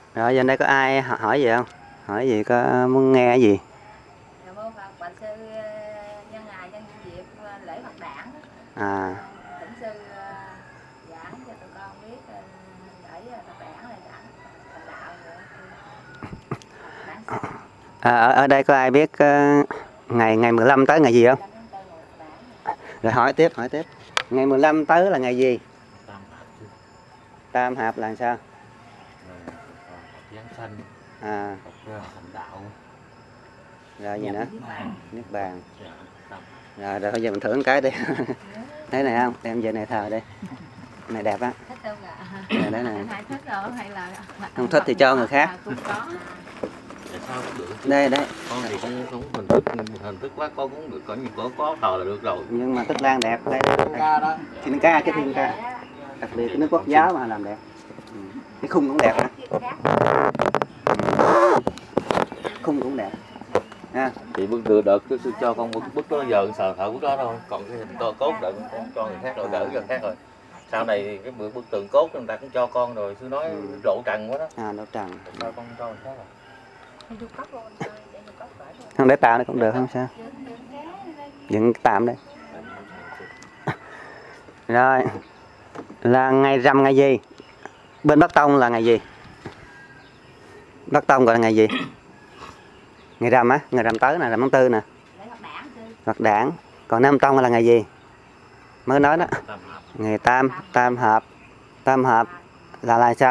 Rồi giờ đây có ai hỏi gì không? Hỏi gì, có muốn nghe cái gì? Dạ mô Phật, bạch sư nhân ngày nhân dịp lễ Phật đản À, thỉnh sư giảng cho tụi con biết để Phật đản là giảng Phật đạo nữa. Đản sinh. ở đây có ai biết ngày 15 tới ngày gì không? Rồi hỏi tiếp. Ngày 15 tới là ngày gì? Tam hợp là sao? Giáng sanh, À, thành đạo. rồi gì nữa? Niết bàn. Dạ, Rồi thôi giờ mình thưởng cái đi. Thấy này không? Đem về này thờ đi. Này đẹp á. Thích không ạ? Này đấy này. Ai thích rồi hay là Không thích thì cho người khác. cũng có. tại sao cũng được. Đây. Con thì cũng hình thức quá, con cũng được, có thờ là được rồi. Nhưng mà thích lan đẹp. Đây. Thiên ca, cái thiên ca. Đặc biệt cái nước quốc giáo mà làm đẹp. Cái khung cũng đẹp hả? Khung cũng đẹp. Ha. Thì bữa đợt cái sư cho con bức đó giờ sờ thợ bức đó thôi, còn cái hình to cốt đợt con cho người khác rồi, gửi cho người khác rồi. Sau này thì cái bức tường cốt người ta cũng cho con rồi, sư nói lộ trần quá đó. À, lộ trần. Sao con cho người khác rồi. Không để tạo này cũng được, không sao. Dựng tạm đây. Rồi. Là ngày rằm ngày gì? Bên Bắc Tông là ngày gì? Bắc Tông gọi là ngày gì? Ngày rằm á, ngày rằm tới nè, rằm tháng 4 nè. Phật đản. Còn Nam Tông là ngày gì? Mới nói đó. Ngày tam hợp. Tam hợp là sao?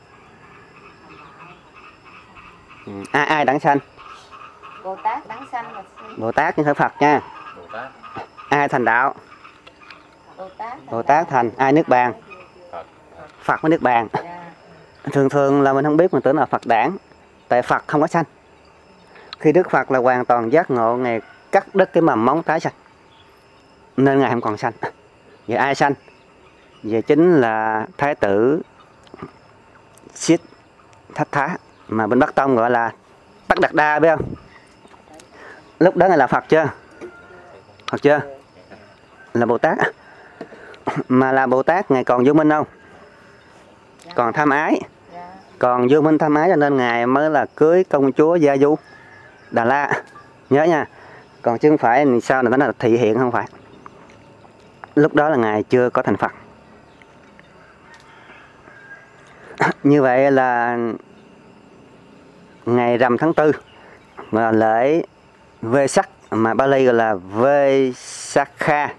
Ai đản sanh? Bồ Tát đản sanh là Bồ Tát chứ không phải Phật nha. Bồ Tát. Ai thành đạo? Bồ Tát thành. Ai nước bàn? Phật mới nước bàn. Thường là mình không biết, mình tưởng là Phật đản. Tại Phật không có sanh. Khi Đức Phật là hoàn toàn giác ngộ, Ngài cắt đứt cái mầm móng tái sanh, nên Ngài không còn sanh. Vậy ai sanh? Vậy chính là Thái tử Siết Thách Thá, mà bên Bắc Tông gọi là Tất Đạt Đa, biết không? Lúc đó Ngài là Phật chưa? Phật chưa? Là Bồ Tát. Mà là Bồ Tát, Ngài còn vô minh không? Còn tham ái. Còn vô minh tham ái cho nên Ngài mới là cưới công chúa Gia Du Đà La. Nhớ nha. Còn chứ không phải sao là nó là thị hiện, không phải. Lúc đó là Ngài chưa có thành Phật. Như vậy là ngày rằm tháng 4 là lễ Vesak, mà Bali gọi là Vesakha.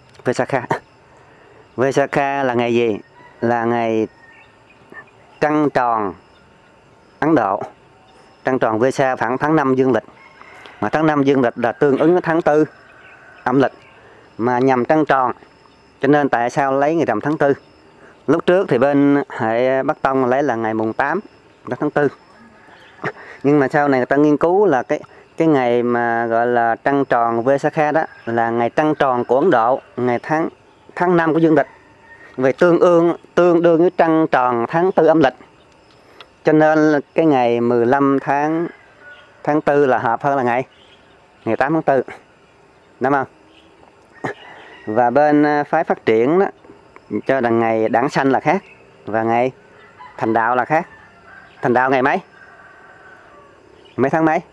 Vesakha là ngày gì? Là ngày trăng tròn Ấn Độ. Trăng tròn Vesa khoảng tháng 5 dương lịch. Mà tháng 5 dương lịch là tương ứng với tháng 4 âm lịch, mà nhằm trăng tròn. Cho nên tại sao lấy ngày rằm tháng 4? Lúc trước thì bên hệ Bắc Tông lấy là ngày mùng 8 tháng 4. Nhưng mà sau này người ta nghiên cứu là cái ngày mà gọi là trăng tròn Vesakha đó là ngày trăng tròn của Ấn Độ, ngày tháng 5 của dương lịch. Về tương đương với trăng tròn tháng 4 âm lịch. Cho nên cái ngày 15 tháng 4 là hợp hơn là ngày 8 tháng 4. Đúng không? Và bên phái phát triển đó cho rằng ngày đản sanh là khác, và ngày thành đạo là khác. Thành đạo ngày mấy? Mấy tháng mấy?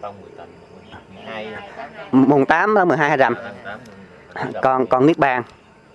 Mùng 8 đó, 12 hay rằm. Còn Niết bàn.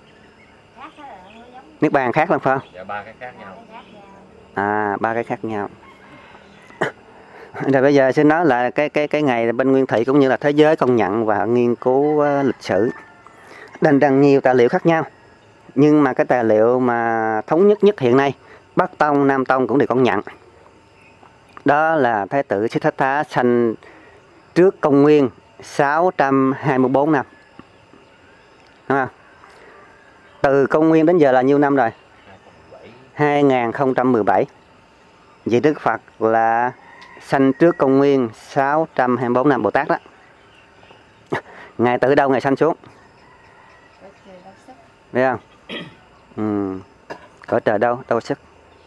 Niết bàn khác lắm phải không? Dạ, 3 cái khác nhau. À, 3 cái khác nhau. Rồi bây giờ xin nói là cái ngày bên Nguyên Thủy cũng như là thế giới công nhận và nghiên cứu lịch sử. Đằng nhiều tài liệu khác nhau. Nhưng mà cái tài liệu mà thống nhất hiện nay, Bắc Tông, Nam Tông cũng đều công nhận. Đó là Thái tử Siddhartha sanh trước công nguyên 624 năm. Đúng không? Từ công nguyên đến giờ là nhiêu năm rồi? 2017. Vậy Đức Phật là sanh trước công nguyên 624 năm, Bồ Tát đó. Ngài từ đâu Ngài sanh xuống? Biết không? Cõi trời đâu? Đâu sức?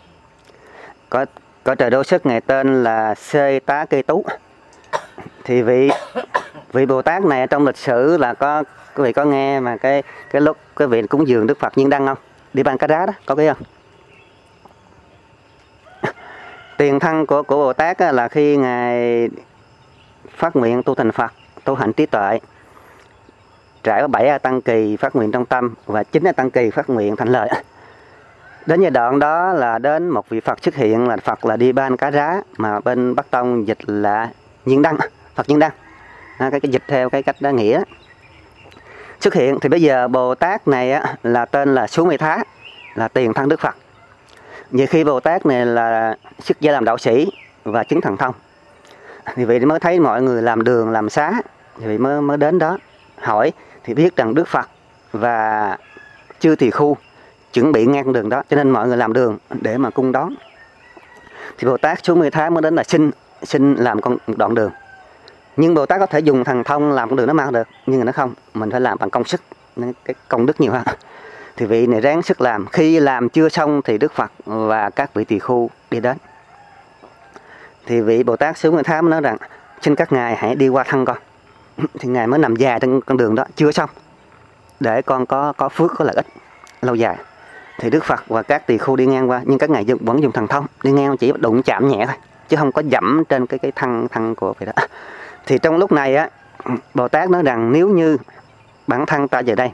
Cõi trời đâu sức, Ngài tên là Sê Tá Kê Tú. Thì vị Bồ Tát này trong lịch sử là quý vị có nghe mà cái lúc cái vị cúng dường Đức Phật Nhiên Đăng không? Đi Ban Cá Đá đó, có biết không? Tiền thân của Bồ Tát là khi ngài phát nguyện tu thành Phật, tu hạnh trí tuệ, trải qua 7 tăng kỳ phát nguyện trong tâm và 9 tăng kỳ phát nguyện thành lời. Đến giai đoạn đó là đến một vị Phật xuất hiện, là Phật là Đi Ban Cá Rá, mà bên Bắc Tông dịch là Nhiên Đăng, Phật Nhiên Đăng. Cái dịch theo cái cách đó nghĩa xuất hiện. Thì bây giờ Bồ Tát này là tên là Xú Mê Thá, là tiền thân Đức Phật. Vì khi Bồ Tát này là xuất gia làm đạo sĩ và chứng thần thông, thì vị mới thấy mọi người làm đường làm xá, thì vị mới đến đó hỏi, thì biết rằng Đức Phật và chư tỳ khu chuẩn bị ngang đường đó, cho nên mọi người làm đường để mà cung đón. Thì Bồ Tát Xú Mê Thá mới đến là xin làm con đoạn đường. Nhưng Bồ Tát có thể dùng thần thông làm con đường nó mau được, nhưng mà nó không, mình phải làm bằng công sức, cái công đức nhiều hơn. Thì vị này ráng sức làm. Khi làm chưa xong thì Đức Phật và các vị tỳ khu đi đến. Thì vị Bồ Tát Xú Mê Thá mới nói rằng xin các ngài hãy đi qua thân con. Thì ngài mới nằm dài trên con đường đó chưa xong, để con có phước, có lợi ích lâu dài. Thì Đức Phật và các tỳ khu đi ngang qua, nhưng các ngài vẫn dùng thần thông, đi ngang chỉ đụng chạm nhẹ thôi, chứ không có dẫm trên cái thân của vị đó. Thì trong lúc này Bồ Tát nói rằng nếu như bản thân ta về đây,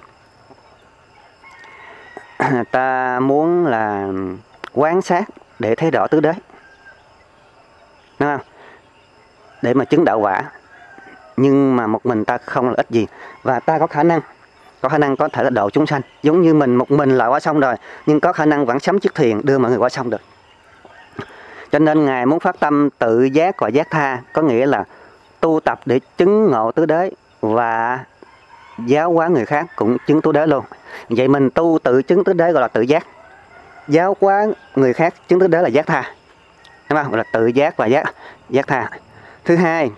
ta muốn là quan sát để thấy rõ tứ đế, đúng không? Để mà chứng đạo quả, nhưng mà một mình ta không là ích gì, và ta có khả năng có thể là độ chúng sanh, giống như mình một mình là qua xong rồi, nhưng có khả năng vẫn sấm chức thiền đưa mọi người qua xong được. Cho nên ngài muốn phát tâm tự giác và giác tha, có nghĩa là tu tập để chứng ngộ tứ đế và giáo hóa người khác cũng chứng tứ đế luôn. Vậy mình tu tự chứng tứ đế gọi là tự giác, giáo hóa người khác chứng tứ đế là giác tha, đúng không? Gọi là tự giác và giác tha. Thứ hai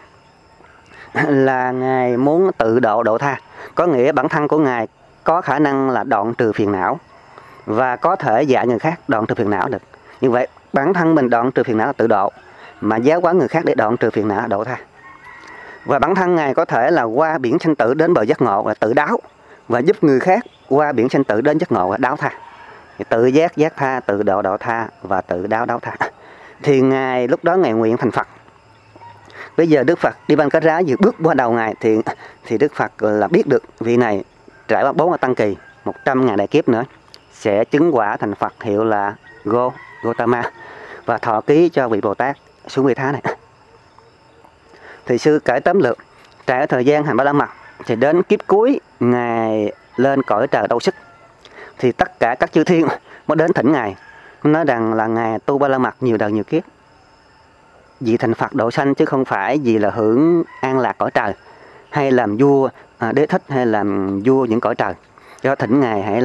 là ngài muốn tự độ tha, có nghĩa bản thân của ngài có khả năng là đoạn trừ phiền não và có thể dạy người khác đoạn trừ phiền não được. Như vậy bản thân mình đoạn trừ phiền não là tự độ, mà giáo hóa người khác để đoạn trừ phiền não là độ tha. Và bản thân ngài có thể là qua biển sanh tử đến bờ giác ngộ là tự đáo, và giúp người khác qua biển sanh tử đến giác ngộ là đáo tha. Tự giác giác tha, tự độ tha và tự đáo tha. Thì ngài lúc đó ngài nguyện thành Phật. Bây giờ Đức Phật Đi Ban Cá Rá vừa bước qua đầu ngài thì Đức Phật là biết được vị này trải qua 4 tăng kỳ, 100.000 đại kiếp nữa sẽ chứng quả thành Phật, hiệu là Gotama, và thọ ký cho vị Bồ Tát Xú Mê Thá này. Thì sư kể tóm lược, trải thời gian hành Ba La Mật thì đến kiếp cuối ngài lên cõi trời Đâu Sức, thì tất cả các chư thiên mới đến thỉnh ngài, nói rằng là ngài tu Ba La Mật nhiều đời nhiều kiếp vì thành Phật độ sanh, chứ không phải vì là hưởng an lạc cõi trời, hay làm vua đế thích, hay làm vua những cõi trời. Do thỉnh ngài hãy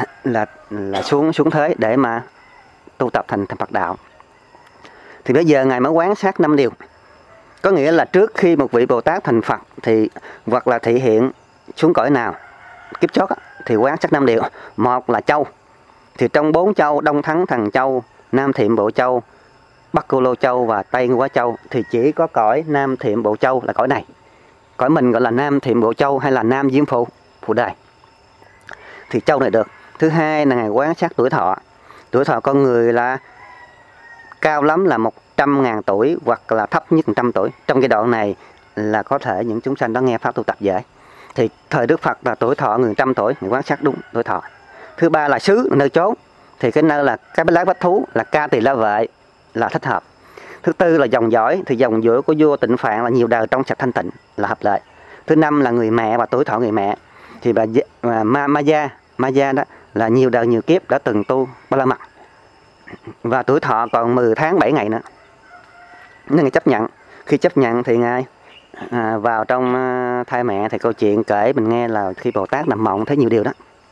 là xuống thế để mà tu tập thành Phật đạo. Thì bây giờ ngài mới quán sát 5 điều. Có nghĩa là trước khi một vị Bồ Tát thành Phật thì hoặc là thị hiện xuống cõi nào kiếp chót thì quán sát 5 điều. Một là châu, thì trong 4 châu Đông Thắng Thần Châu, Nam Thiệm Bộ Châu, Bắc Cô Lô Châu và Tây Ngũ Quá Châu, thì chỉ có cõi Nam Thiệm Bộ Châu là cõi này. Cõi mình gọi là Nam Thiệm Bộ Châu hay là Nam Diêm Phụ Đề. Thì châu này được. Thứ hai là ngài quán sát tuổi thọ. Tuổi thọ con người là cao lắm là 100.000 tuổi hoặc là thấp nhất 100 tuổi. Trong giai đoạn này là có thể những chúng sanh đó nghe pháp tu tập dễ. Thì thời Đức Phật là tuổi thọ người 100 tuổi, người quan sát đúng tuổi thọ. Thứ ba là xứ, nơi chốn. Thì cái nơi là cái lái bách thú là ca tỳ la vệ là thích hợp. Thứ tư là dòng dõi, thì dòng dõi của vua Tịnh Phạn là nhiều đời trong sạch thanh tịnh là hợp lệ. Thứ năm là người mẹ và tuổi thọ người mẹ. Thì bà Maya đó là nhiều đời nhiều kiếp đã từng tu Ba La Mật. Và tuổi thọ còn 10 tháng 7 ngày nữa. Nên ngài chấp nhận. Khi chấp nhận thì ngài vào trong thai mẹ thì câu chuyện kể mình nghe là khi Bồ Tát nằm mộng thấy nhiều điều đó.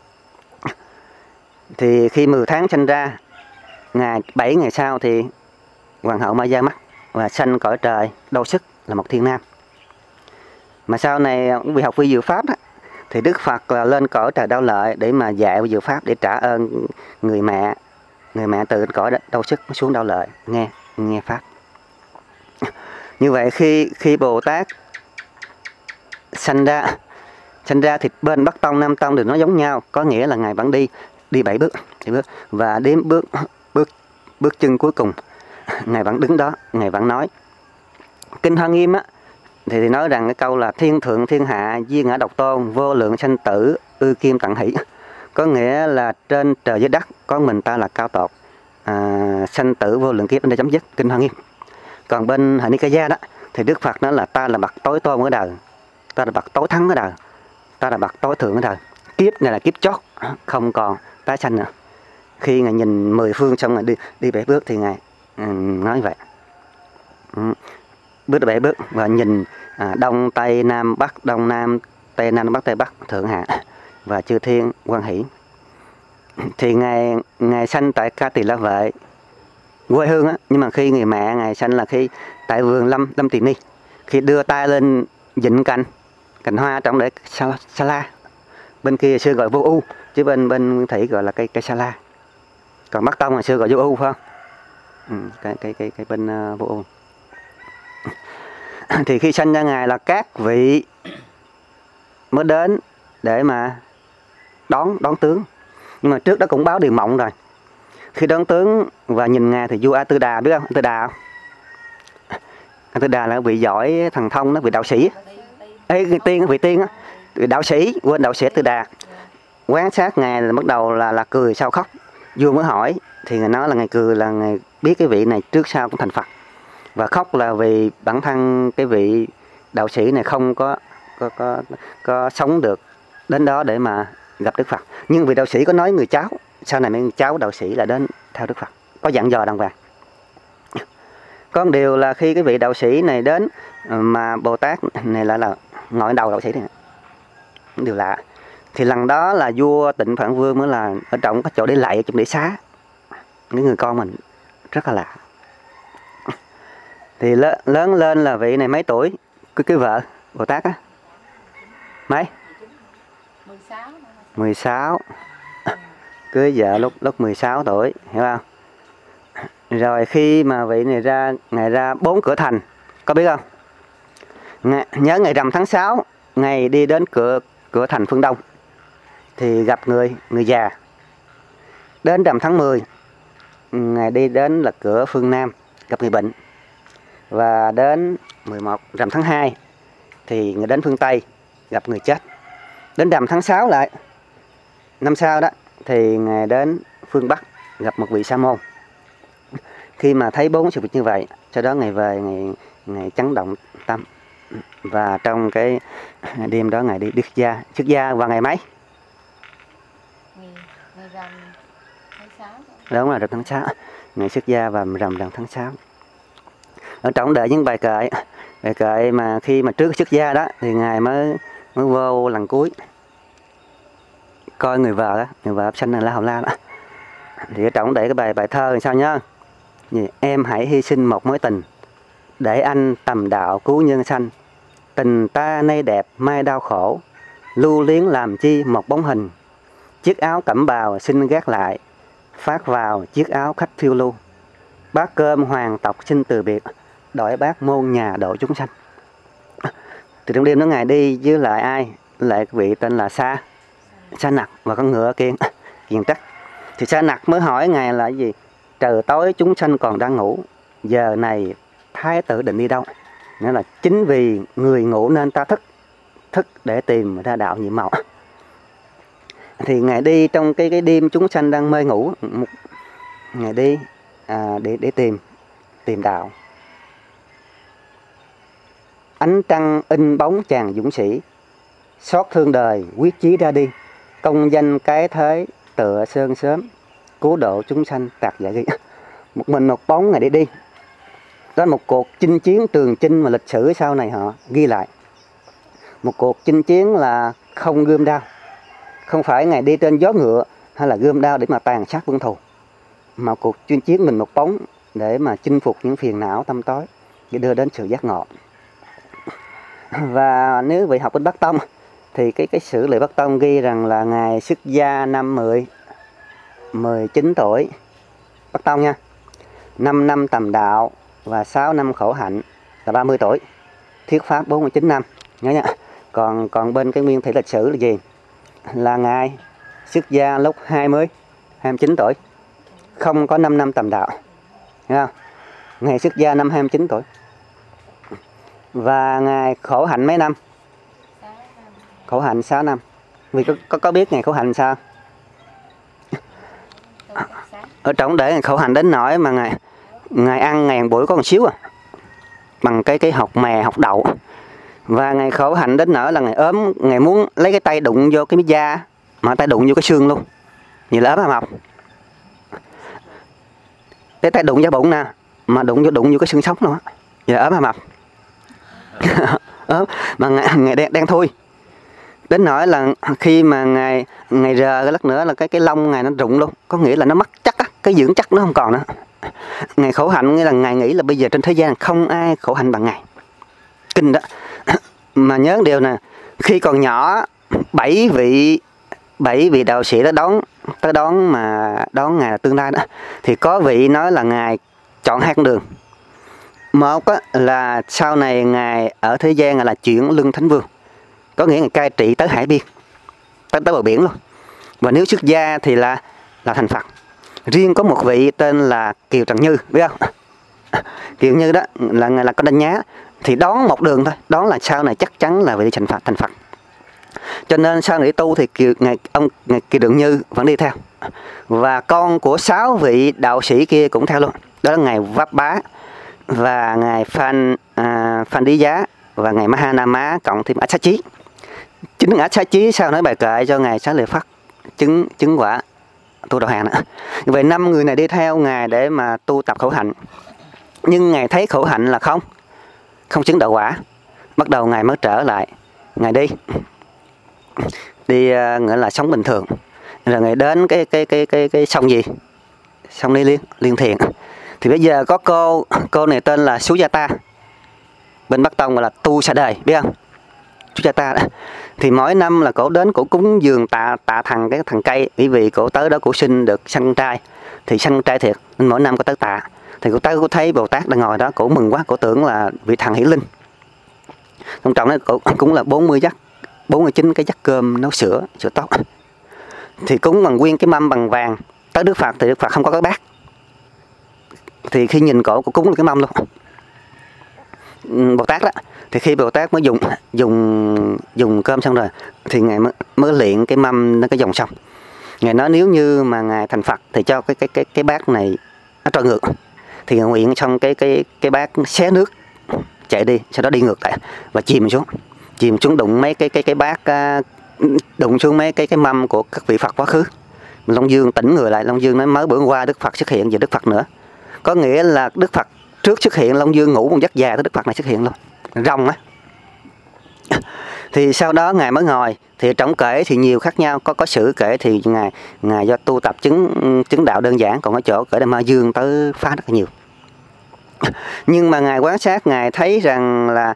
Thì khi 10 tháng sinh ra, 7 ngày sau thì Hoàng hậu Maya mất và sanh cõi trời Đâu Sức là một thiên nam. Mà sau này vì học vi diệu pháp đó, thì Đức Phật là lên cõi trời Đau Lợi để mà dạy vi diệu pháp để trả ơn người mẹ từ cõi Đâu Sức xuống Đau Lợi nghe pháp. Như vậy khi Bồ Tát sanh ra thì bên Bắc Tông Nam Tông đều nó giống nhau, có nghĩa là ngài vẫn đi 7 bước và đến bước chân cuối cùng ngài vẫn đứng đó, ngài vẫn nói. Kinh Hoa Nghiêm á thì nói rằng cái câu là thiên thượng thiên hạ duy ngã độc tôn, vô lượng sanh tử ư kim tận hỷ, có nghĩa là trên trời dưới đất có mình ta là cao tột, sanh tử vô lượng kiếp đến đây chấm dứt. Kinh Hoa Nghiêm. Còn bên Hạ Ni Ca Gia đó thì Đức Phật nói là ta là bậc tối tôn ở đời, ta là bậc tối thắng ở đời, ta là bậc tối thượng ở đời. Kiếp này là kiếp chót, không còn tái sanh nữa. Khi ngài nhìn 10 phương xong rồi đi 7 bước thì ngài nói vậy. Bước 7 bước và nhìn đông tây nam bắc, đông nam tây nam bắc tây bắc, thượng hạ và chư thiên hoan hỷ. Thì ngài sanh tại Ca Tỳ La Vệ quê hương á, nhưng mà khi người mẹ ngài sanh là khi tại vườn Lâm Tỳ Ni, khi đưa tay lên vịnh cành hoa trong để sa la. Bên kia xưa gọi vô u, chứ bên Thủy gọi là cây sa la. Còn Bắc Tông hồi xưa gọi vô u phải không? Cái bên vô u. Thì khi sanh ra ngài là các vị mới đến để mà đón tướng. Nhưng mà trước đó cũng báo điềm mộng rồi. Khi đón tướng và nhìn ngài thì vua A Tư Đà, biết không? A Tư Đà không? A Tư Đà là vị giỏi thần thông đó, vị đạo sĩ. Vị tiên á, vị đạo sĩ, quên đạo sĩ A Tư Đà. Quan sát ngài là bắt đầu là cười sau khóc. Vua mới hỏi thì ngài nói là ngài cười là ngài biết cái vị này trước sau cũng thành Phật. Và khóc là vì bản thân cái vị đạo sĩ này không có sống được đến đó để mà gặp Đức Phật. Nhưng vị đạo sĩ có nói người cháu, sau này mấy cháu đạo sĩ là đến theo Đức Phật, có dặn dò đàng hoàng. Có một điều là khi cái vị đạo sĩ này đến mà Bồ Tát này là ngồi đầu đạo sĩ này, điều lạ. Thì lần đó là vua Tịnh Phạn Vương mới là ở trong cái chỗ để lạy, trong để xá những người con mình, rất là lạ. Thì lớn lên là vị này mấy tuổi? Cái vợ Bồ Tát á mấy? 16. Cưới vợ lúc 16 tuổi, hiểu không? Rồi khi mà vị này ngày ra 4 cửa thành, có biết không? Nhớ ngày rằm tháng 6, ngày đi đến cửa thành phương Đông thì gặp người già. Đến rằm tháng 10, ngày đi đến là cửa phương Nam, gặp người bệnh. Và đến 11 rằm tháng 2 thì người đến phương Tây, gặp người chết. Đến rằm tháng 6 lại, năm sau đó thì ngài đến phương Bắc, gặp một vị sa môn. Khi mà thấy 4 sự việc như vậy, sau đó ngài về, ngài chấn động tâm. Và trong cái đêm đó ngài đi xuất gia vào ngày mấy? Ngày rằm tháng 6. Đúng là rằm tháng 6. Ngài xuất gia vào rằm tháng 6. Ở trong đệ những bài kệ mà khi mà trước xuất gia đó thì ngài mới vô lần cuối coi người vợ sanh là La Hầu La đó. Thì ở trong để cái bài thơ thì sao nhá? Em hãy hy sinh một mối tình để anh tầm đạo cứu nhân sanh. Tình ta nay đẹp mai đau khổ, lưu luyến làm chi một bóng hình. Chiếc áo cẩm bào xin gác lại, phát vào chiếc áo khách phiêu lưu. Bát cơm hoàng tộc xin từ biệt, đổi bát môn nhà độ chúng sanh. Thì trong đêm đó ngài đi với lại ai? Lại vị tên là Sa Nặc và con ngựa kiền trắc. Thì Sa Nặc mới hỏi ngài là cái gì? Trời tối chúng sanh còn đang ngủ, giờ này thái tử định đi đâu? Nghĩa là chính vì người ngủ nên ta thức để tìm ra đạo nhiệm màu. Thì ngài đi trong cái đêm chúng sanh đang mê ngủ, ngài đi để tìm đạo. Ánh trăng in bóng chàng dũng sĩ, xót thương đời quyết chí ra đi. Công danh cái thế tựa sơn sớm, cứu độ chúng sanh tạc dạ ghi. Một mình một bóng ngài đi. Đó là một cuộc chinh chiến trường chinh mà lịch sử sau này họ ghi lại. Một cuộc chinh chiến là không gươm đao, không phải ngài đi trên gió ngựa hay là gươm đao để mà tàn sát quân thù, mà cuộc chinh chiến mình một bóng để mà chinh phục những phiền não tâm tối, để đưa đến sự giác ngộ. Và nếu vị học bên Bắc Tông thì cái sử liệu Bắc Tông ghi rằng là ngài xuất gia năm 19 tuổi, Bắc Tông nha, 5 năm tầm đạo và 6 năm khổ hạnh là 30 tuổi, thuyết pháp 49 năm, nhớ nha. Còn bên cái nguyên thủy lịch sử là gì? Là ngài xuất gia lúc 29 tuổi, không có 5 năm tầm đạo, nghe không? Ngài xuất gia năm 29 tuổi. Và Ngài khổ hạnh mấy năm? Khổ hạnh 6 năm. Vì có biết Ngài khổ hạnh sao? Ở trong để Ngài khổ hạnh đến nỗi mà Ngài ăn ngàn buổi có một xíu bằng cái hột mè, hột đậu. Và Ngài khổ hạnh đến nỗi là Ngài ốm, Ngài muốn lấy cái tay đụng vô cái miếng da, mà tay đụng vô cái xương luôn. Vậy là ốm hả mập? Cái tay đụng vào bụng nè, mà đụng vô cái xương sống luôn á. Vậy là ốm hả mập? Ốm, mà Ngài đen thui. Đến nỗi là khi mà Ngài rờ cái lát nữa là cái lông Ngài nó rụng luôn. Có nghĩa là nó mất chắc á, cái dưỡng chất nó không còn nữa. Ngài khổ hạnh nghĩa là Ngài nghĩ là bây giờ trên thế gian không ai khổ hạnh bằng Ngài. Kinh đó. Mà nhớ điều nè, khi còn nhỏ 7 vị đạo sĩ đó đón Ngài là tương lai đó, thì có vị nói là Ngài chọn 2 con đường. Một là sau này Ngài ở thế gian là chuyển luân thánh vương, có nghĩa Ngài cai trị tới hải biên, tới bờ biển luôn. Và nếu xuất gia thì là thành Phật. Riêng có một vị tên là Kiều Trần Như, biết không? Kiều Như đó là con đinh nhá, thì đón một đường thôi, đón là sau này chắc chắn là vị thành Phật. Cho nên sau này tu thì ông Kiều Trần Như vẫn đi theo. Và con của 6 vị đạo sĩ kia cũng theo luôn. Đó là Ngài Váp Bá và Ngài Phan Đí Giá và Ngài Mahanama, cộng thêm Ách Xá Chí. Chính Ách Xá Chí sau nói bài kệ cho Ngài Xá Lợi Phất chứng quả tu đạo hàng nữa. Vậy 5 người này đi theo Ngài để mà tu tập khổ hạnh. Nhưng Ngài thấy khổ hạnh là không chứng đạo quả. Bắt đầu Ngài mới trở lại, Ngài đi nghĩa là sống bình thường. Rồi Ngài đến cái sông gì? Sông Ni Liên Thiền. Thì bây giờ có cô này tên là Sujata. Bên Bắc Tông gọi là tu xa đời, biết không? Sujata đó. Thì mỗi năm là cổ đến, cổ cúng dường tạ thằng cái thằng cây, bởi vì cổ tới đó cổ sinh được sanh trai. Thì sanh trai thiệt, nên mỗi năm cổ tới tạ. Thì cổ tới cổ thấy Bồ Tát đang ngồi đó, cổ mừng quá, cổ tưởng là vị thần hiển linh. Trong trọng đó cổ cũng là 49 cái dắt cơm nấu sữa tốt. Thì cúng bằng nguyên cái mâm bằng vàng. Tới Đức Phật thì Đức Phật không có cái bát. Thì khi nhìn cổ cúng được cái mâm luôn. Bồ Tát đó, thì khi Bồ Tát mới dùng cơm xong rồi thì Ngài mới luyện cái mâm nó cái dòng xong. Ngài nói nếu như mà Ngài thành Phật thì cho cái bát này nó trôi ngược. Thì Ngài nguyện xong cái bát xé nước chạy đi, sau đó đi ngược lại và chìm xuống đụng mấy cái bát, đụng xuống mấy cái mâm của các vị Phật quá khứ. Long Dương tỉnh người lại, Long Dương nói mới bữa qua Đức Phật xuất hiện, giờ Đức Phật nữa. Có nghĩa là Đức Phật trước xuất hiện, Long Dương ngủ một giấc dài tới Đức Phật này xuất hiện luôn, rồng á. Thì sau đó Ngài mới ngồi. Thì trong kể thì nhiều khác nhau, có sử kể thì Ngài do tu tập chứng đạo đơn giản, còn có chỗ kể là Ma Dương tới phá rất là nhiều. Nhưng mà Ngài quan sát, Ngài thấy rằng là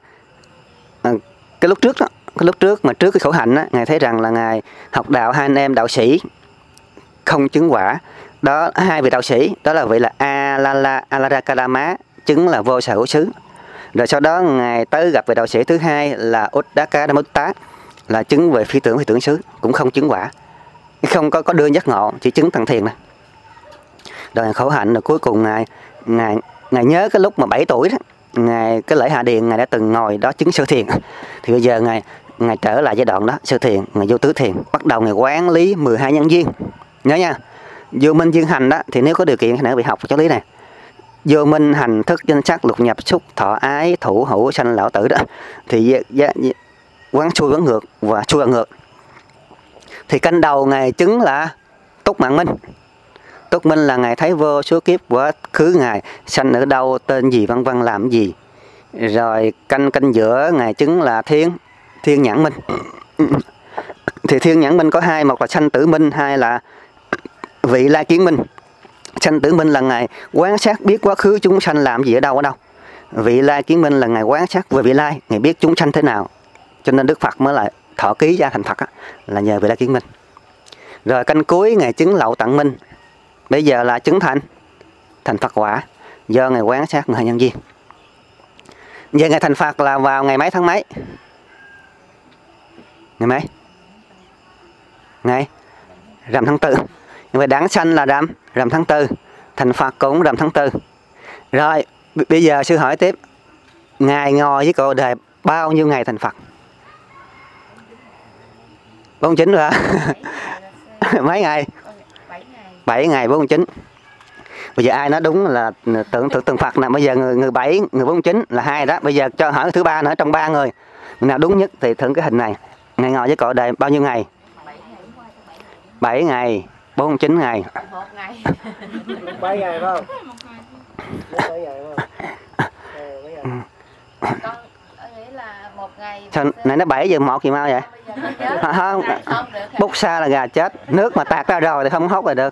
cái lúc trước mà trước cái khổ hạnh á, Ngài thấy rằng là Ngài học đạo 2 anh em đạo sĩ không chứng quả. Đó 2 vị đạo sĩ, đó là vị là Aladakadama, chứng là vô sở hữu xứ. Rồi sau đó Ngài tới gặp vị đạo sĩ thứ 2 là Uddakadamutta, là chứng về phi tưởng xứ, cũng không chứng quả, không có đưa giác ngộ, chỉ chứng thằng thiền thôi. Rồi Ngài khổ hạnh, rồi cuối cùng Ngài nhớ cái lúc mà 7 tuổi đó, Ngài cái lễ Hạ Điền Ngài đã từng ngồi đó chứng sơ thiền. Thì bây giờ Ngài trở lại giai đoạn đó sơ thiền, Ngài vô tứ thiền, bắt đầu Ngài quán lý 12 nhân duyên. Nhớ nha, vô minh duyên hành đó thì nếu có điều kiện thì nãy bị học giáo lý này. Vô minh hành thức danh sắc lục nhập xúc thọ ái thủ hữu sanh lão tử đó, thì quán xuôi quán ngược và xuôi ngược. Thì canh đầu Ngài chứng là túc mạng minh. Túc minh là Ngài thấy vô số kiếp quá khứ Ngài sanh ở đâu, tên gì, vân vân, làm gì. Rồi canh giữa Ngài chứng là thiên nhãn minh. Thì thiên nhãn minh có 2, một là sanh tử minh, 2 là vị lai kiến minh. Sanh tử minh là Ngài quán sát biết quá khứ chúng sanh làm gì ở đâu. Vị lai kiến minh là Ngài quán sát về vị lai, Ngài biết chúng sanh thế nào. Cho nên Đức Phật mới lại thọ ký ra thành Phật á, là nhờ vị lai kiến minh. Rồi canh cuối Ngài chứng lậu tận minh. Bây giờ là chứng thành Phật quả, do Ngài quán sát 12 nhân duyên. Giờ Ngài thành Phật là vào ngày mấy tháng mấy? Ngày mấy? Ngày rằm tháng 4. Vậy đản sanh là rằm tháng 4, thành Phật cũng rằm tháng 4. Rồi Bây giờ sư hỏi tiếp, ngài ngồi với cội Bồ đề bao nhiêu ngày thành Phật? 49 rồi hả? Mấy ngày? 7 ngày. 7 ngày 49. Bây giờ ai nói đúng là tượng Phật nè. Bây giờ người 7, người 49 là 2 đó. Bây giờ cho hỏi thứ 3 nữa, trong 3 người nào đúng nhất thì thử cái hình này. Ngài ngồi với cội đề bao nhiêu ngày? 7 ngày 49 ngày. 1 ngày. 7 ngày phải không? 7 ngày phải không? Con nghĩ là 1 ngày. Sao nãy nó 7 giờ 1 gì mau vậy? Không, bút xa là gà chết. Nước mà tạt ra rồi thì không hốt là được.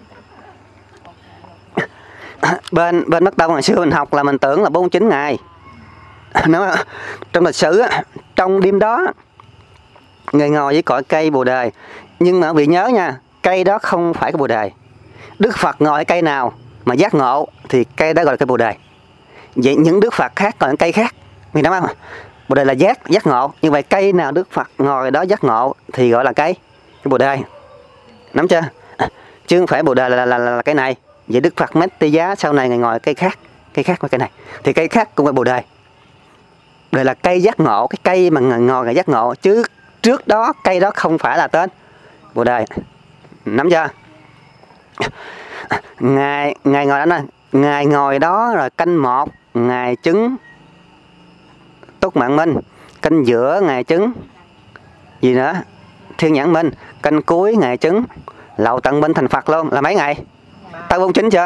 Bên Bắc Tông ngày xưa mình học là mình tưởng là 49 ngày. Nó trong lịch sử trong đêm đó người ngồi với cội cây Bồ đề, nhưng mà vị nhớ nha, cây đó không phải cái Bồ đề. Đức Phật ngồi ở cây nào mà giác ngộ thì cây đó gọi là cây Bồ đề. Vậy những Đức Phật khác còn những cây khác, mình nói không? Bồ đề là giác ngộ, như vậy cây nào Đức Phật ngồi đó giác ngộ thì gọi là cái Bồ đề. Nắm chưa? Chứ không phải Bồ đề là cái này. Vậy Đức Phật Mét Tê Giá sau này ngài ngồi cây khác với cây này thì cây khác cũng là Bồ đề. Đây là cây giác ngộ, cái cây mà ngồi ngài giác ngộ, chứ trước đó cây đó không phải là tên Bồ đề. Nắm chưa? Ngài ngồi đó nè, ngài ngồi đó rồi canh 1 ngài chứng Túc Mạng Minh, canh giữa ngài chứng gì nữa? Thiên Nhãn Minh, canh cuối ngài chứng Lậu Tận Minh thành Phật luôn, là mấy ngày? Tới 49 chưa?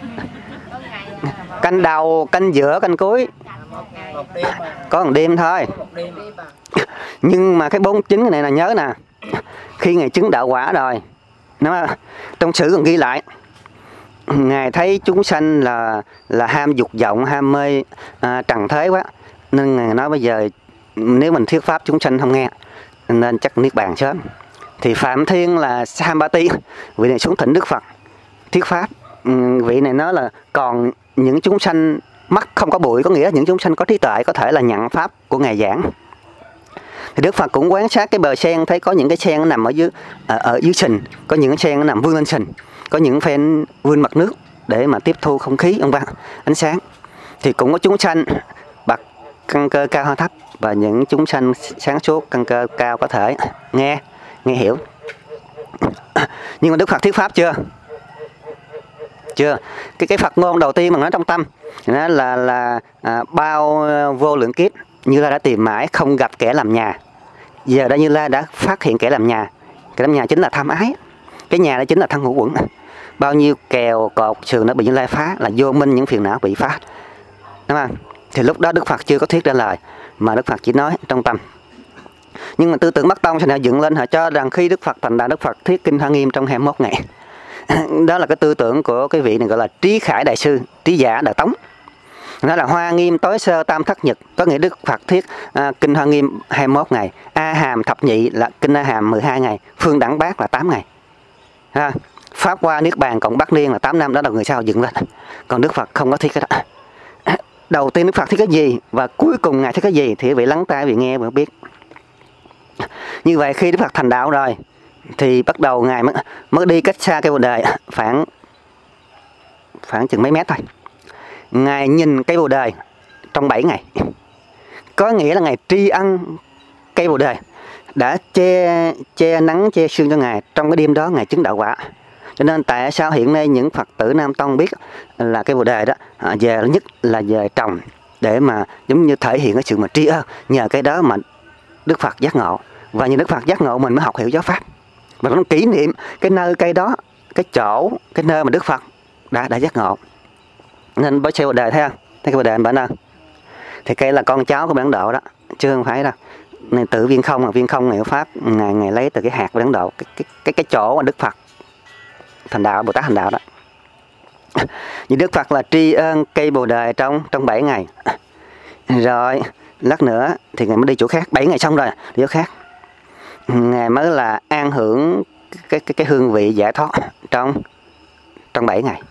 Canh đầu, canh giữa, canh cuối có một đêm thôi. Nhưng mà cái 49 cái này là nhớ nè, khi ngài chứng đạo quả rồi, nó trong sử còn ghi lại, ngài thấy chúng sanh là ham dục vọng, ham mê trần thế quá, nên ngài nói bây giờ nếu mình thuyết pháp chúng sanh không nghe, nên chắc niết bàn sớm. Thì Phạm Thiên là Sambati, vị này xuống thỉnh Đức Phật thuyết pháp. Vị này nói là còn những chúng sanh mắt không có bụi, có nghĩa là những chúng sanh có trí tuệ có thể là nhận pháp của ngài giảng. Thì Đức Phật cũng quan sát cái bờ sen, thấy có những cái sen nó nằm ở dưới sình, có những cái sen nó nằm vươn lên sình, có những phen vươn mặt nước để mà tiếp thu không khí ông ánh sáng. Thì cũng có chúng sanh bậc căn cơ cao hơn thấp, và những chúng sanh sáng suốt căn cơ cao có thể nghe hiểu. Nhưng mà Đức Phật thuyết pháp chưa? Cái Phật ngôn đầu tiên mà nói trong tâm nó là bao vô lượng kiếp Như Lai đã tìm mãi không gặp kẻ làm nhà. Giờ đây Như Lai đã phát hiện kẻ làm nhà. Kẻ làm nhà chính là tham ái, cái nhà đó chính là thân hữu uẩn. Bao nhiêu kèo cột sườn nó bị Như Lai phá, là vô minh những phiền não bị phá, đúng không? Thì lúc đó Đức Phật chưa có thuyết ra lời, mà Đức Phật chỉ nói trong tâm. Nhưng mà tư tưởng Bắc Tông sẽ dựng lên, họ cho rằng khi Đức Phật thành đạo, Đức Phật thuyết kinh Hoa Nghiêm trong 21 ngày. Đó là cái tư tưởng của cái vị này gọi là Trí Khải Đại Sư, Trí Giả Đại Tống. Nó là Hoa Nghiêm tối sơ tam thất nhật, có nghĩa Đức Phật thuyết kinh Hoa Nghiêm 21 ngày, A Hàm thập nhị là kinh A Hàm 12 ngày, Phương Đẳng Bát là 8 ngày. Pháp Hoa Niết Bàn cộng Bắc Niên là 8 năm, đó là người sau dựng lên. Còn Đức Phật không có thuyết cái đó. Đầu tiên Đức Phật thuyết cái gì và cuối cùng ngài thuyết cái gì thì vị lắng tai vị nghe và biết. Như vậy khi Đức Phật thành đạo rồi thì bắt đầu ngài mới đi cách xa cây Bồ đề khoảng chừng mấy mét thôi. Ngài nhìn cây Bồ đề trong 7 ngày. Có nghĩa là ngài tri ân cây Bồ đề đã che nắng che sương cho ngài. Trong cái đêm đó ngài chứng đạo quả. Cho nên tại sao hiện nay những Phật tử Nam Tông biết là cây Bồ đề đó về nhất là về trồng, để mà giống như thể hiện cái sự mà tri ân, nhờ cái đó mà Đức Phật giác ngộ. Và như Đức Phật giác ngộ mình mới học hiểu giáo pháp. Và nó kỷ niệm cái nơi cây đó, cái chỗ, cái nơi mà Đức Phật đã giác ngộ. Nên bó xe Bồ đề thấy không? Thấy cái Bồ đề bản đâu? Thì cây là con cháu của Bản Độ đó, chứ không phải đâu. Này tự Viên Không ngày pháp ngài lấy từ cái hạt của Bản Độ, cái chỗ mà Đức Phật thành đạo, Bồ Tát thành đạo đó. Vì Đức Phật là tri ân cây Bồ đề trong 7 ngày. Rồi lát nữa thì ngài mới đi chỗ khác. 7 ngày xong rồi đi chỗ khác, ngài mới là an hưởng cái hương vị giải thoát trong 7 ngày,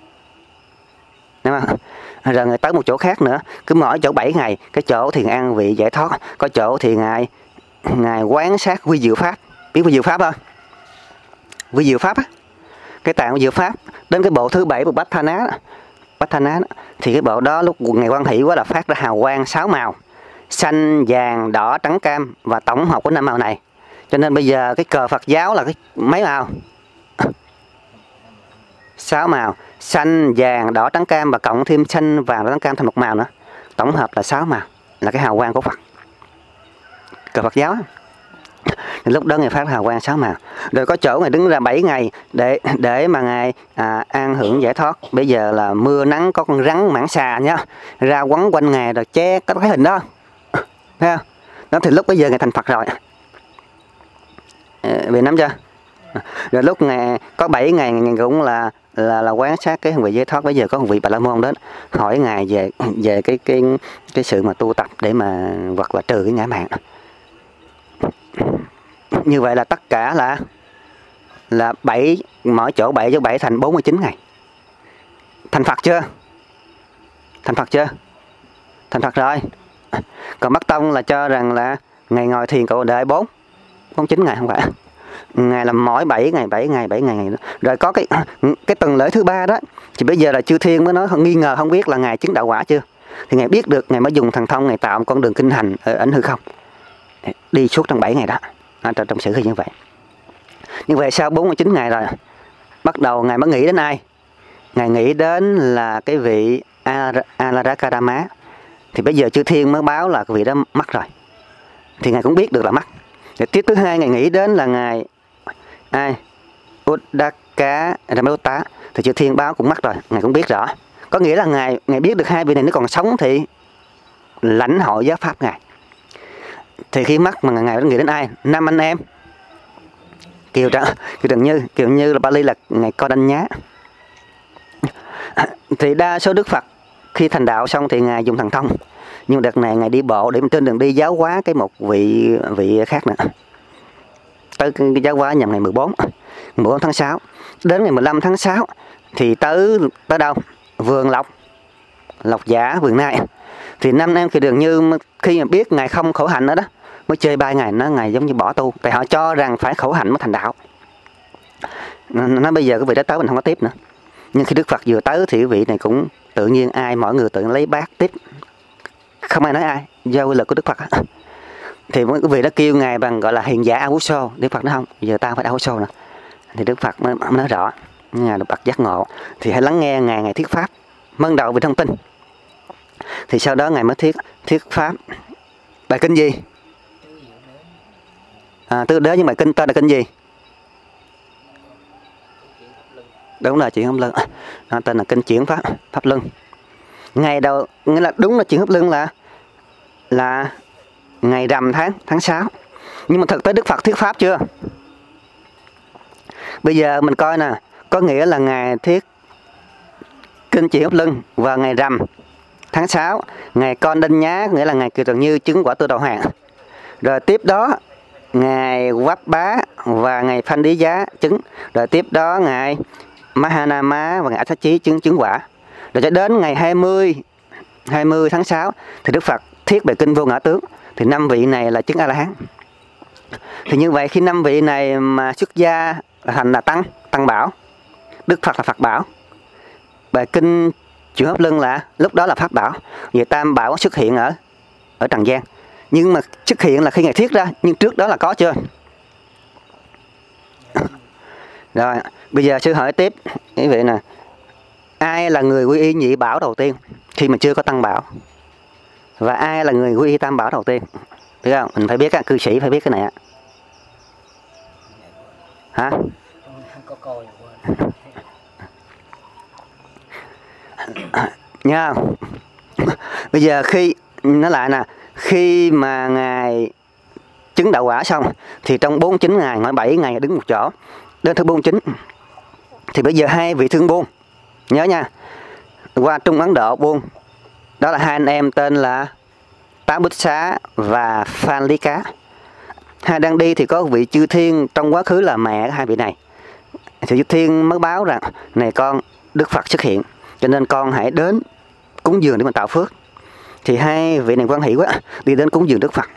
đúng không? Rồi ngài tới một chỗ khác nữa, cứ mỗi chỗ 7 ngày, cái chỗ thì ngài an vị giải thoát, có chỗ thì ngài quán sát quy diệu pháp. Biết quy diệu pháp không? Quy diệu pháp á, cái tạng quy diệu pháp đến cái bộ thứ 7 của Bát Tha Ná, Bách Thanh Á đó, thì cái bộ đó lúc ngày Quan Hỷ quá là phát ra hào quang 6 màu: xanh, vàng, đỏ, trắng, cam, và tổng hợp của 5 màu này. Cho nên bây giờ cái cờ Phật giáo là cái mấy màu? 6 màu: xanh, vàng, đỏ, trắng, cam, và cộng thêm xanh, vàng, đỏ, trắng, cam thành một màu nữa. Tổng hợp là 6 màu, là cái hào quang của Phật. Cờ Phật giáo. Thì lúc đó Ngài phát hào quang 6 màu. Rồi có chỗ Ngài đứng ra 7 ngày để mà Ngài an hưởng giải thoát. Bây giờ là mưa nắng có con rắn mãng xà nhá, ra quấn quanh Ngài rồi che, có cái hình đó. Thấy không? Đó thì lúc bây giờ Ngài thành Phật rồi. Vì nắm chưa? Rồi lúc Ngài có 7 ngày Ngài cũng là quan sát cái hương vị giải thoát. Bây giờ có một vị Bà La Môn đến hỏi Ngài về cái sự mà tu tập để mà hoặc là trừ cái ngã mạn. Như vậy là tất cả là 7, mỗi chỗ 7 cho 7 thành 49 ngày. Thành Phật chưa? Thành Phật chưa? Thành Phật rồi. Còn Bắc Tông là cho rằng là ngày ngồi thiền cậu đợi 49 ngày, không phải. Ngày là mỗi 7 ngày nữa. Rồi có cái tuần lễ thứ 3 đó, thì bây giờ là chư thiên mới nói nghi ngờ không biết là Ngài chứng đạo quả chưa. Thì Ngài biết được, Ngài mới dùng thần thông, Ngài tạo một con đường kinh hành ở ẩn hư không, đi suốt trong 7 ngày đó. Trong sử như vậy. Như vậy sau 49 ngày rồi, bắt đầu Ngài mới nghĩ đến ai? Ngài nghĩ đến là cái vị Alarakadama. Thì bây giờ chư thiên mới báo là cái vị đó mất rồi. Thì Ngài cũng biết được là mất. Thì tiếp thứ hai Ngài nghĩ đến là Ngài Uddaka Ramutta. Thì chư thiên báo cũng mất rồi, Ngài cũng biết rõ. Có nghĩa là Ngài biết được hai vị này nếu còn sống thì lãnh hội giáo pháp Ngài. Thì khi mất mà Ngài nghĩ đến ai? 5 anh em Kiều Trần Như là Bali là Ngài Co Đanh Nhá. Thì đa số Đức Phật khi thành đạo xong thì Ngài dùng thần thông. Nhưng đợt này Ngài đi bộ để trên đường đi giáo hóa cái một vị khác nữa. Tới cái giáo hóa nhằm ngày 14 tháng 6. Đến ngày 15 tháng 6 thì tới đâu? Vườn Lộc Giả, Vườn Nai. Thì 5 em Kiều Trần Như khi mà biết Ngài không khổ hạnh nữa đó, mới chơi 3 ngày, Ngài giống như bỏ tu. Tại họ cho rằng phải khổ hạnh mới thành đạo. Nó bây giờ cái vị đó tới mình không có tiếp nữa. Nhưng khi Đức Phật vừa tới thì cái vị này cũng tự nhiên mỗi người tự lấy bát tiếp. Không ai nói ai, do quy lực của Đức Phật. Thì cái vị đó kêu Ngài bằng gọi là hiền giả Avuso. Đức Phật nói không, giờ tao phải Avuso nữa. Thì Đức Phật mới nói rõ, Ngài được bậc giác ngộ. Thì hãy lắng nghe Ngài thuyết pháp, mân đầu về thông tin. Thì sau đó Ngài mới thuyết pháp bài kinh gì? Tôi đế, nhưng bài kinh tên là kinh gì? Đúng là Chuyển Pháp Luân. Nó tên là kinh Chuyển Pháp Luân. Ngày đầu, nghĩa là đúng là Chuyển Pháp Luân là ngày rằm tháng 6. Nhưng mà thực tế Đức Phật thuyết pháp chưa? Bây giờ mình coi nè, có nghĩa là Ngài thuyết kinh Chuyển Pháp Luân vào ngày rằm tháng 6, ngày Con Đinh Nhá, nghĩa là ngày Kiều Trần Như chứng quả Tu Đà Hoàng. Rồi tiếp đó ngày Quáp Bá và ngày Phanh Đí Giá chứng. Rồi tiếp đó ngày Mahanama và ngày Ách Chí chứng quả. Rồi cho đến ngày 20 tháng 6 thì Đức Phật thuyết bài kinh Vô Ngã Tướng. Thì 5 vị này là chứng A-la-hán. Thì như vậy khi 5 vị này mà xuất gia thành là Tăng Bảo, Đức Phật là Phật Bảo. Bài kinh Chuyển Pháp Luân là lúc đó là Pháp Bảo. Vậy Tam Bảo xuất hiện ở Trần gian. Nhưng mà xuất hiện là khi Ngài thuyết ra, nhưng trước đó là có chưa? Rồi, bây giờ sư hỏi tiếp quý vị nè, ai là người quy y nhị bảo đầu tiên khi mà chưa có Tăng Bảo? Và ai là người quy y Tam Bảo đầu tiên? Biết không? Mình phải biết, cư sĩ phải biết cái này ạ. Hả? Nha. Bây giờ khi nói lại nè, khi mà Ngài chứng đạo quả xong thì trong 49 ngày, ngoài 7 ngày đứng một chỗ. Đến thứ 49 thì bây giờ hai vị thương buôn, nhớ nha, qua Trung Ấn Độ buôn. Đó là hai anh em tên là Tá Bích Xá và Phan Lý Cá. Hai đang đi thì có vị chư thiên trong quá khứ là mẹ hai vị này. Thì chư thiên mới báo rằng này con, Đức Phật xuất hiện, cho nên con hãy đến cúng dường để mình tạo phước. Thì hai vị này quan hỷ quá, đi đến cúng dường Đức Phật.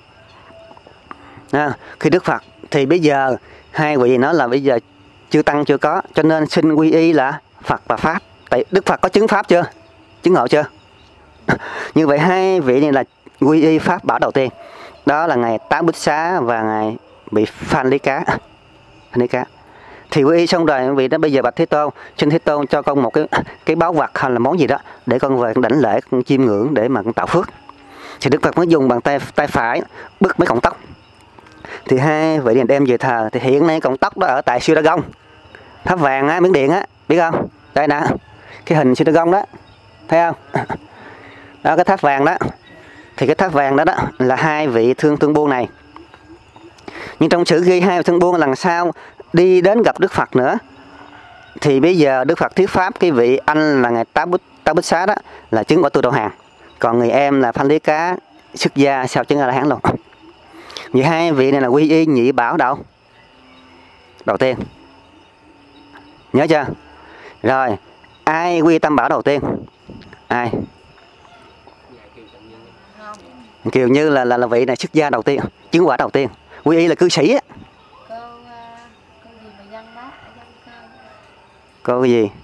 Khi Đức Phật thì bây giờ hai vị nói là bây giờ chư tăng chưa có, cho nên xin quy y là Phật và Pháp. tại Đức Phật có chứng pháp chưa, chứng ngộ chưa? Như vậy hai vị này là quy y pháp bảo đầu tiên, đó là ngài Tám Bích Xá và ngài bị Phan Lý Cá. Thì quy y xong rồi vị đó bây giờ bạch Thế Tôn, xin Thế Tôn cho con một cái báu vật hay là món gì đó để con về con đảnh lễ, con chiêm ngưỡng để mà con tạo phước. Thì Đức Phật mới dùng bàn tay phải bứt mấy cọng tóc. Thì hai vị này đem về thờ. Thì hiện nay cọng tóc đó ở tại Sư Đa Gông, tháp vàng á, Miến Điện á, biết không? Đây nè, cái hình Sư Đa Gông đó, thấy không? Đó, cái tháp vàng đó. Thì cái tháp vàng đó đó là hai vị thương buôn này. Nhưng trong sử ghi hai vị thương buôn lần sau đi đến gặp Đức Phật nữa. Thì bây giờ Đức Phật thuyết pháp cái vị anh là ngài Tám Bích Xá đó là chứng quả Tu Đậu Hàng. Còn người em là Phan Lý Cá xuất gia sao chứng A-la-hán luôn. Vậy hai vị này là quy y nhị bảo đầu tiên. Nhớ chưa? Rồi, ai quy tam bảo đầu tiên? Ai? Kiều Như là vị này xuất gia đầu tiên, chứng quả đầu tiên. Quy y là cư sĩ á. Cô gì mà dân đó, dân Cô cái gì?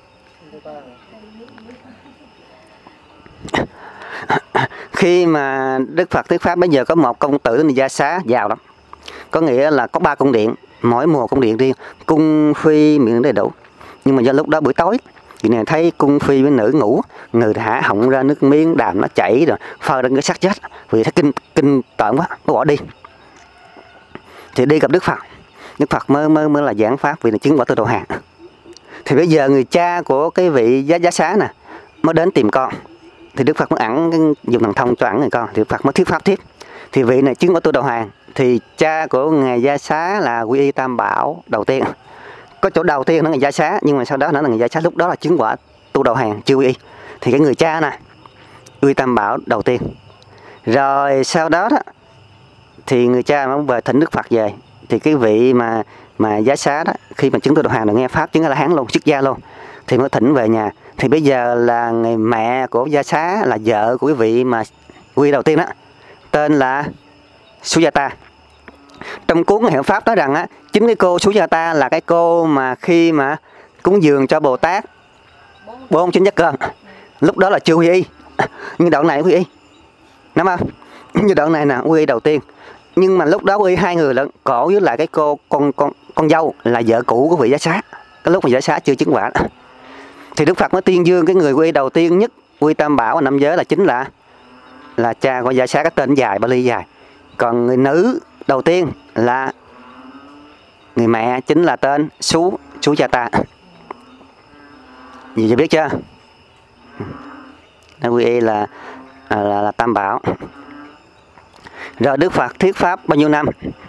Khi mà Đức Phật thuyết pháp bây giờ có một công tử tên là Gia Xá giàu lắm. Có nghĩa là có 3 cung điện, mỗi mùa cung điện riêng, cung phi miệng đầy đủ. Nhưng mà do lúc đó buổi tối, thì này thấy cung phi với nữ ngủ, người thả họng ra nước miếng, đàm nó chảy rồi phơi ra cái xác chết. Vì thấy kinh tởm quá, nó bỏ đi. Thì đi gặp Đức Phật. Đức Phật mới là giảng pháp vì là chứng quả Tu Đậu Hàng. Thì bây giờ người cha của cái vị Giá Xá nè mới đến tìm con. Thì Đức Phật mới ẵn dùng thần thông cho ẵn người con. Thì Đức Phật mới thuyết pháp tiếp. Thì vị này chứng quả Tu Đậu Hàng. Thì cha của ngài Gia Xá là quy y tam bảo đầu tiên. Có chỗ đầu tiên nó là Gia Xá, nhưng mà sau đó nó là ngài Gia Xá lúc đó là chứng quả Tu Đậu Hàng chưa quy y. Thì cái người cha nè quy y tam bảo đầu tiên. Rồi sau đó đó thì người cha mới về thỉnh Đức Phật về. Thì cái vị mà Giá Xá đó khi mà chứng Tu Đậu Hàng được nghe pháp chứng A-la-hán luôn, xuất gia luôn, thì mới thỉnh về nhà. Thì bây giờ là người mẹ của Gia Xá là vợ của cái vị mà quy đầu tiên đó, tên là Sujata. Trong cuốn Hiệu Pháp nói rằng á, chính cái cô Sujata là cái cô mà khi mà cúng dường cho Bồ Tát 49 giấc cơm, lúc đó là chưa quy y, nhưng đoạn này quy y, đúng không? Như đoạn này là quy y đầu tiên. Nhưng mà lúc đó quy y hai người lận, cổ với lại cái cô con dâu là vợ cũ của vị Giá Xá, cái lúc mà Giá Xá chưa chứng quả. Thì Đức Phật mới tuyên dương cái người quy y đầu tiên nhất quy tam bảo và năm giới là chính là cha của Giá Xá, cái tên dài, Bali dài. Còn người nữ đầu tiên là người mẹ, chính là tên Sujata. Gì biết chưa? Nó quy y là tam bảo. Rồi Đức Phật thuyết pháp bao nhiêu năm?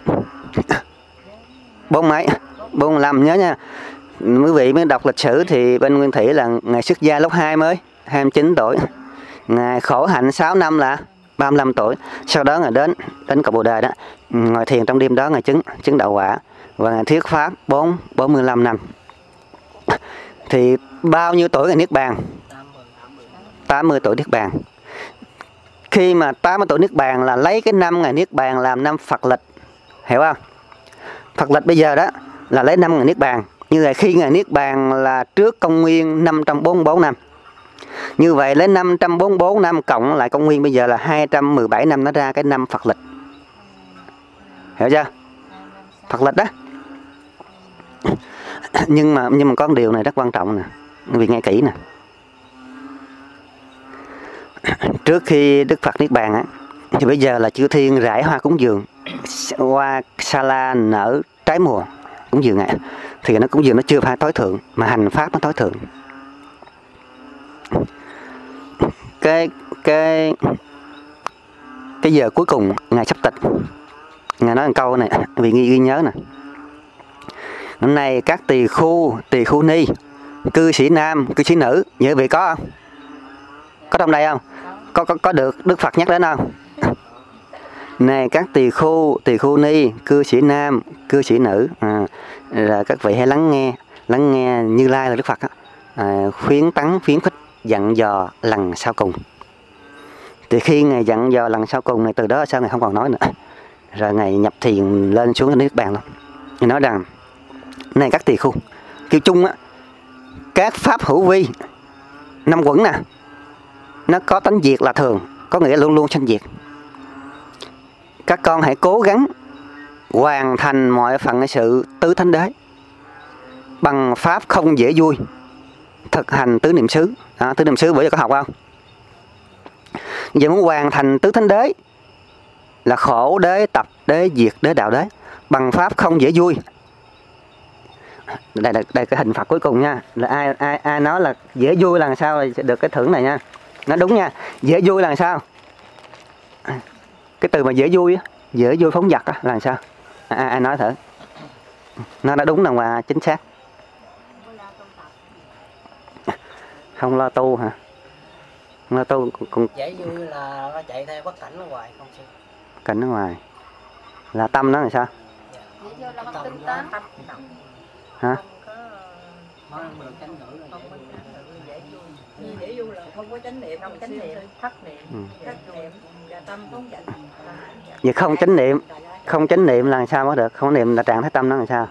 45 nhớ nha. Quý vị mới đọc lịch sử thì bên Nguyên Thủy là ngài xuất gia lúc 29 tuổi. Ngài khổ hạnh 6 năm là 35 tuổi. Sau đó ngài đến cội Bồ Đề đó, ngồi thiền trong đêm đó ngài chứng đạo quả. Và ngài thuyết pháp 45 năm. Thì bao nhiêu tuổi ngài niết bàn? 80 tuổi niết bàn. Khi mà 80 tuổi niết bàn là lấy cái năm ngài niết bàn làm năm Phật lịch. Hiểu không? Phật lịch bây giờ đó là lấy năm ngài niết bàn. Như vậy khi ngài niết bàn là trước công nguyên 544 năm. Như vậy lấy 544 năm cộng lại công nguyên bây giờ là 217 năm, nó ra cái năm Phật lịch. Hiểu chưa? Phật lịch đó. Nhưng mà có một điều này rất quan trọng nè, vì nghe kỹ nè. Trước khi Đức Phật niết bàn á, thì bây giờ là chư thiên rải hoa cúng dường, hoa sa la nở trái mùa cúng dường ngài. Thì nó cúng dường nó chưa phải tối thượng, mà hành pháp nó tối thượng. Cái giờ cuối cùng ngài sắp tịch, ngài nói một câu này vì ghi nhớ nè. Hôm nay các tỳ khu ni, cư sĩ nam, cư sĩ nữ, như vậy có không? Có trong đây không? Có được Đức Phật nhắc đến không? Này các tỳ khu ni, cư sĩ nam, cư sĩ nữ, là các vị hãy lắng nghe Như Lai là Đức Phật khuyến khích dặn dò lần sau cùng. Thì khi ngài dặn dò lần sau cùng này, từ đó sao ngài không còn nói nữa. Rồi ngài nhập thiền lên xuống niết bàn luôn. Ngài nói rằng này các tỳ khu, kêu chung á, các pháp hữu vi năm quẩn nè, nó có tánh diệt là thường, có nghĩa luôn luôn sanh diệt. Các con hãy cố gắng hoàn thành mọi phận sự tứ thánh đế bằng pháp không dễ vui, thực hành tứ niệm xứ. Tứ niệm xứ bữa giờ có học không? Vậy muốn hoàn thành tứ thánh đế là khổ đế, tập đế, diệt đế, đạo đế bằng pháp không dễ vui. Đây cái hình Phật cuối cùng nha. Là ai nói là dễ vui là sao thì sẽ được cái thưởng này nha. Nó đúng nha. Dễ vui là sao? Cái từ mà dễ vui á, dễ vui phóng dật á là sao? Ai nói thử. Nó đã đúng là mà chính xác. Không lo tu hả? Không lo tu cũng dễ vui là nó chạy theo bất cảnh ở ngoài không sư. Cảnh ở ngoài. Là tâm nó là sao? Dễ vô là không tinh tấn. Hả? Dễ vui là không có chánh niệm, không chánh niệm, thất niệm, thất niệm và tâm phóng dật. Vậy không chánh niệm, không chánh niệm là sao mới được? Không chánh niệm là trạng thái tâm nó là sao?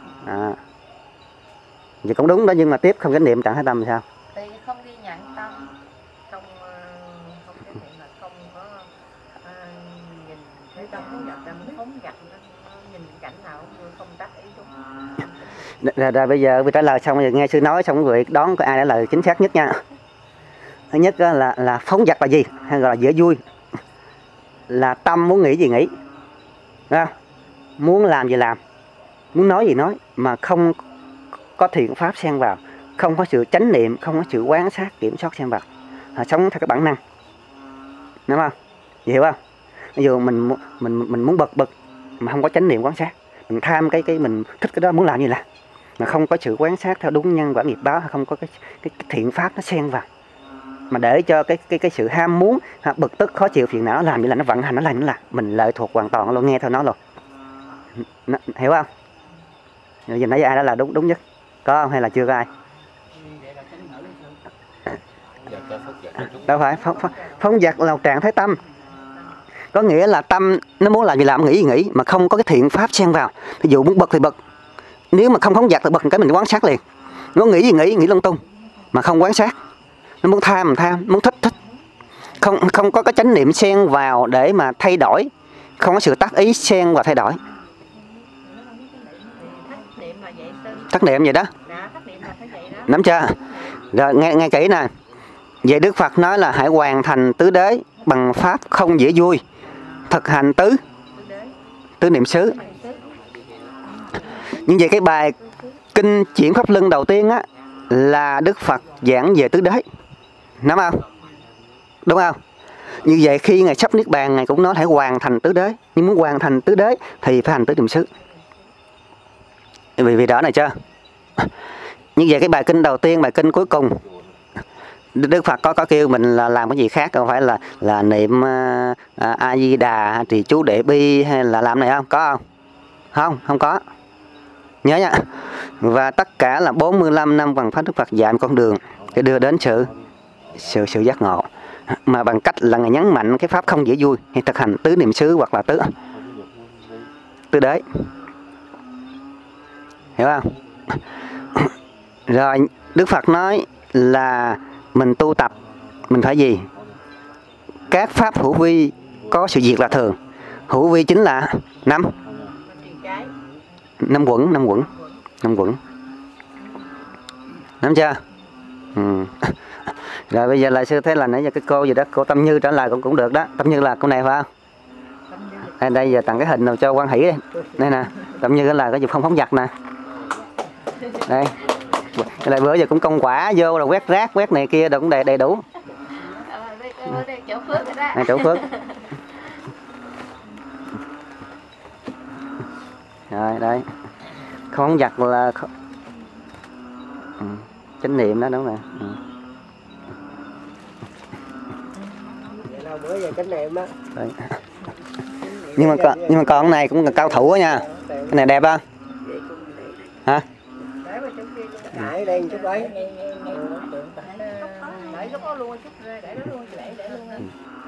Vậy cũng đúng đó, nhưng mà tiếp không chánh niệm trạng thái tâm là sao? Thì không ghi nhận tâm, không chánh niệm là không có nhìn thấy tâm phóng dật, tâm phóng dật nhìn cảnh nào cũng không tác ý đúng. Rồi bây giờ trả lời xong, bây giờ nghe sư nói xong rồi đón có ai trả lời chính xác nhất nha. Thứ nhất là phóng dật là gì, hay gọi là dễ vui, là tâm muốn nghĩ gì nghĩ, đúng không? Muốn làm gì làm, muốn nói gì nói, mà không có thiện pháp xen vào, không có sự chánh niệm, không có sự quan sát kiểm soát xen vào, sống theo cái bản năng, đúng không? Hiểu không? Ví dụ mình muốn bực mà không có chánh niệm quan sát, mình tham cái mình thích cái đó muốn làm như là mà không có sự quan sát theo đúng nhân quả nghiệp báo, không có cái thiện pháp nó xen vào, mà để cho cái sự ham muốn, bực tức, khó chịu, phiền não nó làm như là nó vận hành, nó làm như là mình lệ thuộc hoàn toàn luôn, nghe theo nó luôn. Hiểu không? Rồi giờ nãy ai đã là đúng nhất, có không hay là chưa có ai? Đâu phải phóng dật là một trạng thái tâm, có nghĩa là tâm nó muốn làm gì làm, nghĩ gì nghĩ, mà không có cái thiện pháp xen vào. Ví dụ muốn bực thì bực, nếu mà không phóng dật thì bực cái mình quan sát liền. Nó nghĩ gì nghĩ lung tung mà không quan sát. Nó muốn tham, muốn thích. Không có cái chánh niệm xen vào để mà thay đổi, không có sự tác ý xen vào thay đổi. Thất niệm vậy đó. Nắm chưa? Rồi nghe kỹ nè. Vậy Đức Phật nói là hãy hoàn thành tứ đế bằng pháp không dễ vui, thực hành tứ niệm xứ. Nhưng vậy cái bài kinh Chuyển Pháp Luân đầu tiên á là Đức Phật giảng về tứ đế, nắm không? Đúng không? Như vậy khi Ngài sắp niết bàn, Ngài cũng nói hãy hoàn thành tứ đế. Nhưng muốn hoàn thành tứ đế thì phải hành tứ niệm xứ. Vì đó này chưa? Như vậy cái bài kinh đầu tiên, bài kinh cuối cùng, Đức Phật có kêu mình là làm cái gì khác, không phải là niệm A Di Đà, trì chú Đệ Bi hay là làm này không? Có không? Không có. Nhớ nha. Và tất cả là 45 năm bằng pháp Đức Phật dạy con đường để đưa đến sự giác ngộ, mà bằng cách là Ngài nhấn mạnh cái pháp không dễ vui, hay thực hành tứ niệm xứ hoặc là tứ đế. Hiểu không? Rồi Đức Phật nói là mình tu tập, mình phải gì? Các pháp hữu vi có sự diệt là thường. Hữu vi chính là năm quẩn. Nắm chưa? Rồi bây giờ là sư thấy là nãy giờ cái cô gì đó, cô Tâm Như trả lời cũng được đó. Tâm Như là cô này phải không? Đây giờ tặng cái hình nào cho Quan Hỷ đi. Đây nè, Tâm Như là cái gì không phóng dật nè. Đây. Cái này bữa giờ cũng công quả vô là quét rác, quét này kia cũng đầy đủ. Đây chỗ Phước rồi đó. Đây chỗ Phước. Rồi đây. Không giặt là chánh niệm đó, đúng rồi. Vậy là bữa giờ chánh niệm đó. Nhưng mà con này cũng là cao thủ đó nha. Cái này đẹp không? Hả? Để đây chút ấy. Để lúc đó luôn, để luôn.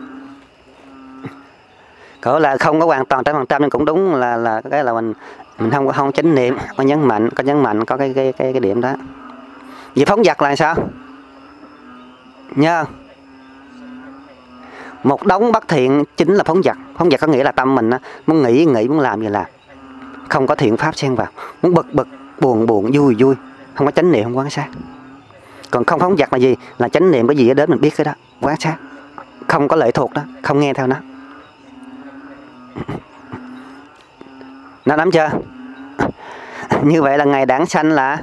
Cỡ là không có hoàn toàn 100% nhưng cũng đúng là cái là mình không chánh niệm, có nhấn mạnh có cái điểm đó. Vậy phóng dật là sao? Nhớ không? Một đống bất thiện chính là phóng dật. Phóng dật có nghĩa là tâm mình muốn nghĩ, muốn làm gì làm, không có thiện pháp xen vào, muốn bực, buồn, vui, không có chánh niệm, không quan sát. Còn không phóng dật là gì? Là chánh niệm cái gì đến mình biết cái đó, quan sát, không có lệ thuộc đó, không nghe theo nó. Nó nắm chưa? Như vậy là ngày đản sanh là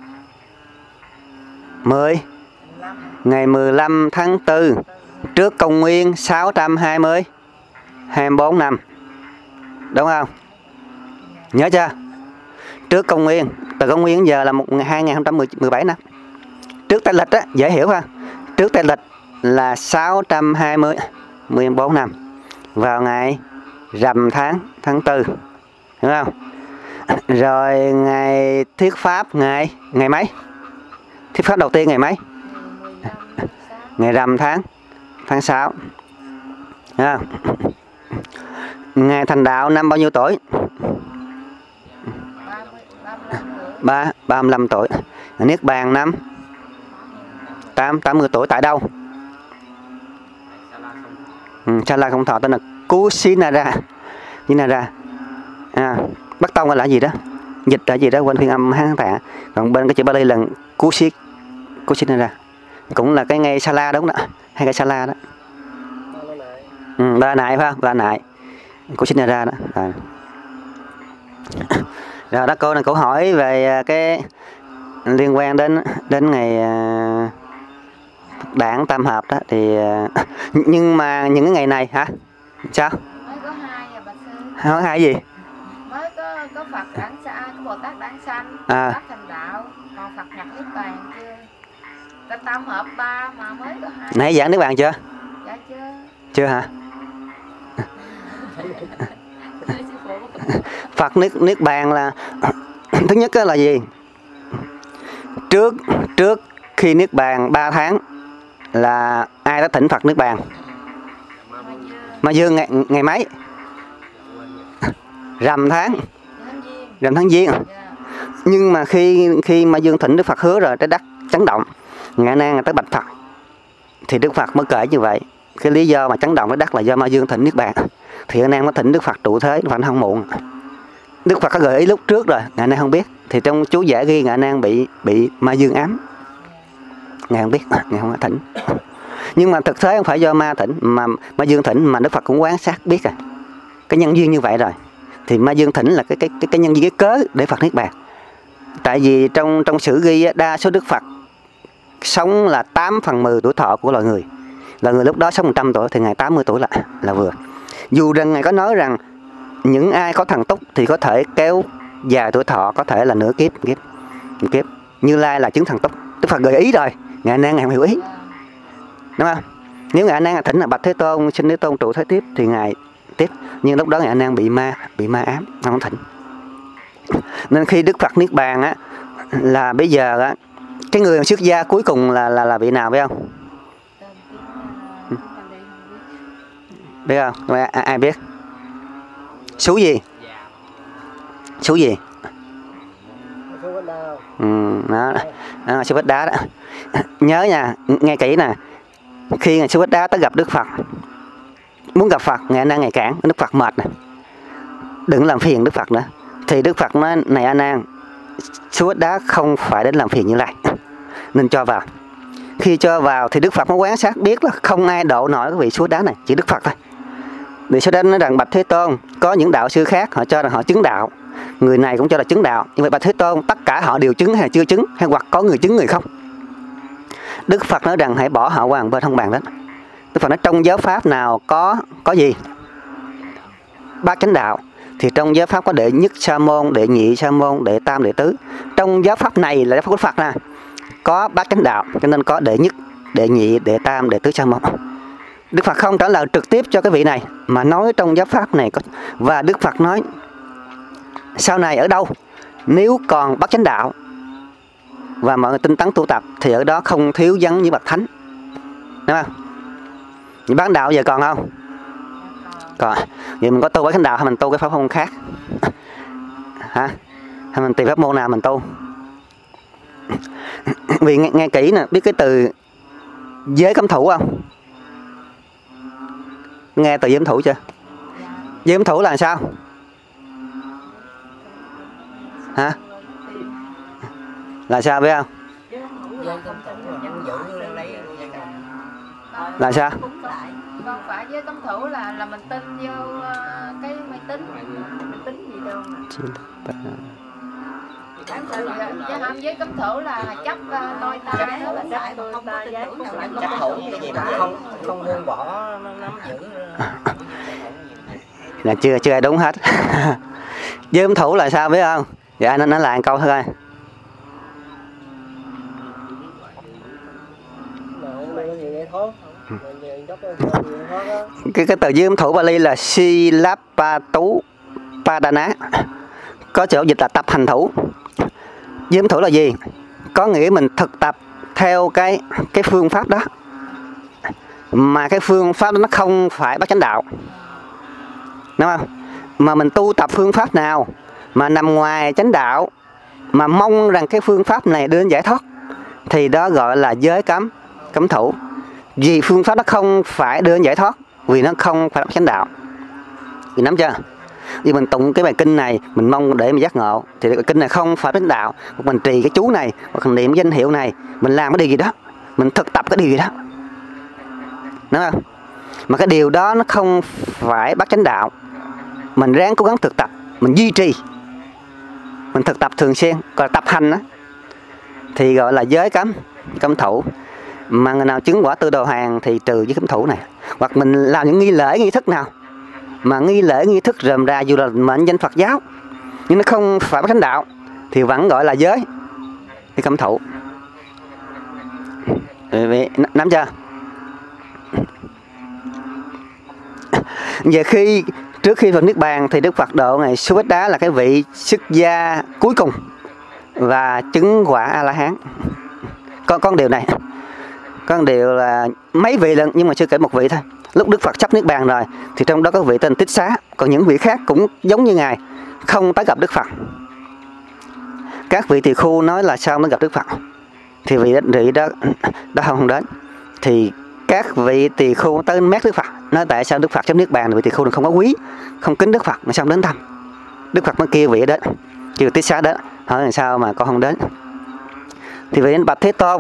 ngày 15 tháng 4 trước công nguyên 624 năm. Đúng không? Nhớ chưa? Trước công nguyên, từ công nguyên giờ là 2017 năm. Trước Tây lịch á, dễ hiểu ha. Trước Tây lịch là 624 năm. Vào ngày rằm tháng 4. Hiểu không? Rồi ngày thuyết pháp ngày mấy? Thuyết pháp đầu tiên ngày mấy? Ngày rằm tháng 6. À. Ngày thành đạo năm bao nhiêu tuổi? 35 tuổi. Niết bàn năm 80 tuổi. Tại đâu? Sa la không thọ, tên là Kusinara. Bắc Tông là gì đó? Dịch là gì đó? Quên phiên âm Hán Tạng. Còn bên cái chữ Bali là Kusinara. Cũng là cái ngay Sa la đúng đó. Hay cái Sa la đó. Ba nại phải không? Ba nại. Kusinara đó. Rồi đó, cô này, cô hỏi về cái liên quan đến ngày đản tam hợp đó thì nhưng mà những cái ngày này hả? Sao? Mới có 2 à bà sư. Hỏi 2 gì? Mới có Phật đản sanh, có Bồ Tát đản sanh, Bồ Tát thành đạo, còn Phật nhập niết bàn chưa? Cái tam hợp 3 mà mới có 2. Nãy giảng niết bàn chưa? Dạ chưa. Chưa hả? Phật niết bàn là thứ nhất là gì? Trước khi niết bàn 3 tháng là ai đã thỉnh Phật niết bàn? Ma Dương ngày mấy? Rằm tháng Giêng. Nhưng mà khi Ma Dương thỉnh Đức Phật hứa rồi, trái đất chấn động, Ngạ Nan tới bạch Phật, thì Đức Phật mới kể như vậy. Cái lý do mà chấn động trái đất là do Ma Dương thỉnh niết bàn. Thì Ngạ Nan mới thỉnh Đức Phật trụ thế, Đức Phật không muộn. Đức Phật có gợi ý lúc trước rồi, Ngạ Nan không biết. Thì trong chú giải ghi Ngạ Nan bị Ma Dương ám. Ngài không biết, Ngài không có thỉnh. Nhưng mà thực tế không phải do ma thỉnh, mà Ma Dương thỉnh, mà Đức Phật cũng quan sát biết rồi. Cái nhân duyên như vậy rồi. Thì Ma Dương thỉnh là cái nhân duyên, cái cớ để Phật niết bàn. Tại vì trong sử ghi đa số Đức Phật sống là 8/10 tuổi thọ của loài người. Loài người lúc đó sống 100 tuổi thì Ngài 80 tuổi là vừa. Dù rằng Ngài có nói rằng những ai có thần túc thì có thể kéo dài tuổi thọ, có thể là nửa kiếp. Như Lai là chứng thần túc. Đức Phật gợi ý rồi, Ngài Nan Ngài không hiểu ý. Đúng không? Nếu Ngài Nan thỉnh là Bạch Thế Tôn, xin Thế Tôn trụ thế tiếp thì Ngài tiếp. Nhưng lúc đó Ngài Nan bị ma ám, không thỉnh. Nên khi Đức Phật niết bàn á, là bây giờ á, cái người xuất gia cuối cùng là vị nào biết không? Biết không? Ai biết? Số gì? Số gì? Đó, Sư Bích Đá đó. Nhớ nha, nghe kỹ nè. Khi Ngài Sư Bích Đá tới gặp Đức Phật, muốn gặp Phật, Ngài Nan Ngài cản, Đức Phật mệt nè, đừng làm phiền Đức Phật nữa. Thì Đức Phật nói, này A Nan, Sư Bích Đá không phải đến làm phiền Như Lai, nên cho vào. Khi cho vào thì Đức Phật mới quan sát biết là không ai độ nổi cái vị Sư Bích Đá này, chỉ Đức Phật thôi. Vì sau đó nói rằng Bạch Thế Tôn, có những đạo sư khác họ cho rằng họ chứng đạo, người này cũng cho là chứng đạo. Nhưng vậy Bạch Thế Tôn, tất cả họ đều chứng hay chưa chứng, hay hoặc có người chứng người không? Đức Phật nói rằng hãy bỏ họ qua một bên, không bàn đến. Đức Phật nói trong giáo pháp nào có gì? Bát chánh đạo. Thì trong giáo pháp có đệ nhất sa môn, đệ nhị sa môn, đệ tam, đệ tứ. Trong giáo pháp này là giáo pháp của Phật nè, có bát chánh đạo, cho nên có đệ nhất, đệ nhị, đệ tam, đệ tứ sa môn. Đức Phật không trả lời trực tiếp cho cái vị này, mà nói trong giáo pháp này có. Và Đức Phật nói sau này ở đâu nếu còn bát chánh đạo và mọi người tinh tấn tu tập thì ở đó không thiếu vắng những bậc thánh. Đúng không? Những bát đạo giờ còn không? Còn. Vậy mình có tu bát chánh đạo hay mình tu cái pháp môn khác? Hả? Hay mình tìm pháp môn nào mình tu? Vì nghe kỹ nè, biết cái từ giới cấm thủ không? Nghe từ giới cấm thủ chưa? Giới cấm thủ là sao? Hả? Là sao biết không? Là sao? Không phải với cấm thủ là mình tin vô cái máy tính, mình tính gì đâu mà. Chứ không với cấm thủ là chấp đôi tay đó, là chấp đôi tay giấy cũng lại Chấp thủ cái gì mà không buông bỏ, nó nắm giữ. Là chưa ai đúng hết. Giới cấm thủ là sao biết không? Dạ nó lại một câu thôi. Cái từ giới cấm thủ Bali là Silapatu Padana, có chỗ dịch là tập hành thủ. Giới cấm thủ là gì? Có nghĩa mình thực tập theo cái phương pháp đó, mà cái phương pháp đó nó không phải bát chánh đạo, đúng không? Mà mình tu tập phương pháp nào mà nằm ngoài chánh đạo, mà mong rằng cái phương pháp này đưa đến giải thoát, thì đó gọi là giới cấm thủ. Vì phương pháp nó không phải đưa đến giải thoát, vì nó không phải là chánh đạo. Vì nắm chưa? Vì mình tụng cái bài kinh này mình mong để mình giác ngộ, thì cái kinh này không phải chánh đạo. Mình trì cái chú này, hoặc niệm danh hiệu này, mình làm cái điều gì đó, mình thực tập cái điều gì đó, đúng không? Mà cái điều đó nó không phải bắt chánh đạo, mình ráng cố gắng thực tập, mình duy trì, mình thực tập thường xuyên, còn tập hành đó, thì gọi là giới cấm thủ. Mà người nào chứng quả Tư Đồ Hàng thì trừ giới cấm thủ này. Hoặc mình làm những nghi lễ nghi thức nào mà nghi lễ nghi thức rườm rà, dù là mệnh danh Phật giáo nhưng nó không phải bắt chánh đạo, thì vẫn gọi là giới cấm thủ. Nắm chưa? Về trước khi Phật Niết Bàn thì Đức Phật độ Ngài Su-bích-đá là cái vị xuất gia cuối cùng và chứng quả A-la-hán. Con điều này, con điều là mấy vị lần nhưng mà chưa kể một vị thôi. Lúc Đức Phật sắp Niết Bàn rồi thì trong đó có vị tên Tích Xá, còn những vị khác cũng giống như Ngài không tới gặp Đức Phật. Các vị tỳ khu nói là sao mới gặp Đức Phật, thì vị đó không đến. Thì các vị tỳ khu tới mét Đức Phật, nói tại sao Đức Phật sắp Niết Bàn, vị tỳ khu không có quý, không kính Đức Phật mà sao đến thăm. Đức Phật mới kêu vị đến, kêu Tích Xá đến, hỏi làm sao mà con không đến. Thì vị đến bạch Thế Tôn,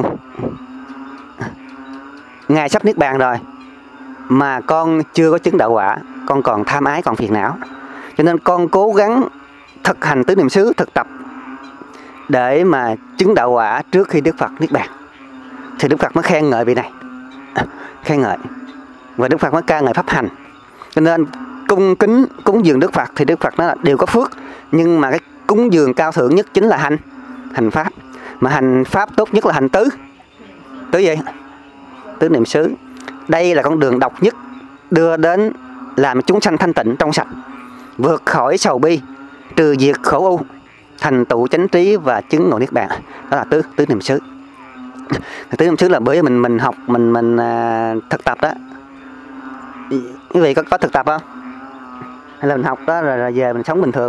Ngài sắp Niết Bàn rồi mà con chưa có chứng đạo quả, con còn tham ái, còn phiền não, cho nên con cố gắng thực hành tứ niệm xứ, thực tập để mà chứng đạo quả trước khi Đức Phật Niết Bàn. Thì Đức Phật mới khen ngợi vị này, khen ngợi, và Đức Phật mới ca ngợi pháp hành. Cho nên cung kính cúng dường Đức Phật thì Đức Phật nói là đều có phước, nhưng mà cái cúng dường cao thượng nhất chính là hành pháp. Mà hành pháp tốt nhất là hành tứ gì? Tứ niệm xứ. Đây là con đường độc nhất đưa đến làm chúng sanh thanh tịnh trong sạch, vượt khỏi sầu bi, trừ diệt khổ u, thành tựu chánh trí và chứng ngộ Niết Bàn. Đó là tứ niệm xứ. Tứ niệm xứ là bởi vì mình học, mình thực tập đó. Quý vị có thực tập không? Hay là mình học đó rồi về mình sống bình thường?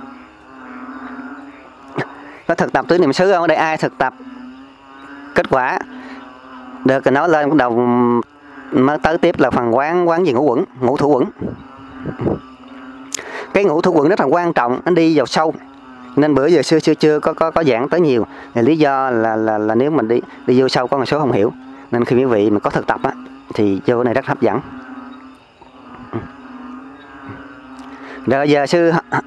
Có thực tập tứ niệm xứ không? Ở đây ai thực tập kết quả được nói lên bắt đầu mới tới tiếp là phần quán gì ngũ thủ quẩn. Cái ngũ thủ quẩn rất là quan trọng, nó đi vào sâu, nên bữa giờ xưa chưa có giảng tới nhiều. Thì lý do là nếu mình đi vô sâu có một số không hiểu, nên khi quý vị mà có thực tập á thì vô cái này rất hấp dẫn. Rồi giờ sư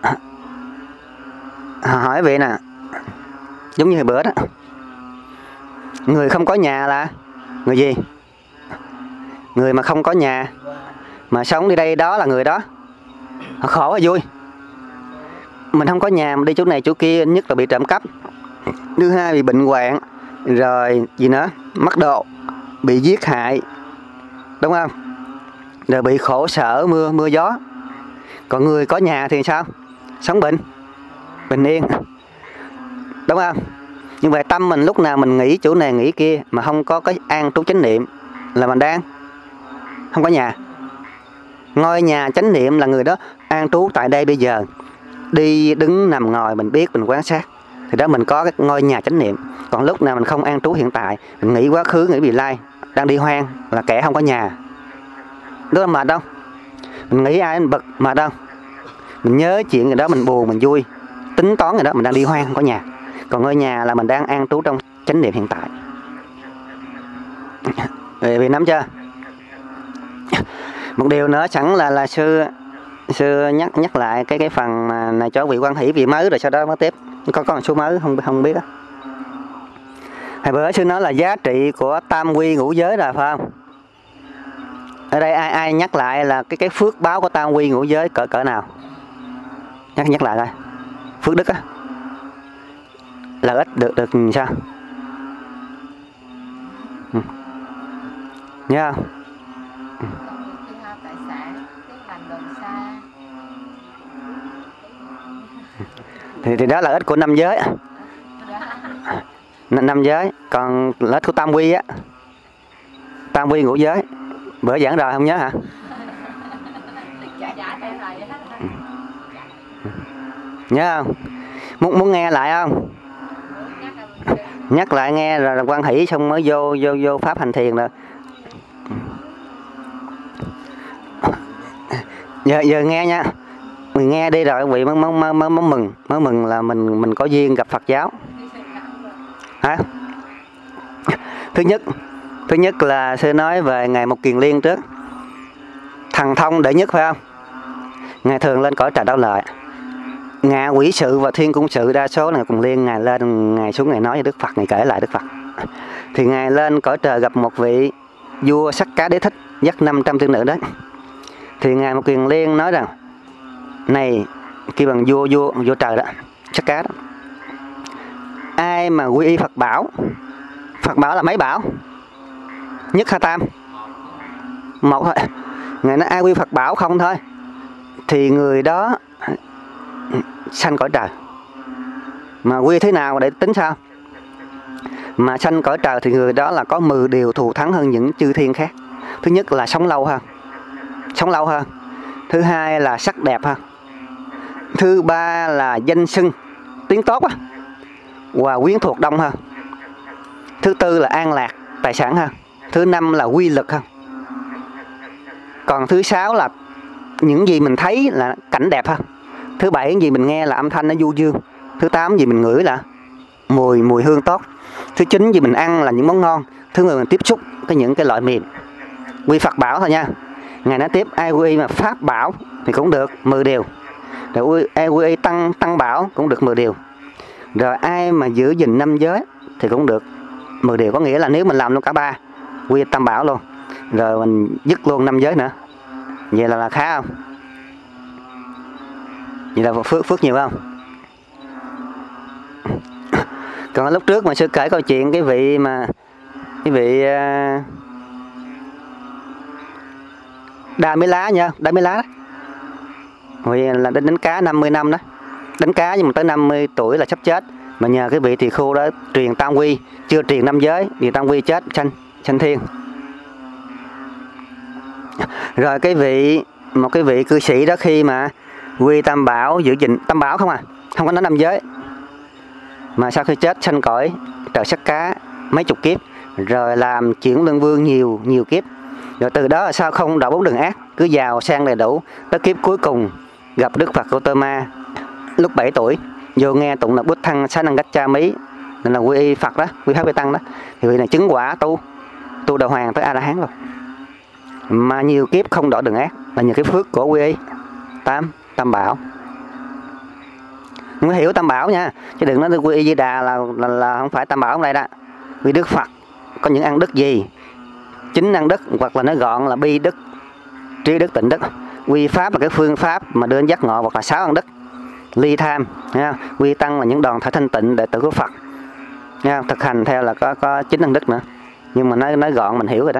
hỏi vị nè, giống như hồi bữa đó, người không có nhà là người gì? Người mà không có nhà mà sống đi đây đó là người đó khổ hay vui? Mình không có nhà mà đi chỗ này chỗ kia, nhất là bị trộm cắp, thứ hai bị bệnh hoạn, rồi gì nữa, mắc độ, bị giết hại, đúng không? Rồi bị khổ sở mưa gió. Còn người có nhà thì sao? Sống bình yên, đúng không? Nhưng về tâm mình lúc nào mình nghĩ chỗ này nghĩ kia mà không có cái an trú chánh niệm là mình đang không có nhà. Ngôi nhà chánh niệm là người đó an trú tại đây bây giờ, đi đứng nằm ngồi mình biết, mình quan sát, thì đó mình có cái ngôi nhà chánh niệm. Còn lúc nào mình không an trú hiện tại, mình nghĩ quá khứ, nghĩ vị lai, đang đi hoang, là kẻ không có nhà. Rất là mệt không? Mình nghĩ ai mình bực mệt không? Mình nhớ chuyện gì đó mình buồn mình vui, tính toán gì đó mình đang đi hoang không có nhà. Còn ngôi nhà là mình đang an trú trong chánh niệm hiện tại. Vì nắm chưa? Một điều nữa sẵn là sư nhắc lại cái phần này cho vị quan hỷ vị mới, rồi sau đó mới tiếp. Có một số mới không biết á. Hồi bữa sư nói là giá trị của tam quy ngũ giới rồi phải không? Ở đây ai nhắc lại là cái phước báo của tam quy ngũ giới cỡ nào? Nhắc lại coi. Phước đức á. Lợi ích được sao? Nhớ không? Tiêu hao tài sản, tiến hành đường xa. Thì đó là lợi ích của năm giới. Năm giới. Còn lợi ích của tam quy á, tam quy ngũ giới, bữa giảng rồi không nhớ hả? Nhớ không? Muốn nghe lại không? Nhắc lại nghe rồi quan hỷ xong mới vô pháp hành thiền rồi. Giờ nghe nha. Mình nghe đi rồi quý vị mới mừng là mình có duyên gặp Phật giáo. Hả? Thứ nhất là sư nói về Ngài Mục Kiền Liên trước. Thần thông đệ nhất phải không? Ngài thường lên cõi Trà Đau Lợi. Ngạ quỷ sự và thiên cung sự đa số là cùng liên. Ngài lên, Ngài xuống, Ngài nói với Đức Phật, Ngài kể lại Đức Phật. Thì Ngài lên cõi trời gặp một vị vua Sắc Cá Đế Thích dắt 500 tiên nữ đấy. Thì Ngài Mục Kiền Liên nói rằng: này, kêu bằng vua trời đó, Sắc Cá đó, ai mà quy y Phật bảo là mấy bảo? Nhất hay tam? Một thôi. Ngài nói ai quy Phật bảo không thôi thì người đó sanh cõi trời. Mà quy thế nào để tính sao? Mà sanh cõi trời thì người đó là có 10 điều thù thắng hơn những chư thiên khác. Thứ nhất là sống lâu hơn. Thứ hai là sắc đẹp hơn. Thứ ba là danh xưng tiếng tốt á, và quyến thuộc đông hơn. Thứ tư là an lạc tài sản hơn. Thứ năm là quy lực hơn. Còn thứ sáu là những gì mình thấy là cảnh đẹp hơn. Thứ bảy những gì mình nghe là âm thanh nó du dương. Thứ tám gì mình ngửi là mùi hương tốt. Thứ chín gì mình ăn là những món ngon. Thứ 10 mình tiếp xúc những cái loại mềm. Quy Phật bảo thôi nha. Ngài nói tiếp ai quy mà pháp bảo thì cũng được 10 điều. Rồi ai quy tăng bảo cũng được 10 điều. Rồi ai mà giữ gìn 5 giới thì cũng được 10 điều. Có nghĩa là nếu mình làm luôn cả 3, quy tam bảo luôn, rồi mình dứt luôn 5 giới nữa, vậy là khá không? Vậy là phước nhiều không? Còn lúc trước mà sư kể câu chuyện cái vị Đa Mỹ Lá nha, Đa Mỹ Lá đó. Vì là đánh cá 50 năm đó. Đánh cá nhưng mà tới 50 tuổi là sắp chết. Mà nhờ cái vị tỳ khưu đó truyền tam quy, chưa truyền 5 giới thì tam quy chết sanh thiên. Rồi một cái vị cư sĩ đó khi mà quy tam bảo, giữ gìn tam bảo không có nói 5 giới. Mà sau khi chết sanh cõi trời Sắc Cá mấy chục kiếp, rồi làm chuyển luân vương nhiều kiếp. Rồi từ đó là sao không đọa 4 đường ác, cứ giàu sang đầy đủ, tới kiếp cuối cùng gặp Đức Phật Gautama lúc 7 tuổi, vô nghe tụng là Bút Thăng Xá Năng Gách Cha Mí, nên là quy y Phật đó, quy Pháp quy Tăng đó, thì vị này chứng quả tu đầu hoàng tới A La Hán rồi. Mà nhiều kiếp không đọa đường ác là nhờ cái phước của quy y tam bảo. Không hiểu tam bảo nha, chứ đừng nói quy y Di Đà là không phải tam bảo ở đây đó. Vì Đức Phật có những ăn đức gì? 9 ăn đức, hoặc là nói gọn là bi đức, trí đức, tịnh đức. Quy pháp là cái phương pháp mà đưa đến giác ngộ, hoặc là 6 ăn đức. Ly tham, nha. Quy tăng là những đoàn thể thanh tịnh đệ tử của Phật, nha. Thực hành theo là có 9 ăn đức nữa. Nhưng mà nói gọn mình hiểu rồi đó.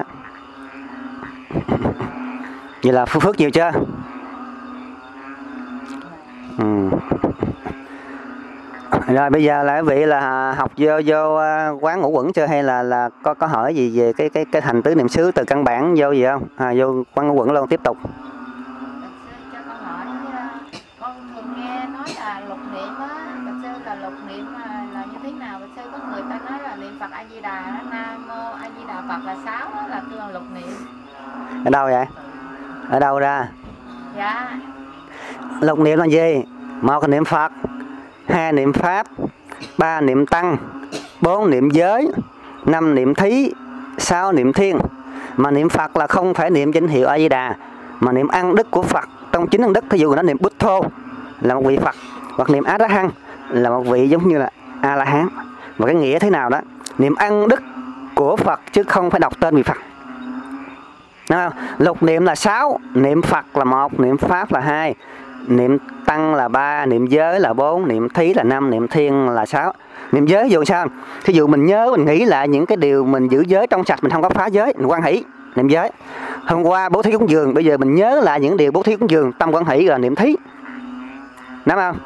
Vậy là phước nhiều chưa? Rồi bây giờ là quý vị là học vô quán ngũ quẩn chưa, hay là có hỏi gì về cái hành tứ niệm xứ từ căn bản vô gì không? Vô quán ngũ quẩn luôn tiếp tục. Cho con hỏi, con thường nghe nói là lục niệm á, bạch sư là lục niệm là như thế nào? Bạch sư có người ta nói là niệm Phật A Di Đà, Nam Mô A Di Đà Phật là 6 đó, là kêu là lục niệm. Ở đâu vậy? Ở đâu ra? Dạ. Lục niệm là gì? 1 là niệm Phật, 2 niệm Pháp, 3 niệm Tăng, 4 niệm giới, 5 niệm thí, 6 niệm thiên. Mà niệm Phật là không phải niệm danh hiệu A Di Đà, mà niệm ăn đức của Phật. Trong 9 ăn đức, thí dụ nó niệm Bút Thô là một vị Phật, hoặc niệm Á Đá Hăng là một vị giống như là A La Hán. Và cái nghĩa thế nào đó, niệm ăn đức của Phật chứ không phải đọc tên vị Phật. Đúng không? Lục niệm là 6, niệm Phật là 1, niệm Pháp là 2, niệm Tăng là 3, niệm giới là 4, niệm thí là 5, niệm thiên là 6. Niệm giới dù sao? Thí dụ mình nhớ, mình nghĩ lại những cái điều mình giữ giới trong sạch, mình không có phá giới, mình hoan hỷ, niệm giới. Hôm qua bố thí cúng dường, bây giờ mình nhớ lại những điều bố thí cúng dường, tâm hoan hỷ là niệm thí. Đúng không?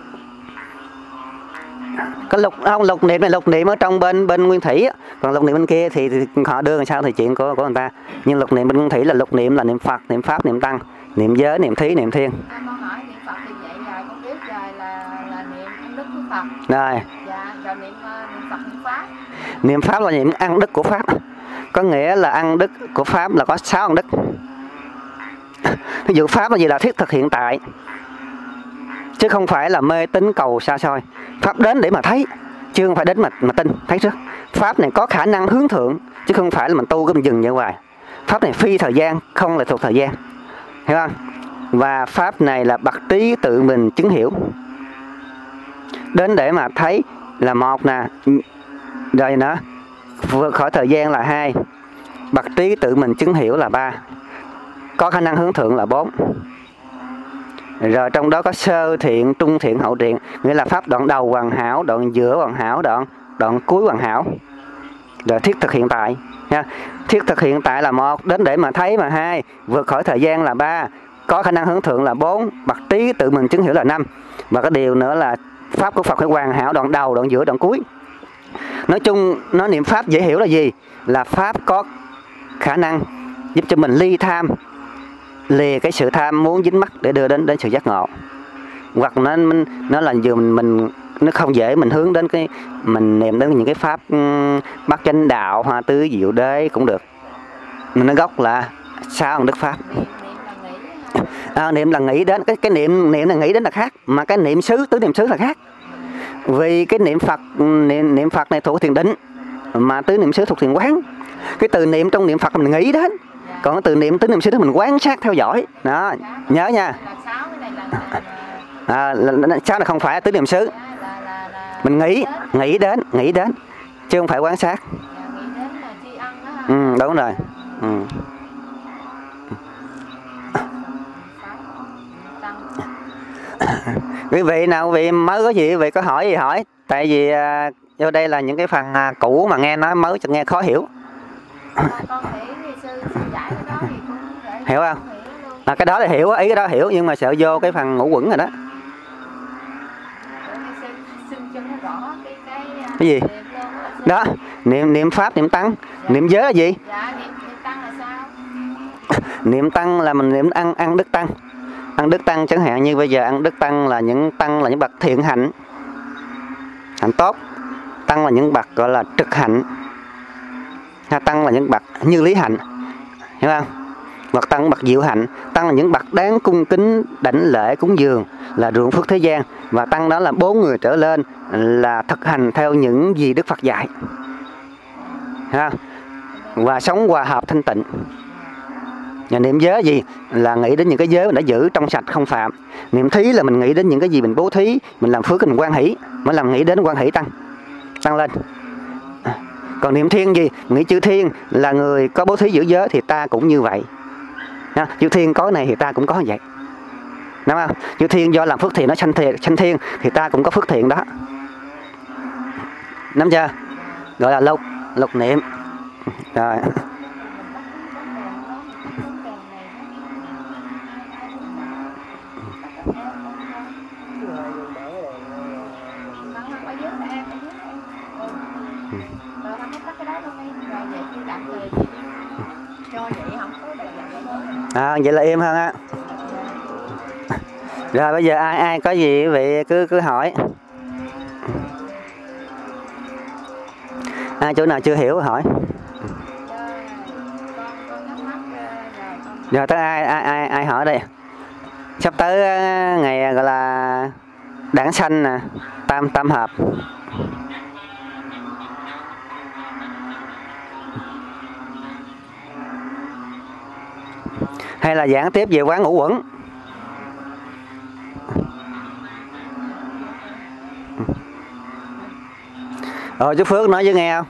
Có lục niệm này, lục niệm ở trong bên Nguyên Thủy, còn lục niệm bên kia thì họ đưa làm sao thì chuyện của người ta. Nhưng lục niệm bên Nguyên Thủy là lục niệm là niệm Phật, niệm Pháp, niệm Tăng, niệm giới, niệm thí, niệm thiên. Con hỏi niệm Phật thì vậy rồi con biết rồi là niệm ăn đức của Phật. Rồi. Dạ, rồi niệm Phật, niệm Pháp. Niệm Pháp là niệm ăn đức của Pháp. Có nghĩa là ăn đức của Pháp là có 6 ăn đức. Ví dụ Pháp là gì? Là thiết thực hiện tại, chứ không phải là mê tín cầu xa xôi. Pháp đến để mà thấy, chứ không phải đến mà tin, thấy trước. Pháp này có khả năng hướng thượng, chứ không phải là mình tu cái mình dừng như hoài. Pháp này phi thời gian, không là thuộc thời gian, hiểu không? Và Pháp này là bậc trí tự mình chứng hiểu. Đến để mà thấy là 1 nè, rồi nữa vượt khỏi thời gian là 2, bậc trí tự mình chứng hiểu là 3, có khả năng hướng thượng là 4. Rồi trong đó có sơ thiện, trung thiện, hậu thiện, nghĩa là Pháp đoạn đầu hoàn hảo, đoạn giữa hoàn hảo, đoạn cuối hoàn hảo. Rồi thiết thực hiện tại nha. Thiết thực hiện tại là 1, đến để mà thấy mà 2, vượt khỏi thời gian là 3, có khả năng hướng thượng là 4, bậc trí tự mình chứng hiểu là 5. Và cái điều nữa là Pháp của Phật phải hoàn hảo, đoạn đầu, đoạn giữa, đoạn cuối. Nói chung nó niệm Pháp dễ hiểu là gì? Là Pháp có khả năng giúp cho mình ly tham, lìa cái sự tham muốn dính mắc để đưa đến sự giác ngộ. Hoặc nó là dù mình nó không dễ mình hướng đến cái mình niệm đến những cái pháp bát chánh đạo, hoa tứ diệu đế cũng được. Nó gốc là 6 ăn đức Pháp. Niệm là nghĩ đến cái niệm là nghĩ đến là khác, mà cái niệm xứ, tứ niệm xứ là khác. Vì cái niệm Phật này thuộc thiền định, mà tứ niệm xứ thuộc thiền quán. Cái từ niệm trong niệm Phật mình nghĩ đến, còn cái từ niệm tứ niệm xứ mình quan sát theo dõi. Đó, nhớ nha. 6 là không phải tứ niệm xứ. Mình nghĩ đến chứ không phải quan sát. Đúng rồi. Quý vị nào quý vị mới có gì quý vị có hỏi gì hỏi, tại vì vô đây là những cái phần cũ mà nghe nói mới cho nghe khó hiểu. Hiểu không? Cái đó là hiểu, ý cái đó hiểu, nhưng mà sợ vô cái phần ngũ quẩn rồi đó. Cái gì? Đó, niệm Pháp, niệm Tăng, niệm giới là gì? Niệm Tăng là mình niệm ăn đức Tăng. Ăn đức Tăng chẳng hạn như bây giờ ăn đức Tăng là những bậc thiện hạnh, hạnh tốt. Tăng là những bậc gọi là trực hạnh. Tăng là những bậc như lý hạnh, hiểu không? Hoặc Tăng bậc diệu hạnh. Tăng là những bậc đáng cung kính đảnh lễ cúng dường, là ruộng phước thế gian. Và Tăng đó là 4 người trở lên là thực hành theo những gì Đức Phật dạy, ha? Và sống hòa hợp thanh tịnh. Và niệm giới gì? Là nghĩ đến những cái giới mình đã giữ trong sạch không phạm. Niệm thí là mình nghĩ đến những cái gì mình bố thí, mình làm phước, mình quan hỷ, mới làm nghĩ đến quan hỷ tăng lên. Còn niệm thiên gì? Nghĩ chư thiên là người có bố thí giữ giới thì ta cũng như vậy. Chư thiên có này thì ta cũng có như vậy. Đúng không? Chư thiên do làm phước thiện nó sanh thiên thì ta cũng có phước thiện đó. Nắm chưa? Gọi là lục niệm. Rồi. Vậy là im hơn á. Rồi bây giờ ai có gì vậy cứ hỏi. Ai chỗ nào chưa hiểu hỏi. Giờ tới ai hỏi đây? Sắp tới ngày gọi là đảng xanh nè, tam hợp. Hay là giảng tiếp về quán ngũ quẩn? Chú Phước nói với nghe không?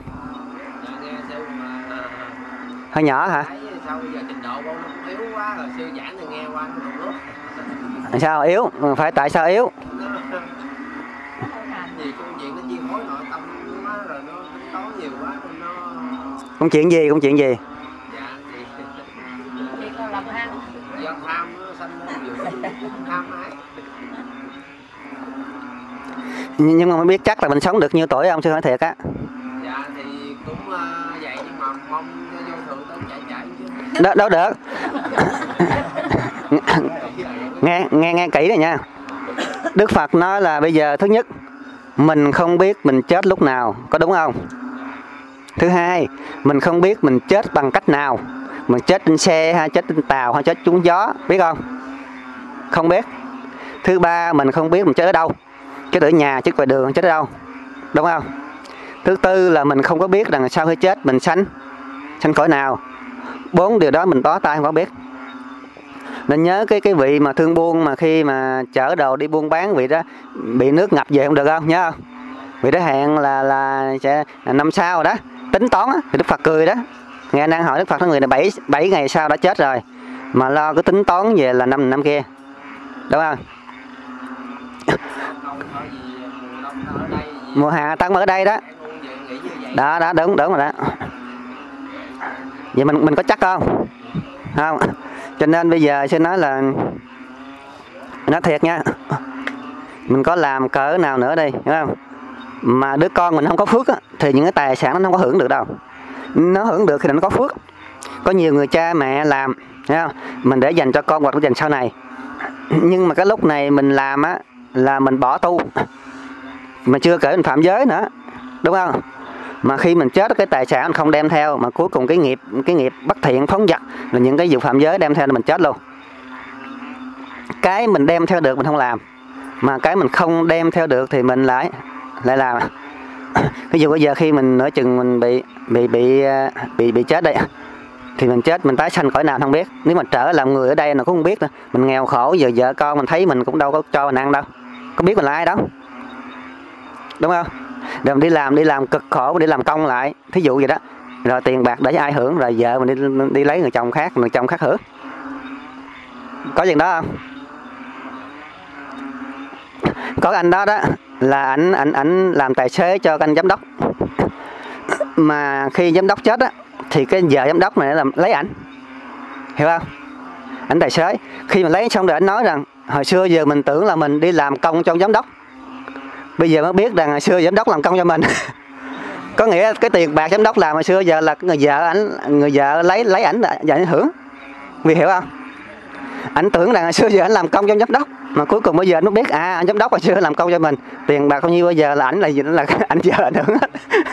Hơi nhỏ hả? Sao bây giờ trình độ nó cũng yếu quá rồi, sư giảng thì nghe qua nó lúc. Sao yếu? Phải tại sao yếu? Gì công chuyện nó chi phối nội tâm quá rồi nó tính toán nhiều quá nó. Công chuyện gì? Dạ thì Thì con làm ăn. do tham nó sanh ra nhiều tham ái. Nhưng mà mới biết chắc là mình sống được nhiêu tuổi không, chứ hỏi thiệt á. Dạ thì cũng vậy, nhưng mà mong cho vô thường tới chạy chứ. Đâu được. nghe kỹ này nha. Đức Phật nói là bây giờ thứ nhất, mình không biết mình chết lúc nào, có đúng không? Thứ hai, mình không biết mình chết bằng cách nào. Mình chết trên xe hay chết trên tàu hay chết trúng gió, biết không? Không biết. Thứ ba, mình không biết mình chết ở đâu. Chết ở nhà, chết ngoài đường, chết ở đâu, đúng không? Thứ tư là mình không có biết rằng sau khi chết mình sanh cõi nào. 4 điều đó mình bó tay không có biết. Nên nhớ cái vị mà thương buôn mà khi mà chở đồ đi buôn bán, vị đó bị nước ngập về không được không, nhớ không? Vị đó hẹn là sẽ năm sau rồi đó, tính toán á, thì Đức Phật cười đó. Nghe năng hỏi Đức Phật, người này 7 ngày sau đã chết rồi mà lo cái tính toán về là năm kia, đúng không? Mùa hạ tăng ở đây đó. Đó đúng rồi đó. Vậy mình có chắc không? Không. Cho nên bây giờ xin nói là nói thiệt nha, mình có làm cỡ nào nữa đi, đúng không? Mà đứa con mình không có phước á, thì những cái tài sản nó không có hưởng được đâu. Nó hưởng được khi nó có phước. Có nhiều người cha mẹ làm, thấy không? Mình để dành cho con hoặc dành sau này. Nhưng mà cái lúc này mình làm á là mình bỏ tu, mà chưa kể mình phạm giới nữa, đúng không? Mà khi mình chết cái tài sản mình không đem theo, mà cuối cùng cái nghiệp bất thiện phóng dật là những cái vụ phạm giới đem theo là mình chết luôn. Cái mình đem theo được mình không làm, mà cái mình không đem theo được thì mình lại làm. Ví dụ bây giờ khi mình nửa chừng mình bị chết đây, thì mình chết mình tái sanh cõi nào không biết. Nếu mà trở làm người ở đây nó cũng không biết nữa. Mình nghèo khổ, giờ vợ con mình thấy mình cũng đâu có cho mình ăn đâu, có biết mình là ai đâu, đúng không? Rồi mình đi làm cực khổ, mình đi làm công lại, thí dụ vậy đó. Rồi tiền bạc để cho ai hưởng, rồi vợ mình đi lấy người chồng khác hưởng. Có chuyện đó không? Có anh đó là ảnh làm tài xế cho anh giám đốc. Mà khi giám đốc chết á thì cái vợ giám đốc này làm lấy ảnh, hiểu không? Ảnh tài xế, khi mà lấy xong rồi ảnh nói rằng hồi xưa giờ mình tưởng là mình đi làm công cho giám đốc, bây giờ mới biết rằng hồi xưa giám đốc làm công cho mình. Có nghĩa cái tiền bạc giám đốc làm hồi xưa giờ là người vợ lấy ảnh và ảnh hưởng, vì hiểu không? Ảnh tưởng rằng hồi xưa giờ ảnh làm công cho giám đốc, mà cuối cùng bây giờ anh mới biết anh giám đốc hồi xưa làm công cho mình, tiền bạc bao nhiêu bây giờ là ảnh là ảnh vợ ảnh hưởng hết.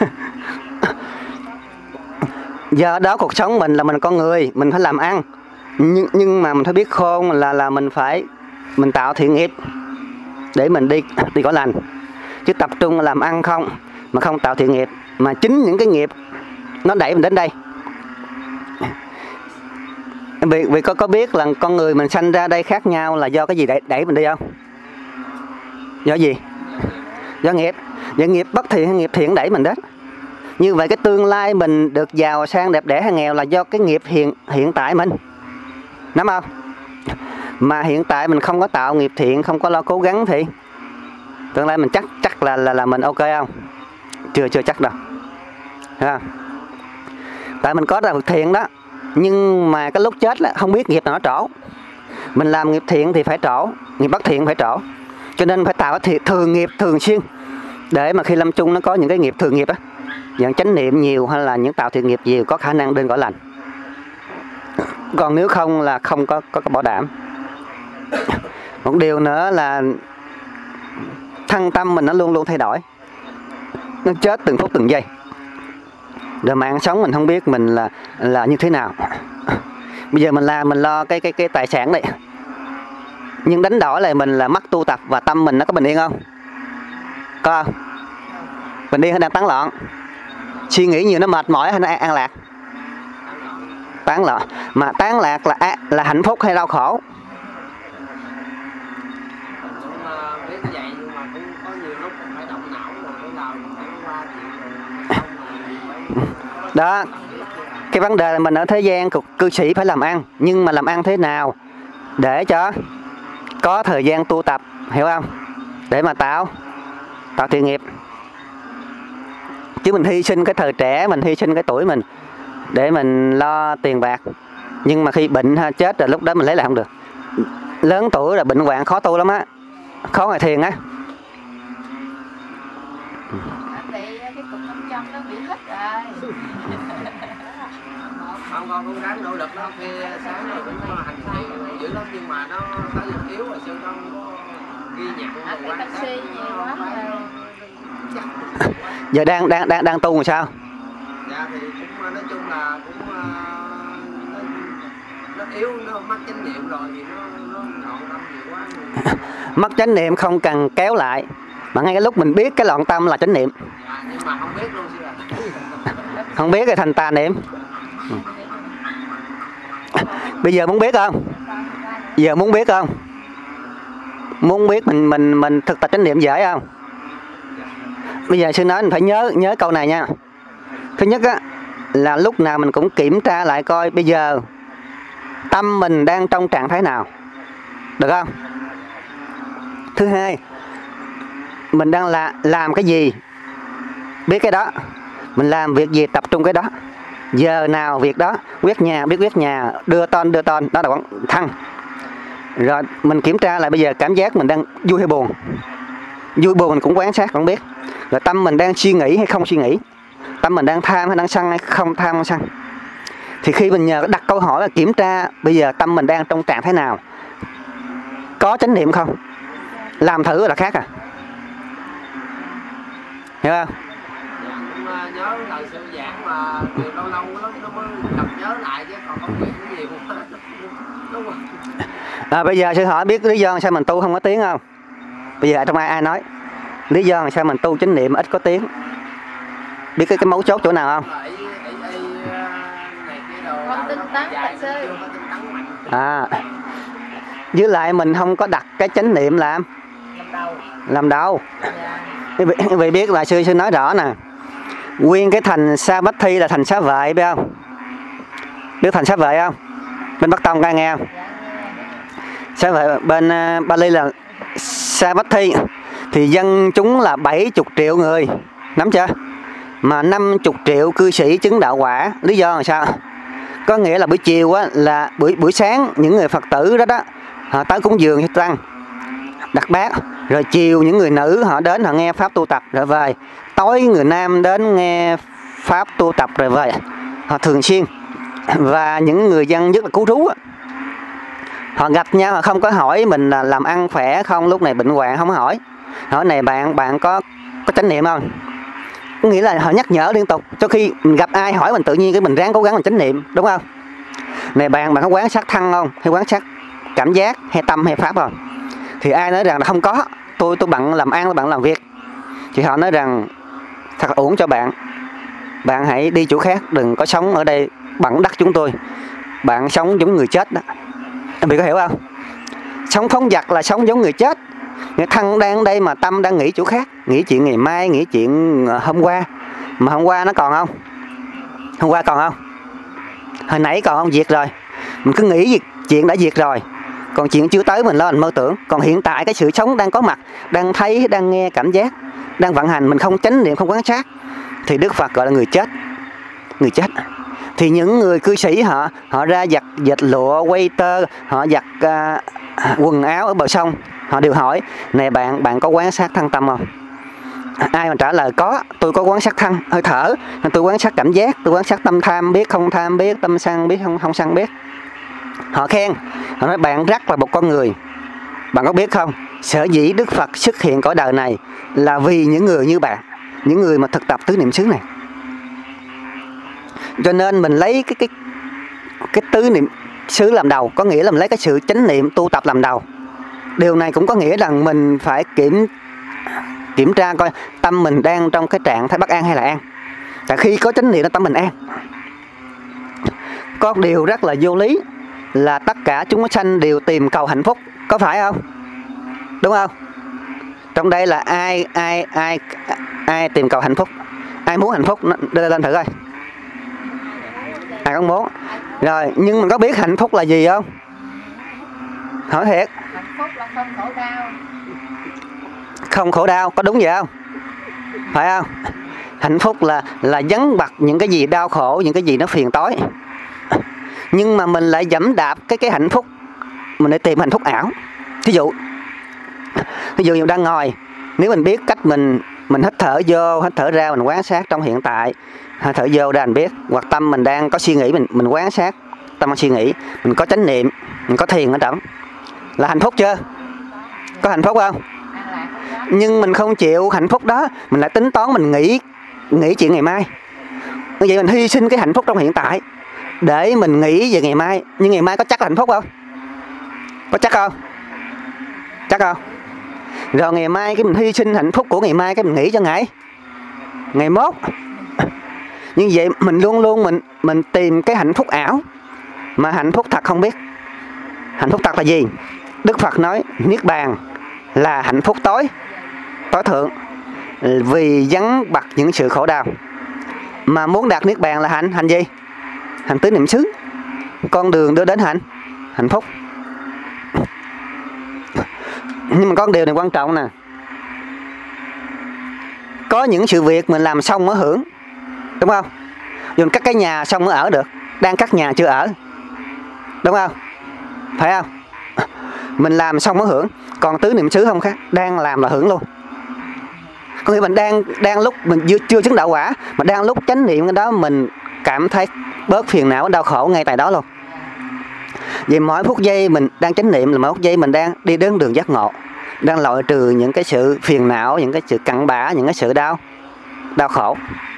Giờ đó cuộc sống mình là mình con người, mình phải làm ăn, nhưng mà mình phải biết khôn là mình tạo thiện nghiệp để mình đi cõi lành, chứ tập trung làm ăn không mà không tạo thiện nghiệp, mà chính những cái nghiệp nó đẩy mình đến đây. Vì có biết là con người mình sanh ra đây khác nhau là do cái gì đẩy mình đi không? Do gì? Do nghiệp. Do nghiệp bất thiện hay nghiệp thiện đẩy mình đến. Như vậy cái tương lai mình được giàu sang đẹp đẽ hay nghèo là do cái nghiệp hiện tại mình, nắm không? Mà hiện tại mình không có tạo nghiệp thiện, không có lo cố gắng thì tương lai mình chắc là mình ok không? Chưa chắc đâu, thấy không? Tại mình có được thiện đó, nhưng mà cái lúc chết là không biết nghiệp nào nó trổ. Mình làm nghiệp thiện thì phải trổ, nghiệp bất thiện phải trổ. Cho nên phải tạo cái thường nghiệp thường xuyên, để mà khi lâm chung nó có những cái nghiệp thường nghiệp á, dạng chánh niệm nhiều hay là những tạo thiện nghiệp nhiều, có khả năng đến cõi lành. Còn nếu không là không có bảo đảm. Một điều nữa là thân tâm mình nó luôn luôn thay đổi, nó chết từng phút từng giây. Rồi mạng sống mình không biết mình là như thế nào. Bây giờ mình làm mình lo cái tài sản này, nhưng đánh đổi lại mình là mất tu tập và tâm mình nó có bình yên không? Có không? Bình yên hay đang tán loạn? Suy nghĩ nhiều nó mệt mỏi hay nó an lạc? Tán loạn. Mà tán lạc là hạnh phúc hay đau khổ? Cũng biết vậy nhưng mà cũng có nhiều lúc phải động não rồi phải làm phải qua chuyện Đó, cái vấn đề là mình ở thế gian cư sĩ phải làm ăn, nhưng mà làm ăn thế nào để cho có thời gian tu tập, hiểu không? Để mà tạo thiện nghiệp. Chứ mình hy sinh cái thời trẻ, mình hy sinh cái tuổi mình để mình lo tiền bạc, nhưng mà khi bệnh ha chết rồi lúc đó mình lấy lại không được. Lớn tuổi là bệnh hoạn khó tu lắm á, khó ngồi thiền á. Bị cái cục trong chân nó bị hết rồi. không con cũng ráng nỗ lực đó, khi sáng rồi cũng hành thiện dữ lắm nhưng mà nó tới lực yếu rồi sư không có ghi nhận Ăn cái taxi nhiều quá rồi. Giờ đang tu làm sao? Dạ thì cũng nói chung là cũng nó yếu, nó mất chánh niệm rồi thì nó loạn tâm nhiều quá. Mất chánh niệm không cần kéo lại, mà ngay cái lúc mình biết cái loạn tâm là chánh niệm. Dạ, nhưng mà không biết luôn sư ạ. Không biết thì thành tà niệm. Bây giờ muốn biết không? Giờ muốn biết không? Muốn biết mình thực tập chánh niệm dễ không? Bây giờ sư nói mình phải nhớ câu này nha. Thứ nhất á, là lúc nào mình cũng kiểm tra lại coi bây giờ tâm mình đang trong trạng thái nào, được không? Thứ hai, mình đang làm cái gì, biết cái đó. Mình làm việc gì tập trung cái đó. Giờ nào việc đó, quét nhà biết quét nhà, đưa ton đó là quán thăng. Rồi mình kiểm tra lại bây giờ cảm giác mình đang vui hay buồn. Vui buồn mình cũng quan sát cũng biết. Rồi tâm mình đang suy nghĩ hay không suy nghĩ, tâm mình đang tham hay đang sân hay không tham hay sân. Thì khi mình nhờ đặt câu hỏi là kiểm tra bây giờ tâm mình đang trong trạng thái nào, có chánh niệm không, làm thử là khác à, hiểu không? Dạ, cũng nhớ lời sư giảng mà nhiều lâu nó mới gặp nhớ lại chứ còn công việc cũng nhiều đúng không? Bây giờ sư hỏi biết lý do sao mình tu không có tiếng không? Bây giờ trong ai nói lý do sao mình tu chánh niệm ít có tiếng? Biết cái mấu chốt chỗ nào không? Không tinh tấn thật sư. Với lại mình không có đặt cái chánh niệm làm đầu. Quý vị biết là sư nói rõ nè, nguyên cái thành Sa Bách Thi là thành xá vệ, biết không? Biết thành xá vệ không? Bên Bắc Tông ai nghe không? Xá vệ bên Bali là Sa Bách Thi, thì dân chúng là 70 triệu người, nắm chưa? Mà 50 triệu cư sĩ chứng đạo quả. Lý do là sao? Có nghĩa là buổi chiều á, là buổi sáng những người Phật tử đó họ tới cúng dường cho tăng đặt bát, rồi chiều những người nữ họ đến họ nghe pháp tu tập rồi về, tối người nam đến nghe pháp tu tập rồi về, họ thường xuyên. Và những người dân nhất là cứu trú á, họ gặp nhau họ không có hỏi mình là làm ăn khỏe không, lúc này bệnh hoạn không hỏi. Hỏi này bạn có chánh niệm không? Nghĩa là họ nhắc nhở liên tục, cho khi mình gặp ai hỏi mình tự nhiên cái mình ráng cố gắng mình chánh niệm, đúng không? Này bạn có quán sát thân không, hay quán sát cảm giác hay tâm hay pháp không? Thì ai nói rằng là không có, tôi bận làm ăn, tôi bận làm việc, thì họ nói rằng thật ổn cho bạn hãy đi chỗ khác, đừng có sống ở đây bận đất chúng tôi, bạn sống giống người chết đó. Em bị có hiểu không? Sống phóng dật là sống giống người chết. Người thân đang ở đây mà tâm đang nghĩ chỗ khác, nghĩ chuyện ngày mai, nghĩ chuyện hôm qua. Mà hôm qua nó còn không? Hôm qua còn không? Hồi nãy còn không? Diệt rồi. Mình cứ nghĩ chuyện đã diệt rồi, còn chuyện chưa tới mình lo mình mơ tưởng. Còn hiện tại cái sự sống đang có mặt, đang thấy, đang nghe, cảm giác, đang vận hành, mình không chánh niệm, không quán sát, thì Đức Phật gọi là người chết. Người chết. Thì những người cư sĩ họ ra giặt lụa, quay tơ, họ giặt quần áo ở bờ sông, họ đều hỏi này bạn có quán sát thân tâm không? Ai mà trả lời có, tôi có quán sát thân hơi thở, tôi quán sát cảm giác, tôi quán sát tâm tham biết không tham biết, tâm sân biết không sân biết. Họ khen, họ nói bạn rất là một con người. Bạn có biết không, sở dĩ Đức Phật xuất hiện cõi đời này là vì những người như bạn, những người mà thực tập tứ niệm xứ này. Cho nên mình lấy cái tứ niệm xứ làm đầu, có nghĩa là mình lấy cái sự chánh niệm tu tập làm đầu. Điều này cũng có nghĩa rằng mình phải kiểm tra coi tâm mình đang trong cái trạng thái bất an hay là an. Tại khi có chánh niệm là tâm mình an. Có điều rất là vô lý là tất cả chúng sanh đều tìm cầu hạnh phúc, có phải không? Đúng không? Trong đây là ai tìm cầu hạnh phúc? Ai muốn hạnh phúc? Đưa lên thử coi. Ai không muốn? Rồi, nhưng mình có biết hạnh phúc là gì không? Hỏi thiệt. Hạnh phúc là không khổ đau. Không khổ đau, có đúng vậy không? Phải không? Hạnh phúc là vắng bặt những cái gì đau khổ, những cái gì nó phiền toái. Nhưng mà mình lại dẫm đạp cái hạnh phúc, mình để tìm hạnh phúc ảo. Ví dụ như đang ngồi, nếu mình biết cách mình hít thở vô, hít thở ra, mình quan sát trong hiện tại. Hít thở vô ra mình biết, hoặc tâm mình đang có suy nghĩ, mình quan sát tâm đang suy nghĩ, mình có chánh niệm, mình có thiền ở trong. Là hạnh phúc chưa? Có hạnh phúc không? Nhưng mình không chịu hạnh phúc đó, mình lại tính toán, mình nghĩ chuyện ngày mai. Như vậy mình hy sinh cái hạnh phúc trong hiện tại để mình nghĩ về ngày mai. Nhưng ngày mai có chắc là hạnh phúc không? Có chắc không? Chắc không? Rồi ngày mai cái mình hy sinh hạnh phúc của ngày mai, cái mình nghĩ cho ngày mốt. Như vậy mình luôn luôn mình tìm cái hạnh phúc ảo, mà hạnh phúc thật không biết. Hạnh phúc thật là gì? Đức Phật nói niết bàn là hạnh phúc tối thượng, vì vắng bặt những sự khổ đau. Mà muốn đạt niết bàn là hành gì? Hành tứ niệm xứ, con đường đưa đến hạnh phúc. Nhưng mà có điều này quan trọng nè. Có những sự việc mình làm xong mới hưởng, đúng không? Dù cắt cái nhà xong mới ở được, đang cắt nhà chưa ở, đúng không? Phải không? Mình làm xong mới hưởng. Còn tứ niệm xứ không khác, đang làm là hưởng luôn. Có nghĩa mình đang lúc mình chưa chứng đạo quả, mà đang lúc chánh niệm cái đó mình cảm thấy bớt phiền não đau khổ ngay tại đó luôn. Vì mỗi phút giây mình đang chánh niệm là mỗi phút giây mình đang đi đến đường giác ngộ, đang loại trừ những cái sự phiền não, những cái sự cặn bã, những cái sự đau khổ.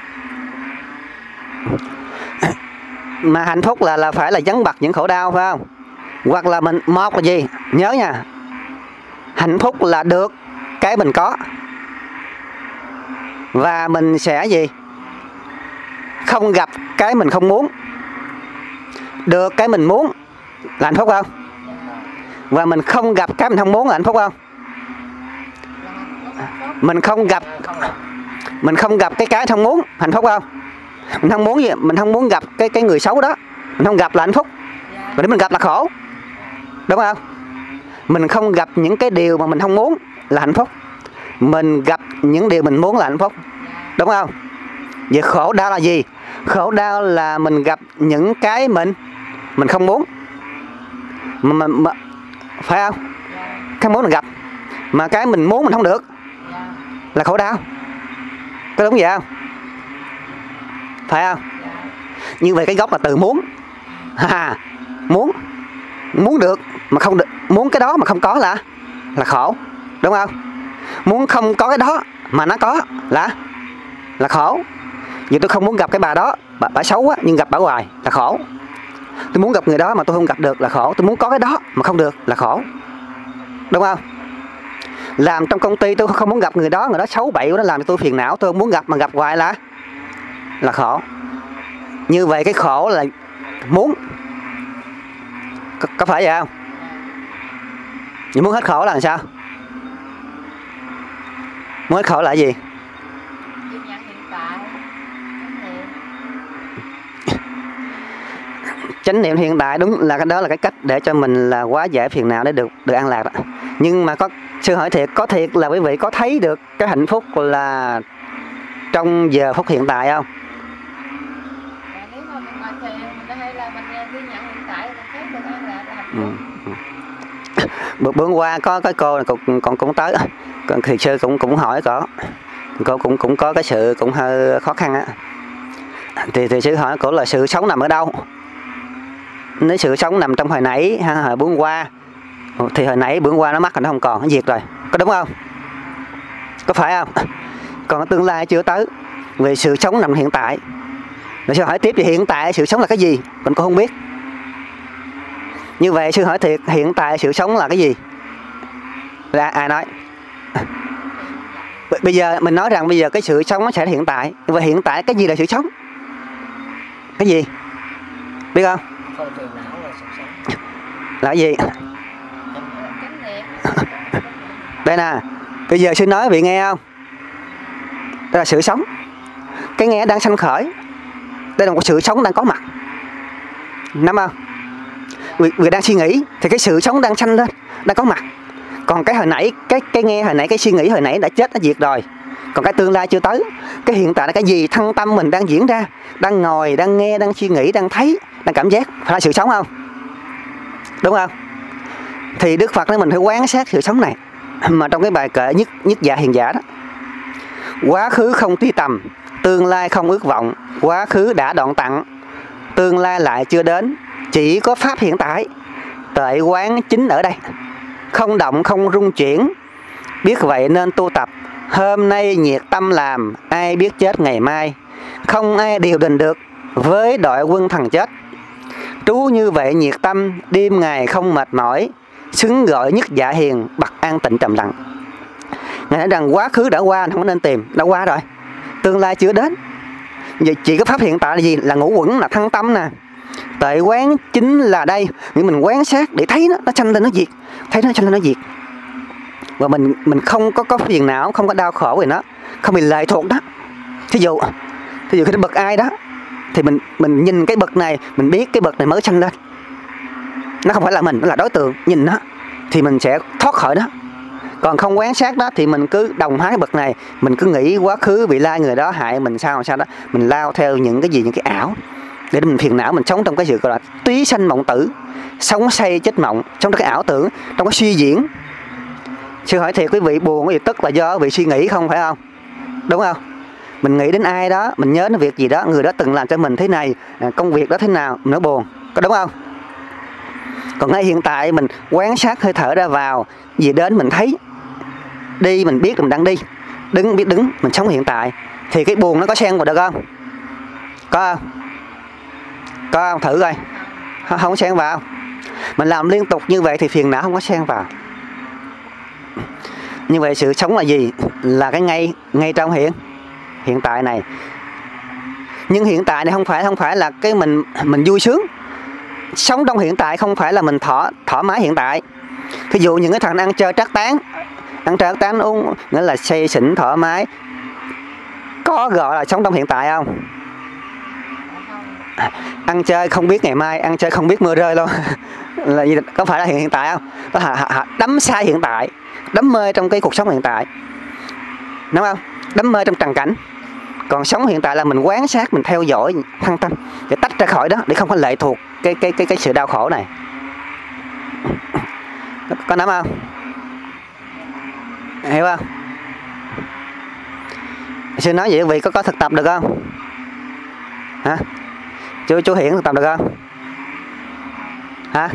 Mà hạnh phúc là phải là vắng bặt những khổ đau, phải không? Hoặc là mình một là gì? Nhớ nha, hạnh phúc là được cái mình có, và mình sẽ gì? Không gặp cái mình không muốn. Được cái mình muốn là hạnh phúc không? Và mình không gặp cái mình không muốn là hạnh phúc không? Mình không gặp cái không muốn, hạnh phúc không? Mình không muốn gì? Mình không muốn gặp cái người xấu đó, mình không gặp là hạnh phúc. Và nếu mình gặp là khổ, đúng không? Mình không gặp những cái điều mà mình không muốn là hạnh phúc. Mình gặp những điều mình muốn là hạnh phúc, đúng không? Vậy khổ đau là gì? Khổ đau là mình gặp những cái mình không muốn, mà phải không? Cái muốn mình gặp, mà cái mình muốn mình không được là khổ đau. Có đúng vậy không? Phải không? Như vậy cái gốc là từ muốn. Muốn được mà không được, muốn cái đó mà không có là khổ, đúng không? Muốn không có cái đó mà nó có là khổ. Vì tôi không muốn gặp cái bà đó, bà xấu quá, nhưng gặp bà hoài là khổ. Tôi muốn gặp người đó mà tôi không gặp được là khổ. Tôi muốn có cái đó mà không được là khổ, đúng không? Làm trong công ty tôi không muốn gặp người đó xấu bậy, nó làm cho tôi phiền não. Tôi không muốn gặp mà gặp hoài là khổ. Như vậy cái khổ là muốn. Có phải vậy không? Nhưng muốn hết khổ là làm sao? Muốn hết khổ là gì? Chánh niệm hiện tại, đúng là cái đó là cái cách để cho mình là hóa giải phiền não để được an lạc đó. Nhưng mà có sư hỏi thiệt, có thiệt là quý vị có thấy được cái hạnh phúc là trong giờ phút hiện tại không? Nếu mà mình ngồi thiền, mình hay là mình ghi nhận hiện tại là thấy được an lạc là hạnh phúc. Bữa qua có cái cô này cũng tới, thì sư cũng hỏi cô cũng có cái sự cũng hơi khó khăn á. Thì sư hỏi cô là sự sống nằm ở đâu? Nếu sự sống nằm trong hồi nãy hồi bữa qua, thì hồi nãy bữa qua nó mất rồi, nó không còn, nó diệt rồi, có đúng không? Có phải không? Còn tương lai chưa tới. Vì sự sống nằm hiện tại. Rồi sư hỏi tiếp thì hiện tại sự sống là cái gì? Mình cũng không biết. Như vậy sư hỏi thiệt, hiện tại sự sống là cái gì? Là ai nói? Bây giờ mình nói rằng bây giờ cái sự sống nó sẽ hiện tại. Và hiện tại cái gì là sự sống? Cái gì? Biết không? Không phiền não là sự sống. Là cái gì? chánh niệm. Đây nè, bây giờ sư nói vị nghe không? Đây là sự sống. Cái nghe đang sanh khởi. Đây là một sự sống đang có mặt. Nắm không? Vì đang suy nghĩ thì cái sự sống đang sanh lên, đang có mặt. Còn cái hồi nãy, cái nghe hồi nãy, cái suy nghĩ hồi nãy đã chết, đã diệt rồi. Còn cái tương lai chưa tới. Cái hiện tại là cái gì? Thân tâm mình đang diễn ra, đang ngồi, đang nghe, đang suy nghĩ, đang thấy, đang cảm giác. Phải là sự sống không? Đúng không? Thì Đức Phật nói mình phải quán sát sự sống này. Mà trong cái bài kệ nhất dạ hiền giả đó, quá khứ không tí tầm, tương lai không ước vọng. Quá khứ đã đoạn tặng, tương lai lại chưa đến. Chỉ có pháp hiện tại, tuệ quán chính ở đây. Không động không rung chuyển, biết vậy nên tu tập. Hôm nay nhiệt tâm làm, ai biết chết ngày mai. Không ai điều đình được với đội quân thần chết. Trú như vậy nhiệt tâm, đêm ngày không mệt mỏi. Xứng gọi nhất dạ hiền, bậc an tịnh trầm lặng. Ngài nói rằng quá khứ đã qua, không có nên tìm, đã qua rồi. Tương lai chưa đến. Vậy chỉ có pháp hiện tại là gì? Là ngũ uẩn, là thân tâm nè. Tuệ quán chính là đây. Nhưng mình quán sát để thấy nó sanh lên nó diệt. Thấy nó sanh lên nó diệt. Và mình không có phiền não, không có đau khổ về nó, không bị lệ thuộc đó. Thí dụ khi nó bực ai đó, thì mình nhìn cái bực này, mình biết cái bực này mới sanh lên. Nó không phải là mình, nó là đối tượng. Nhìn nó thì mình sẽ thoát khỏi đó. Còn không quán sát đó thì mình cứ đồng hóa cái bực này. Mình cứ nghĩ quá khứ vị lai người đó hại mình sao đó. Mình lao theo những cái gì, những cái ảo, để mình phiền não. Mình sống trong cái sự gọi là túy sanh mộng tử, sống say chết mộng, trong cái ảo tưởng, trong cái suy diễn. Sư hỏi thiệt quý vị, buồn cái gì tức là do vị suy nghĩ không, phải không? Đúng không? Mình nghĩ đến ai đó, mình nhớ đến việc gì đó, người đó từng làm cho mình thế này, công việc đó thế nào, mình nó buồn, có đúng không? Còn ngay hiện tại mình quan sát hơi thở ra vào, gì đến mình thấy, đi mình biết mình đang đi, đứng biết đứng, mình sống hiện tại, thì cái buồn nó có xen vào được không? Có không? Có không? Thử coi. Không có xen vào. Mình làm liên tục như vậy thì phiền não không có xen vào. Như vậy sự sống là gì? Là cái ngay trong hiện tại này. Nhưng hiện tại này không phải là cái mình vui sướng. Sống trong hiện tại không phải là mình thoải mái hiện tại. Ví dụ những cái thằng ăn chơi trác tán uống, nghĩa là say xỉn thoải mái, có gọi là sống trong hiện tại không? Ăn chơi không biết ngày mai, ăn chơi không biết mưa rơi luôn. Là gì? Có phải là hiện tại không? Đó là đắm sai hiện tại, đắm mê trong cái cuộc sống hiện tại, đúng không? Đắm mê trong trần cảnh. Còn sống hiện tại là mình quán sát, mình theo dõi thân tâm để tách ra khỏi đó, để không có lệ thuộc cái sự đau khổ này. Có nắm không? Hiểu không? Sư nói vậy vì có thực tập được không? Hả? Chú Hiển thực tập được không? Hả?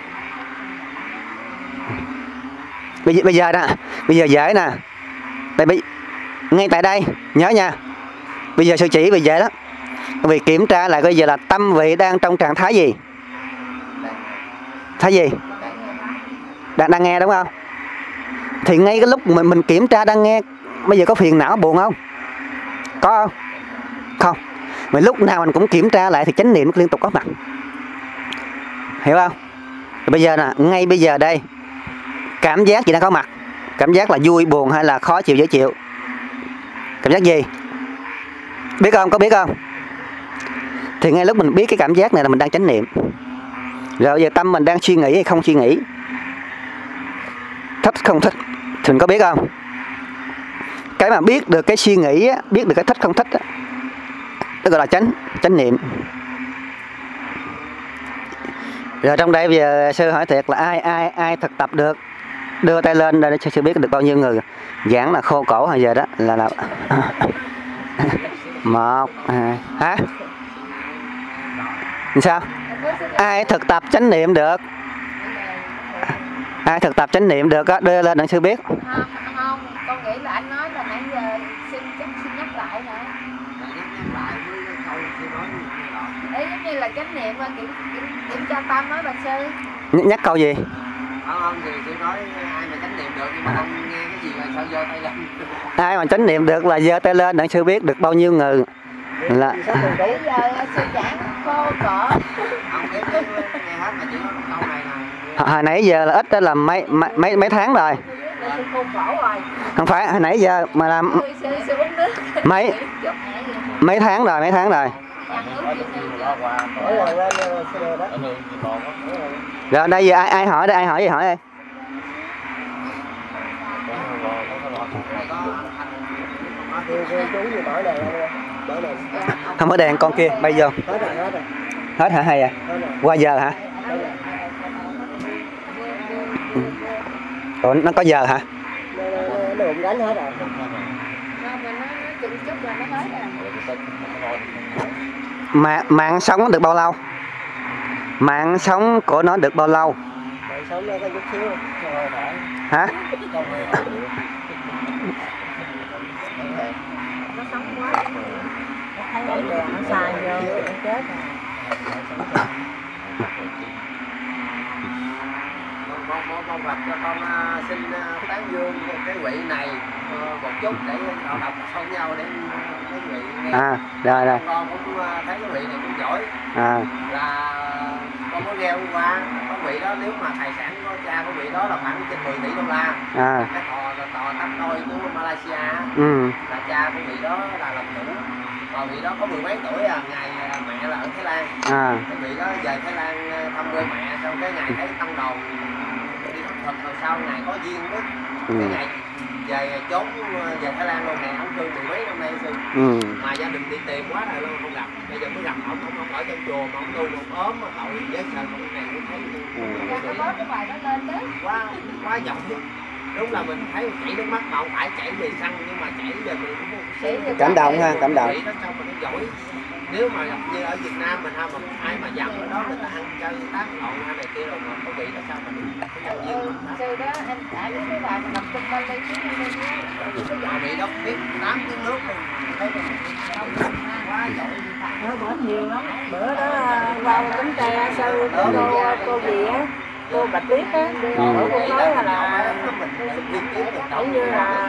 Bây giờ đó, bây giờ dễ nè. Ngay tại đây, nhớ nha. Bây giờ sư chỉ về dễ đó. Vì kiểm tra lại bây giờ là tâm vị đang trong trạng thái gì? Thái gì? Đang nghe đúng không? Thì ngay cái lúc mình kiểm tra đang nghe, bây giờ có phiền não buồn không? Có không? Không. Mà lúc nào mình cũng kiểm tra lại thì chánh niệm liên tục có mặt. Hiểu không? Bây giờ nè, ngay bây giờ đây, cảm giác gì đang có mặt? Cảm giác là vui, buồn hay là khó chịu, dễ chịu? Cảm giác gì? Biết không? Có biết không? Thì ngay lúc mình biết cái cảm giác này là mình đang chánh niệm. Rồi bây giờ tâm mình đang suy nghĩ hay không suy nghĩ, thích không thích, thì mình có biết không? Cái mà biết được cái suy nghĩ, biết được cái thích không thích, đó gọi là chánh niệm. Rồi trong đây bây giờ sư hỏi thiệt là ai thực tập được, đưa tay lên để cho sư biết được bao nhiêu người. Giảng là khô cổ hồi giờ đó là 1, 2, hả? Sao? Ai thực tập chánh niệm được? Ai thực tập chánh niệm được á, đưa lên để sư biết. Không, con nghĩ là anh nói là nãy giờ xin nhắc lại nè. Nhắc lại với cái câu sư nói như vậy. Ý giống như hay là chánh niệm kiểm tra tâm á bà sư? Nhắc câu gì? Không thì tôi nói ai mà chánh niệm được, nhưng mà không nghe cái gì mà sao giơ tay lên. Ai mà chánh niệm được là giơ tay lên để sư biết được bao nhiêu người là Bây giờ sư giảng khô cỡ. Không biết nghe hết mà chỉ có câu này là hồi nãy giờ là ít đó là mấy tháng rồi. Sư khô cổ rồi. Không phải hồi nãy giờ mà làm Sư uống nước. mấy tháng rồi. Ăn uống gì Rồi đây giờ ai hỏi đây, ai hỏi gì hỏi đây. Không có đèn con kia bay vô. Hết hả hay à? Qua giờ hả? Ủa, nó có giờ hả? nó đánh hết rồi. Chút là nó hết rồi. Mạng sống được bao lâu? Mạng sống của nó được bao lâu? Mạng sống nó có chút xíu rồi phải. Hả? Nó sống quá. Nó thấy ở đường nó xài vô nó chết rồi. con vật cho con xin tán dương cái vị này một chút để họ đọc xong nhau để mấy vị nghe. Rồi. Con cũng thấy cái vị này cũng giỏi. Là con có nghe hôm qua có vị đó, nếu mà tài sản của cha của vị đó là khoảng trên 10 tỷ đô la. Cái tòa tắp đôi của Malaysia. Là cha của vị đó là làm chủ. Còn vị đó có 10 mấy tuổi ngày mẹ là ở Thái Lan. Cái vị đó về Thái Lan thăm quê mẹ, xong cái ngày thấy tăng đồn đi khất thực, rồi sau ngày có duyên đó cái ngày về trốn về Thái Lan luôn nè, ông thương 10 mấy năm nay sư. Mà gia đình đi tìm quá rồi luôn không gặp, bây giờ mới gặp ông ở trong chùa mà ông tu một ốm mà tội với sao ông này cũng thấy cái bài đó lên đó. quá giọng chứ. Đúng là mình thấy chảy nước mắt mà không phải chảy về xăng, nhưng mà chảy về mình cũng Cảm động ha, cảm động. đó sao mà nó giỏi. Nếu mà gặp như ở Việt Nam mình mà ai mà dặn ở đó người ta ăn chơi tác lộn hay này kia rồi mà có vị đó sao mà Sư đó anh đã biết cái bài mà đọc trong bên đây chứ mà vị đó biết 8 cái nước luôn, thấy mình quá giỏi. nó bữa nhiều lắm. Bữa đó vào bánh tre sư cô gì á, cô Bạch Tuyết á, cô nói là cũng như là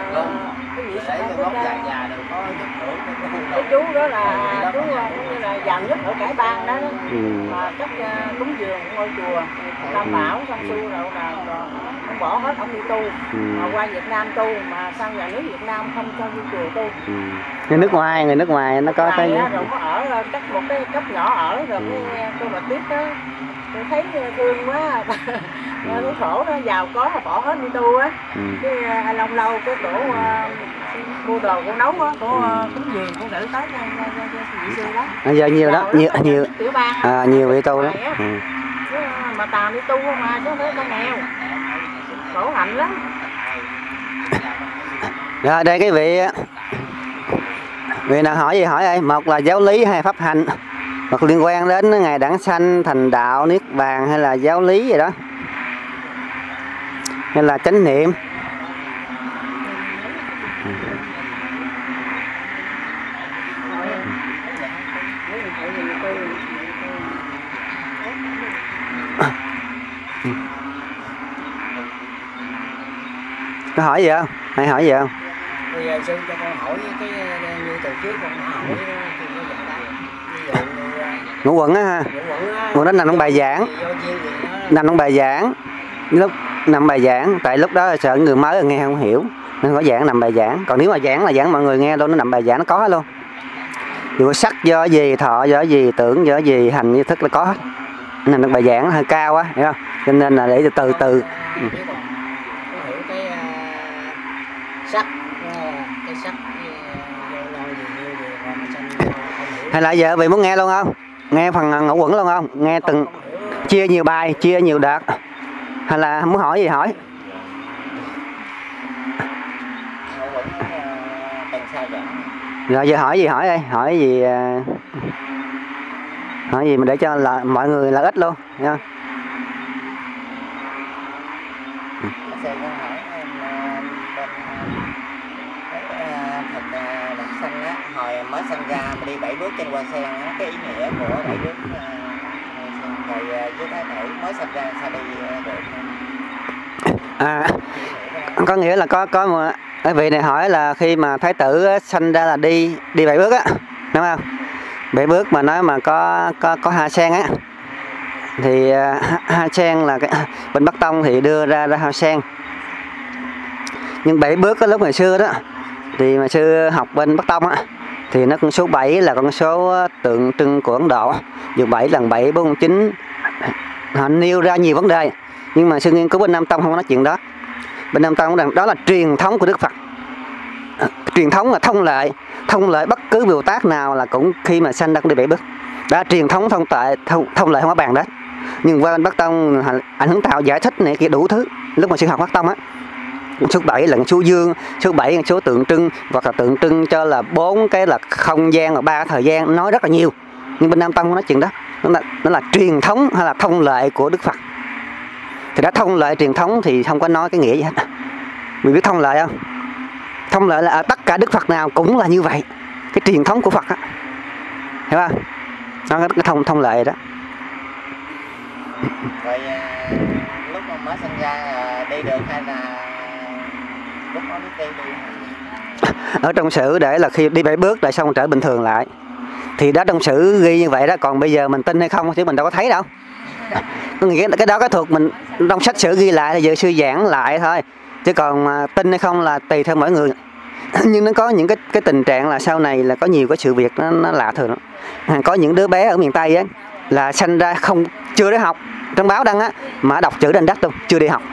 cái gì để cho gốc già đều có chất lượng. cái chú đó là chú cũng như là giàu nhất ở cải bang đó, mà cách cúng dường ngôi chùa Tam Bảo xong xuôi rồi là ông bỏ hết, ông đi tu mà qua Việt Nam tu, mà sang nhà nước Việt Nam không cho đi chùa tu. Người nước ngoài nó có cái rồi có ở cách một cái cấp nhỏ ở, rồi cái cô Bạch Tuyết đó tôi thấy thương quá. Nó khổ đó, giàu có mà bỏ hết đi tu á. Cái lâu lâu cái cổ mua đồ cô nấu á, cô cúng dường cô gửi tới cho vị sư đó. Giờ nhiều đó, nhiều tiểu bang nhiều vị tu đó. Mà tàm đi tu không mà chứ không phải con nghèo, khổ hạnh lắm. Rồi đây cái vị nào hỏi gì hỏi đây, một là giáo lý hay pháp hành, hoặc liên quan đến ngày đản sanh thành đạo niết bàn, hay là giáo lý gì đó, hay là chánh niệm. Có hỏi gì không? Hay hỏi gì không? Bây giờ sư cho con hỏi cái như từ trước con hỏi thì nó dạng đó. Ngũ quẩn á ha. Ngũ đó nằm trong bài giảng. Nằm trong bài giảng. Lúc nằm bài giảng, tại lúc đó sợ người mới nghe không hiểu nên có giảng nằm bài giảng. Còn nếu mà giảng là giảng mọi người nghe luôn, nó nằm bài giảng nó có hết luôn. Dù sắc do gì, thọ do gì, tưởng do gì, hành như thức là có hết. Nằm trong bài giảng nó hơi cao quá, hiểu không? Cho nên là để từ từ. Hay là giờ vì muốn nghe luôn không? Nghe phần ngũ quẩn luôn không? Nghe từng chia nhiều bài, chia nhiều đợt. Hay là muốn hỏi gì hỏi? Rồi giờ hỏi gì hỏi đây? Hỏi gì mà để cho mọi người lợi ích luôn nha. Phật Đản Sanh á, hồi mới sinh ra mà đi 7 bước trên hoa sen á, cái ý nghĩa của 7 bước rồi với Thái tử mới sinh ra sao đi được? Có nghĩa là có một cái vị này hỏi là khi mà Thái tử sanh ra là đi 7 bước á, đúng không? 7 bước mà nói mà có hoa sen á, thì hoa sen là cái bên Bắc Tông thì đưa ra hoa sen. Nhưng 7 bước cái lúc ngày xưa đó thì mà sư học bên Bắc Tông á, thì nó con số 7 là con số tượng trưng của Ấn Độ. Dù 7 lần 7 49, họ nêu ra nhiều vấn đề, nhưng mà sư nghiên cứu bên Nam Tông không có nói chuyện đó. Bên Nam Tông rằng đó là truyền thống của Đức Phật. Truyền thống là thông lệ bất cứ Bồ Tát nào là cũng khi mà sanh ra cũng đi 7 bước. Đó truyền thống thông lệ không có bàn đấy. Nhưng qua bên Bắc Tông ảnh hưởng tạo giải thích này kia đủ thứ. Lúc mà sư học Bắc Tông á, số 7 là số dương, số 7 là số tượng trưng, hoặc là tượng trưng cho là 4 cái là không gian và 3 thời gian, nói rất là nhiều. Nhưng bên Nam Tông không nói chuyện đó. Nó là truyền thống hay là thông lệ của Đức Phật. Thì đã thông lệ truyền thống thì không có nói cái nghĩa gì hết. Mình biết thông lệ không? Thông lệ là tất cả Đức Phật nào cũng là như vậy. Cái truyền thống của Phật á, hiểu không? Nó cái thông lệ đó. Rồi lúc mà mới sinh ra đi được hay là lúc đó biết đi? Ở trong sử để là khi đi 7 bước lại xong trở bình thường lại. Thì đó trong sử ghi như vậy đó, còn bây giờ mình tin hay không chứ mình đâu có thấy đâu. Có nghĩa là cái đó cái thuộc mình trong sách sử ghi lại là giờ sư giảng lại thôi, chứ còn tin hay không là tùy theo mỗi người. Nhưng nó có những cái tình trạng là sau này là có nhiều cái sự việc nó lạ thường lắm. Có những đứa bé ở miền Tây á là sanh ra chưa đi học, trong báo đăng á mà đọc chữ trên đất luôn, chưa đi học.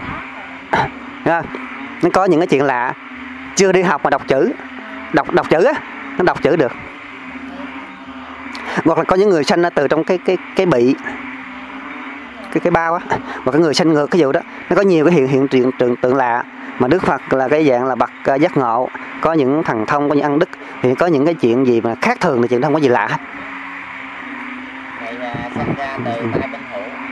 Nó có những cái chuyện lạ, chưa đi học mà đọc chữ á, nó đọc chữ được. Hoặc là có những người sanh ra từ trong cái bị cái bao á, và cái người sanh ngược cái vụ đó. Nó có nhiều cái hiện tượng lạ mà Đức Phật là cái dạng là bậc giác ngộ, có những thần thông, có những ân đức, thì có những cái chuyện gì mà khác thường thì chuyện đó không có gì lạ hết. Này sinh ra từ tay Bình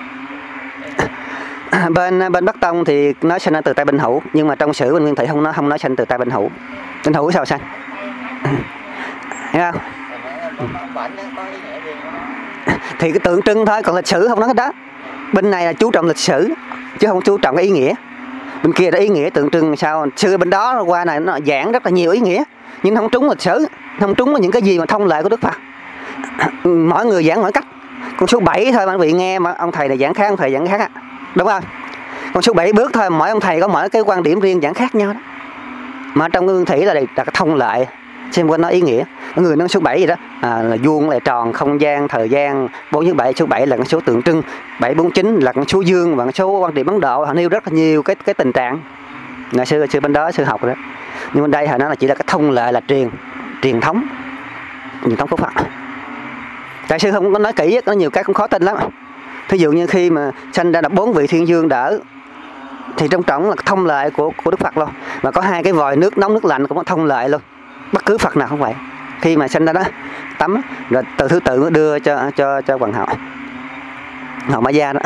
Hữu. Bên Bắc Tông thì nói sanh ra từ tay Bình Hữu, nhưng mà trong sử bên Nguyên Thủy không nói sanh từ tay Bình Hữu. Bình Hữu sao sanh? Thấy không? Thì cái tượng trưng thôi, còn lịch sử không nói cái đó. Bên này là chú trọng lịch sử chứ không chú trọng cái ý nghĩa. Bên kia là ý nghĩa tượng trưng sao? Xưa bên đó qua này nó giảng rất là nhiều ý nghĩa, nhưng không trúng lịch sử, không trúng những cái gì mà thông lệ của Đức Phật. Mỗi người giảng mỗi cách. Con số 7 thôi mà quý vị nghe mà ông thầy này giảng khác, ông thầy giảng khác á, đúng không? Con số 7 bước thôi, mỗi ông thầy có mỗi cái quan điểm riêng giảng khác nhau đó. Mà trong Nguyên Thủy là cái thông lệ, xem qua nó ý nghĩa. Mọi người nói số 7 gì đó là vuông lại tròn, không gian, thời gian, 4 với 7, số 7 là con số tượng trưng, 749 là con số dương và con số quan điểm Ấn Độ, họ nêu rất là nhiều cái tình trạng. Ngày xưa bên đó sư học rồi đó. Nhưng bên đây họ nói là chỉ là cái thông lệ, là truyền thống của Phật. Tại sư không có nói kỹ, có nhiều cái cũng khó tin lắm. Thí dụ như khi mà sanh ra là 4 vị thiên dương đỡ, thì trong trọng là thông lệ của Đức Phật luôn. Và có 2 cái vòi nước nóng nước lạnh cũng có thông lệ luôn. Bất cứ Phật nào không vậy. Khi mà sanh ra đó tắm rồi từ thứ tự đưa cho Hoàng hậu Mã Gia đó.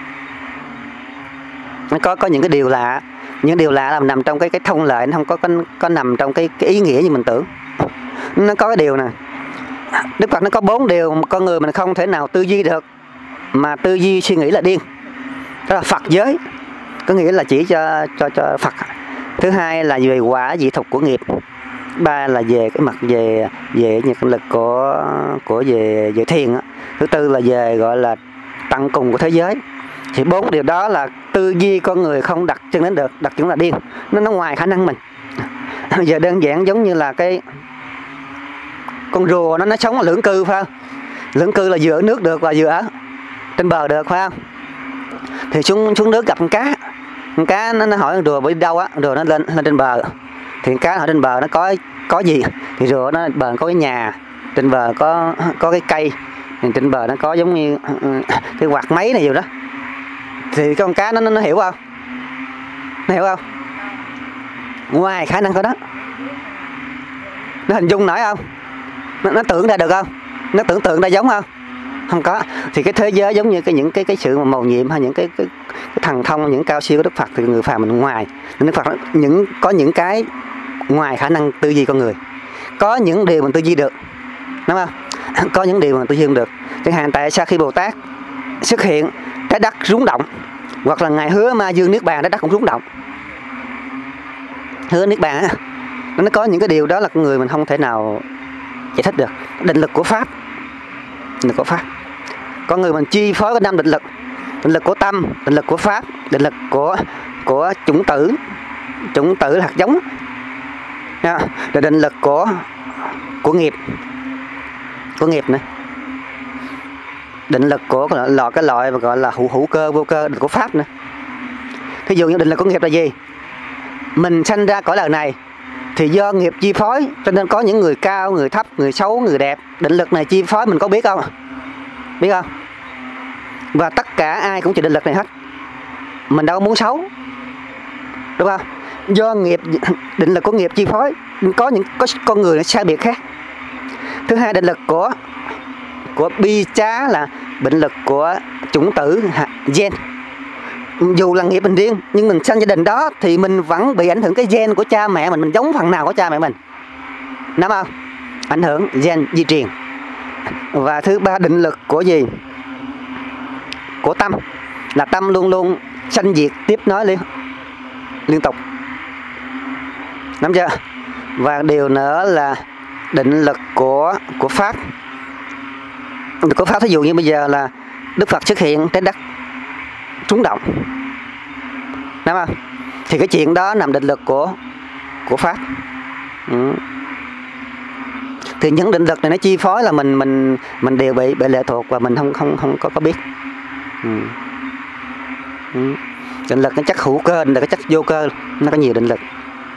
Nó có những cái điều lạ, những điều lạ là nằm trong cái thông lệ, nó không có nằm trong cái ý nghĩa như mình tưởng. Nó có cái điều nè, Đức Phật nó có 4 điều mà con người mình không thể nào tư duy được, mà tư duy suy nghĩ là điên. Đó là Phật giới, có nghĩa là chỉ cho Phật. Thứ hai là về quả dị thục của nghiệp. 3 là về cái mặt về những lực của về thiền á. Thứ 4 là về gọi là tận cùng của thế giới. Thì 4 điều đó là tư duy con người không đặt chân đến được, đặt chân là điên, nó ngoài khả năng mình. Giờ đơn giản giống như là cái con rùa nó sống ở lưỡng cư, phải không? Lưỡng cư là vừa ở nước được và vừa ở trên bờ được, phải không? Thì xuống nước gặp con cá nó hỏi rùa đi đâu á, rùa nó lên trên bờ. Thì cá ở trên bờ nó có gì? Thì rùa nó bờ có cái nhà, trên bờ có cái cây, thì trên bờ nó có giống như cái quạt máy này gì đó. Thì cái con cá nó hiểu không? Nó hiểu không? Ngoài khả năng của đó, nó hình dung nổi không? Nó tưởng ra được không? Nó tưởng tượng ra giống không? Không có. Thì cái thế giới giống như những cái sự mầu nhiệm hay những cái thần thông, những cao siêu của Đức Phật thì người phàm mình ngoài. Đức Phật có những cái ngoài khả năng tư duy con người. Có những điều mình tư duy được, đúng không? Có những điều mà tư duy không được. Chẳng hạn tại sao khi Bồ Tát xuất hiện, trái đất rung động, hoặc là Ngài hứa Ma Dương Niết Bàn, trái đất cũng rung động. Hứa Niết Bàn á, nó có những cái điều đó là con người mình không thể nào giải thích được. Định lực của Pháp, định lực của Pháp. Con người mình chi phối có 5 định lực: định lực của tâm, định lực của Pháp, định lực của chủng tử là hạt giống, rồi định lực của nghiệp nữa, định lực của cái loại mà gọi là hữu cơ, vô cơ, định của Pháp nữa. Thí dụ như định lực của nghiệp là gì? Mình sanh ra cõi đời này thì do nghiệp chi phối, cho nên có những người cao, người thấp, người xấu, người đẹp. Định lực này chi phối mình có biết không? Biết không? Và tất cả ai cũng chịu định lực này hết. Mình đâu muốn xấu, đúng không? Do nghiệp, định lực của nghiệp chi phối, có con người nó sai biệt khác. Thứ hai, định lực của bi chá là định lực của chủng tử gen. Dù là nghiệp mình riêng, nhưng mình sanh gia đình đó thì mình vẫn bị ảnh hưởng cái gen của cha mẹ mình giống phần nào của cha mẹ mình, đúng không? Ảnh hưởng gen di truyền. Và thứ ba, định lực của gì? Của tâm, là tâm luôn luôn sanh diệt tiếp nối liên tục, nắm chưa? Và điều nữa là định lực của Pháp. Của Pháp, thí dụ như bây giờ là Đức Phật xuất hiện, trái đất rung động, đúng không? Thì cái chuyện đó nằm định lực của Pháp. Thì những định lực này nó chi phối là mình đều bị lệ thuộc và mình không có biết. Định lực nó chất hữu cơ, định lực cái chất vô cơ, nó có nhiều định lực.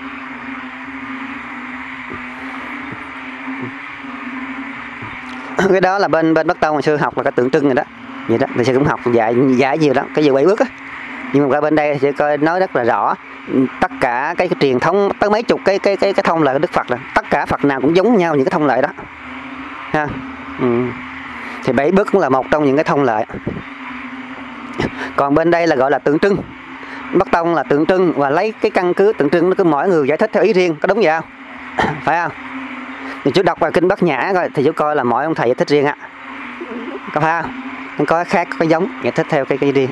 Cái đó là bên Bắc Tông hồi xưa học là cái tượng trưng rồi đó. Vậy đó, thì sư cũng học dạy nhiều đó, cái gì 7 bước á. Nhưng mà qua bên đây thì coi nói rất là rõ. Tất cả cái truyền thống tới mấy chục cái thông lệ của Đức Phật, là tất cả Phật nào cũng giống nhau những cái thông lệ đó. Ha. Thì 7 bước cũng là một trong những cái thông lệ. Còn bên đây là gọi là tượng trưng. Bắc Tông là tượng trưng và lấy cái căn cứ tượng trưng, nó cứ mỗi người giải thích theo ý riêng, có đúng vậy không? Phải không? Thì chú đọc vào kinh Bát Nhã coi, thì chú coi là mỗi ông thầy giải thích riêng á, có phải không? Nó có khác, có giống, giải thích theo cái riêng.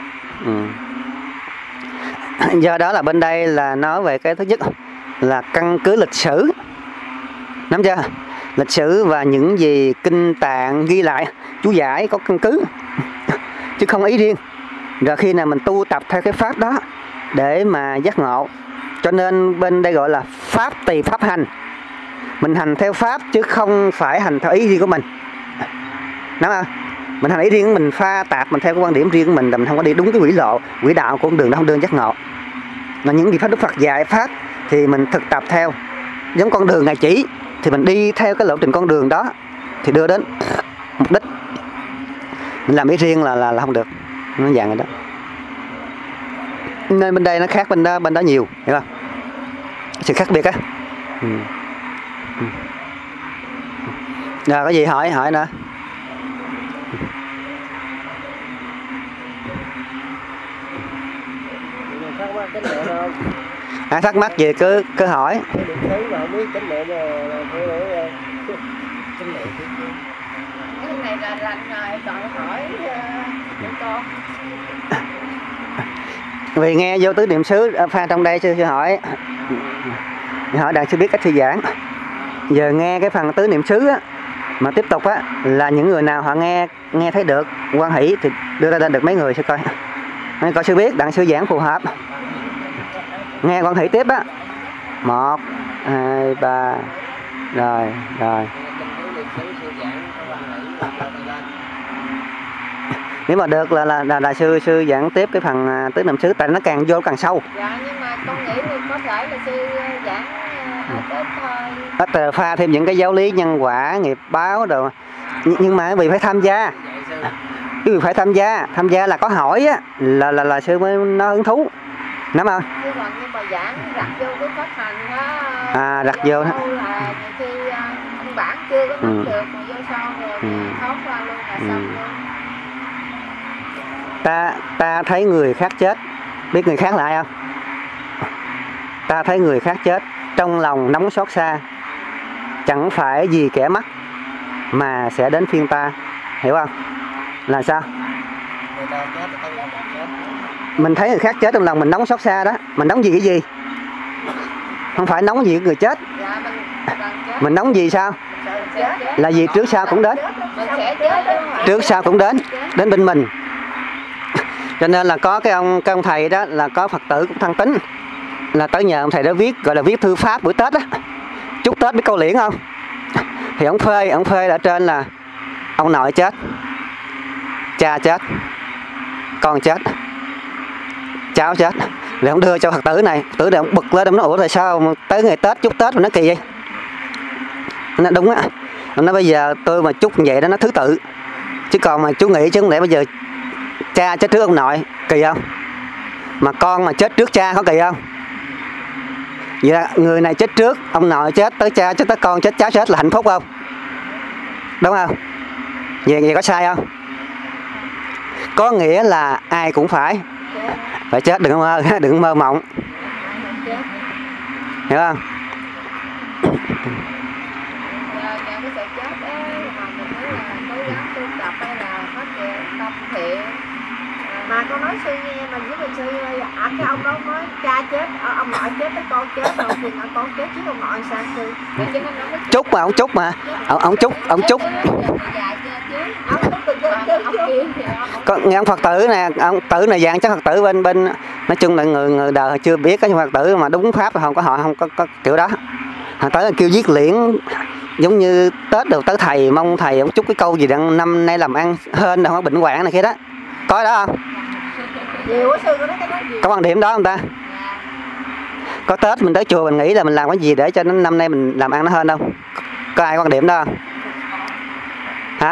Do đó là bên đây là nói về cái thứ nhất là căn cứ lịch sử, nắm chưa? Lịch sử và những gì kinh tạng ghi lại, chú giải có căn cứ chứ không ý riêng. Rồi khi nào mình tu tập theo cái pháp đó để mà giác ngộ, cho nên bên đây gọi là pháp tỳ pháp hành. Mình hành theo pháp chứ không phải hành theo ý riêng của mình, đúng không? Mình hành ý riêng của mình, pha tạp mình theo cái quan điểm riêng của mình, là mình không có đi đúng cái quỹ đạo của con đường đó, không đơn giác ngộ. Mà những gì pháp Đức Phật dạy pháp thì mình thực tập theo, giống con đường Ngài chỉ thì mình đi theo cái lộ trình con đường đó thì đưa đến mục đích. Mình làm ý riêng là không được, nó dạng rồi đó. Nên bên đây nó khác bên đó nhiều, hiểu không? Sự khác biệt á. Rồi có gì hỏi nữa. Ai thắc mắc gì cứ hỏi. Cái này là lành rồi, còn hỏi con. Vì nghe vô tứ niệm xứ pha trong đây sư hỏi đàn sư biết cách thư giãn. Giờ nghe cái phần tứ niệm xứ á, mà tiếp tục á là những người nào họ nghe thấy được quan hỷ thì đưa ra được mấy người sư coi. Coi sư biết đặng sư giảng phù hợp. Nghe quan hỷ tiếp á. 1, 2, 3. Rồi. Nếu mà được là sư giảng tiếp cái phần tứ niệm xứ, tại nó càng vô càng sâu. Dạ, nhưng mà con nghĩ là có thể là sư giảng Tết thôi. Ít pha thêm những cái giáo lý nhân quả, nghiệp báo đồ. Nhưng mà vì phải tham gia. Vì phải tham gia là có hỏi á, là sư mới nó hứng thú. Nắm không? Chứ còn nhưng mà giảng đặt vô cái phát hành đó. Đặt vô đó. Là nhiều khi ông bản chưa có nắm được mà vô sau rồi thoát ra luôn là xong luôn. Ta thấy người khác chết, biết người khác là ai không? Ta thấy người khác chết trong lòng nóng xót xa, chẳng phải vì kẻ mất mà sẽ đến phiên ta, hiểu không? Là sao? Người ta chết thì ta chết. Mình thấy người khác chết trong lòng mình nóng xót xa đó. Mình nóng vì cái gì? Không phải nóng vì người chết. Dạ, Mình nóng vì sao? Là vì trước sau cũng đến. mình sẽ chết đó. Trước sau cũng đến bên mình. Cho nên là có cái ông thầy đó là có Phật tử cũng thân tín, là tới nhờ ông thầy đó viết, gọi là viết thư pháp buổi Tết á, chúc Tết biết câu liễn không? Thì ông phê ở trên là ông nội chết, cha chết, con chết, cháu chết. Rồi ông đưa cho Phật tử này, Phật tử này ông bực lên, ông nói ủa tại sao tới ngày Tết chúc Tết mà nó kỳ vậy? Nó đúng á. Ông nói bây giờ tôi mà chúc như vậy đó nó thứ tự, chứ còn mà chú nghĩ chứ không lẽ bây giờ cha chết trước ông nội kỳ không? Mà con mà chết trước cha có kỳ không? Vậy là người này chết trước, ông nội chết, tới cha chết, tới con chết, cháu chết là hạnh phúc không? Đúng không? Vậy có sai không? Có nghĩa là ai cũng phải chết, đừng mơ mộng, hiểu không? Cái sự chết đó mà mình thấy là cố gắng tu tập hay là phát triển tâm thiện. Mà con nói sư nghe mình với mình sư ơi, cái ông đó nói cha chết, ông nội chết tới con chết, rồi thì con chết chứ ông nội sao sư? Chúc mà ông chúc mà ông chúc. Có nghe ông Phật tử nè, ông tử này dạng chắc Phật tử bên nói chung là người đời chưa biết cái Phật tử mà đúng pháp không có kiểu đó. Phật tử kêu viết liễn giống như Tết đều tới thầy, mong thầy ông chúc cái câu gì đang năm nay làm ăn hên, không có bệnh hoạn này kia đó. Có đó không? Có quan điểm đó không ta? Có Tết mình tới chùa mình nghĩ là mình làm cái gì để cho năm nay mình làm ăn nó hên không? Có ai quan điểm đó không? Hả?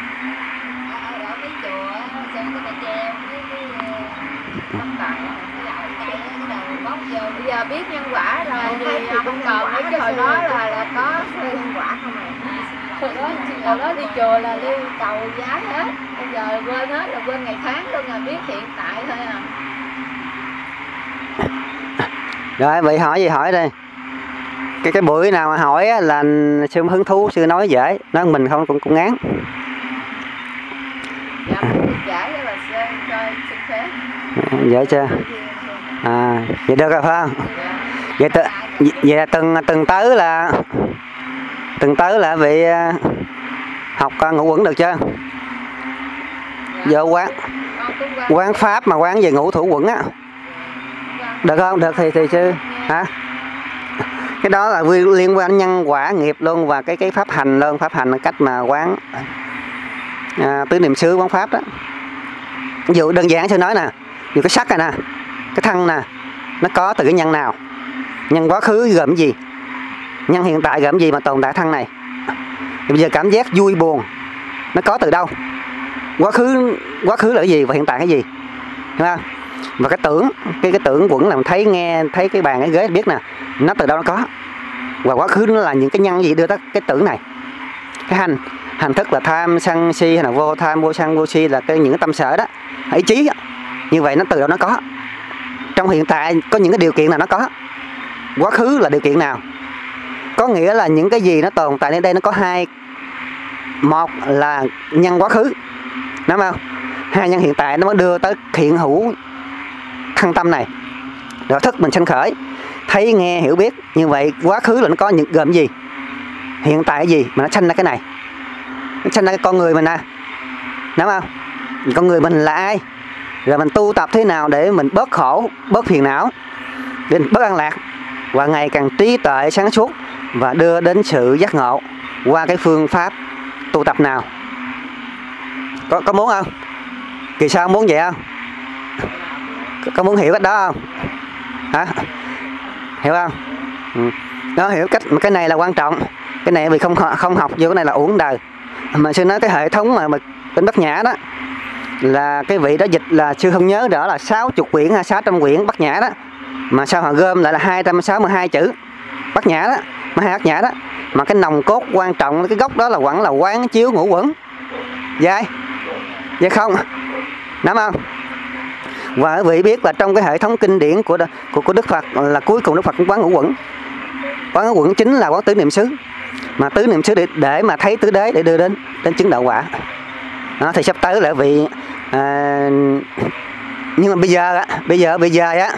Bây giờ biết nhân quả rồi thì không còn mấy cái hồi đó là có nhân quả không à. Hồi đó đi chùa là đi cầu giá hết, bây giờ quên hết, là quên ngày tháng luôn, là biết hiện tại thôi à. Rồi vậy hỏi gì hỏi đây. Cái buổi nào mà hỏi á, là sư hứng thú, sư nói dễ, nói mình không cũng ngán. Dạ, mình dễ cho bà sư cho xin phép. Dễ chưa? À, vậy được rồi phải không? Vậy là từng tứ là vị học ngũ quẩn được chưa? Giờ quán pháp mà quán về ngũ thủ quẩn á, được không? Được thì sư hả? Cái đó là liên quan nhân quả nghiệp luôn, và cái pháp hành luôn, pháp hành là cách mà quán tứ niệm xứ quán pháp đó. Ví dụ đơn giản sư nói nè, dù cái sắc này nè, cái thân nè, nó có từ cái nhân nào? Nhân quá khứ gồm gì? Nhân hiện tại gồm gì mà tồn tại thân này? Bây giờ cảm giác vui buồn nó có từ đâu? Quá khứ là cái gì và hiện tại cái gì? Hiểu không? Và cái tưởng quẩn là thấy nghe thấy cái bàn cái ghế biết nè, nó từ đâu nó có. Và quá khứ nó là những cái nhân gì đưa tới cái tưởng này. Cái hành thức là tham sân si hay là vô tham vô sân vô si là những cái tâm sở đó, ý chí đó. Như vậy nó từ đâu nó có? Trong hiện tại có những cái điều kiện nào nó có? Quá khứ là điều kiện nào? Có nghĩa là những cái gì nó tồn tại ở đây nó có hai. Một là nhân quá khứ, đúng không? Hai nhân hiện tại nó mới đưa tới hiện hữu thân tâm này. Rồi thức mình sanh khởi, thấy nghe hiểu biết. Như vậy quá khứ là nó có những gồm gì? Hiện tại cái gì mà nó sanh ra cái này? Nó sanh ra cái con người mình nè, đúng không? Con người mình là ai? Rồi mình tu tập thế nào để mình bớt khổ, bớt phiền não, để mình bớt an lạc, và ngày càng trí tuệ sáng suốt, và đưa đến sự giác ngộ qua cái phương pháp tu tập nào? Có muốn không? Kỳ sau muốn vậy không? Có muốn hiểu cách đó không? Hả? Hiểu không? Nó hiểu cách, mà cái này là quan trọng. Cái này vì không học vô cái này là uổng đời. Mà sư nói cái hệ thống mà bên Bát Nhã đó, là cái vị đó dịch là sư không nhớ đó là 60 quyển hay 600 quyển Bát Nhã đó, mà sao họ gom lại là 262 chữ Bát Nhã đó, mà hai Bát Nhã đó, mà cái nòng cốt quan trọng cái gốc đó là vẫn là quán chiếu ngũ quẩn. Vậy không? Đúng không? Và quý vị biết là trong cái hệ thống kinh điển của Đức Phật là cuối cùng Đức Phật cũng quán ngũ quẩn. quán quẩn chính là quán tứ niệm xứ, mà tứ niệm xứ để mà thấy tứ đế để đưa đến chứng đạo quả. Đó, thì sắp tới là vị nhưng mà bây giờ á